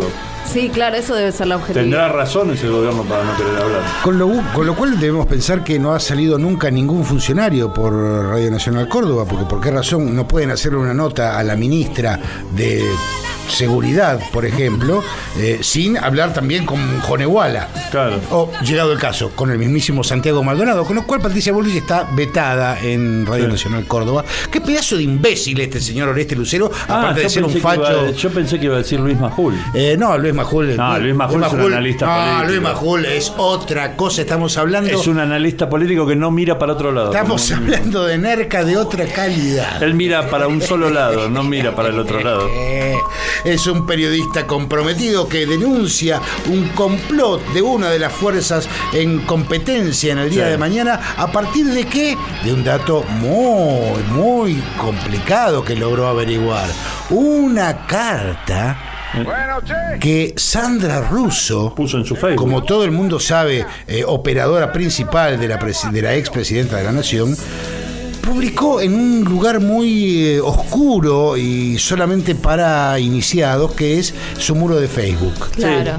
Sí, claro, eso debe ser la objetividad. Tendrá razones el gobierno para no querer hablar. Con lo cual debemos pensar que no ha salido nunca ningún funcionario por Radio Nacional Córdoba, porque ¿por qué razón no pueden hacerle una nota a la ministra de Seguridad, por ejemplo, sin hablar también con Joneguala? Claro. O, llegado el caso, con el mismísimo Santiago Maldonado, con lo cual Patricia Bullrich está vetada en Radio Nacional Córdoba. Qué pedazo de imbécil este señor Oreste Lucero, aparte de ser un facho. Yo pensé que iba a decir Luis Majul. No, Luis Majul. No, Luis Majul es un analista político. Luis Majul es otra cosa, estamos hablando. Es un analista político que no mira para otro lado. Estamos hablando de Nerca de otra calidad. Él mira para un solo lado, no mira para el otro lado. Es un periodista comprometido que denuncia un complot de una de las fuerzas en competencia en el día de mañana. ¿A partir de qué? De un dato muy, muy complicado que logró averiguar. Una carta que Sandra Russo puso en su Facebook, como todo el mundo sabe, operadora principal de la expresidenta de la Nación, publicó en un lugar muy oscuro y solamente para iniciados, que es su muro de Facebook. Claro.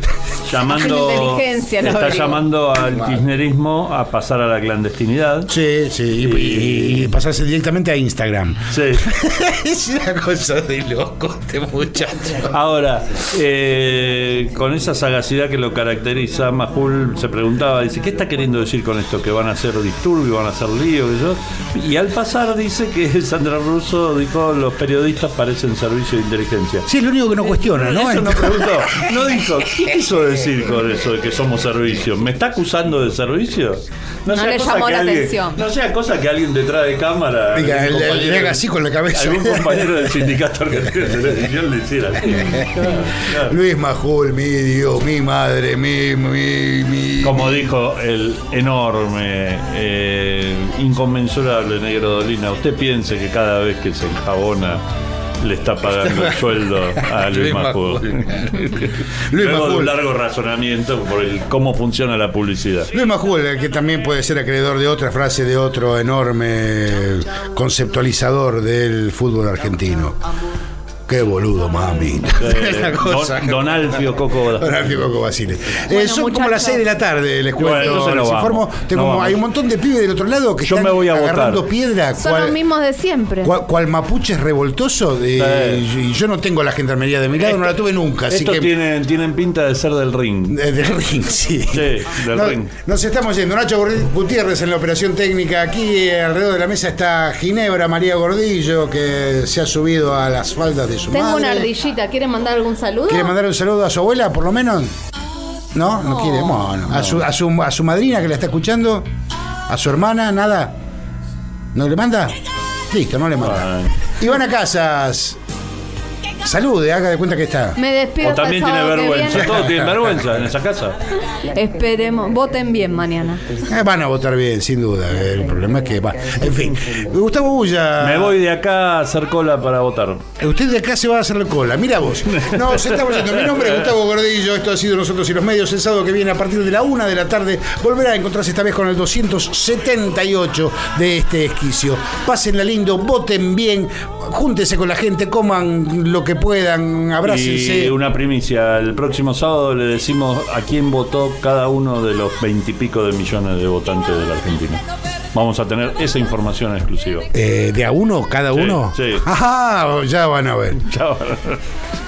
Está llamando al kirchnerismo a pasar a la clandestinidad. Sí, y pasarse directamente a Instagram. Sí. Es una cosa de loco este muchacho. Ahora, con esa sagacidad que lo caracteriza, Majul se preguntaba, dice, ¿qué está queriendo decir con esto? ¿Que van a hacer disturbios, van a hacer lío? Y al pasar dice que Sandra Russo dijo, los periodistas parecen servicio de inteligencia. Sí, es lo único que no cuestiona, ¿no? Eso no preguntó. No dijo, ¿qué quiso decir con eso de que somos servicio? ¿Me está acusando de servicio? No le llamó la atención. No sea cosa que alguien detrás de cámara, le haga así con la cabeza. Algún compañero del sindicato argentino de televisión le hiciera así. Claro. Luis Majul, mi Dios, mi madre, mi... Como dijo el enorme, inconmensurable Negro Dolina, usted piense que cada vez que se enjabona le está pagando el sueldo a Luis Majul. Luego de un largo razonamiento por cómo funciona la publicidad. Luis Majul, que también puede ser acreedor de otra frase de otro enorme conceptualizador del fútbol argentino. Qué boludo, mami. Don Alfio Coco Basile. Son como las 6 de la tarde, les cuento. Les informo. Hay un montón de pibes del otro lado que están agarrando piedra. Son los mismos de siempre. Cual mapuches revoltoso. Y yo no tengo la gendarmería de mi lado, no la tuve nunca. Así estos que tienen pinta de ser del ring. Del ring, sí. Del ring. Nos estamos yendo. Nacho Gutiérrez en la operación técnica. Aquí alrededor de la mesa está Ginebra María Gordillo, que se ha subido a las faldas de Tengo madre. Una ardillita, ¿quiere mandar algún saludo? ¿Quiere mandar un saludo a su abuela, por lo menos? No quiere. Bueno, a su madrina que la está escuchando, a su hermana, nada. ¿No le manda? Listo, no le manda. Ivana Casas, salude, haga de cuenta que está. Me despido. O también tiene vergüenza. Todos tienen vergüenza en esa casa. Esperemos, voten bien mañana. Van a votar bien, sin duda. El problema es que va. En fin, Gustavo Bulla. Me voy de acá a hacer cola para votar. Usted de acá se va a hacer cola. Mira vos. Nos estamos yendo. Mi nombre es Gustavo Gordillo. Esto ha sido Nosotros y los Medios. El sábado que viene a partir de la 1 de la tarde volverá a encontrarse esta vez con el 278 de este esquicio. Pásenla lindo, voten bien, júntense con la gente, coman lo que puedan, abrácense. Y una primicia, el próximo sábado le decimos a quién votó cada uno de los 20 y pico de millones de votantes de la Argentina. Vamos a tener esa información exclusiva. ¿De a uno cada uno? Sí. Ajá, ya van a ver. Chao.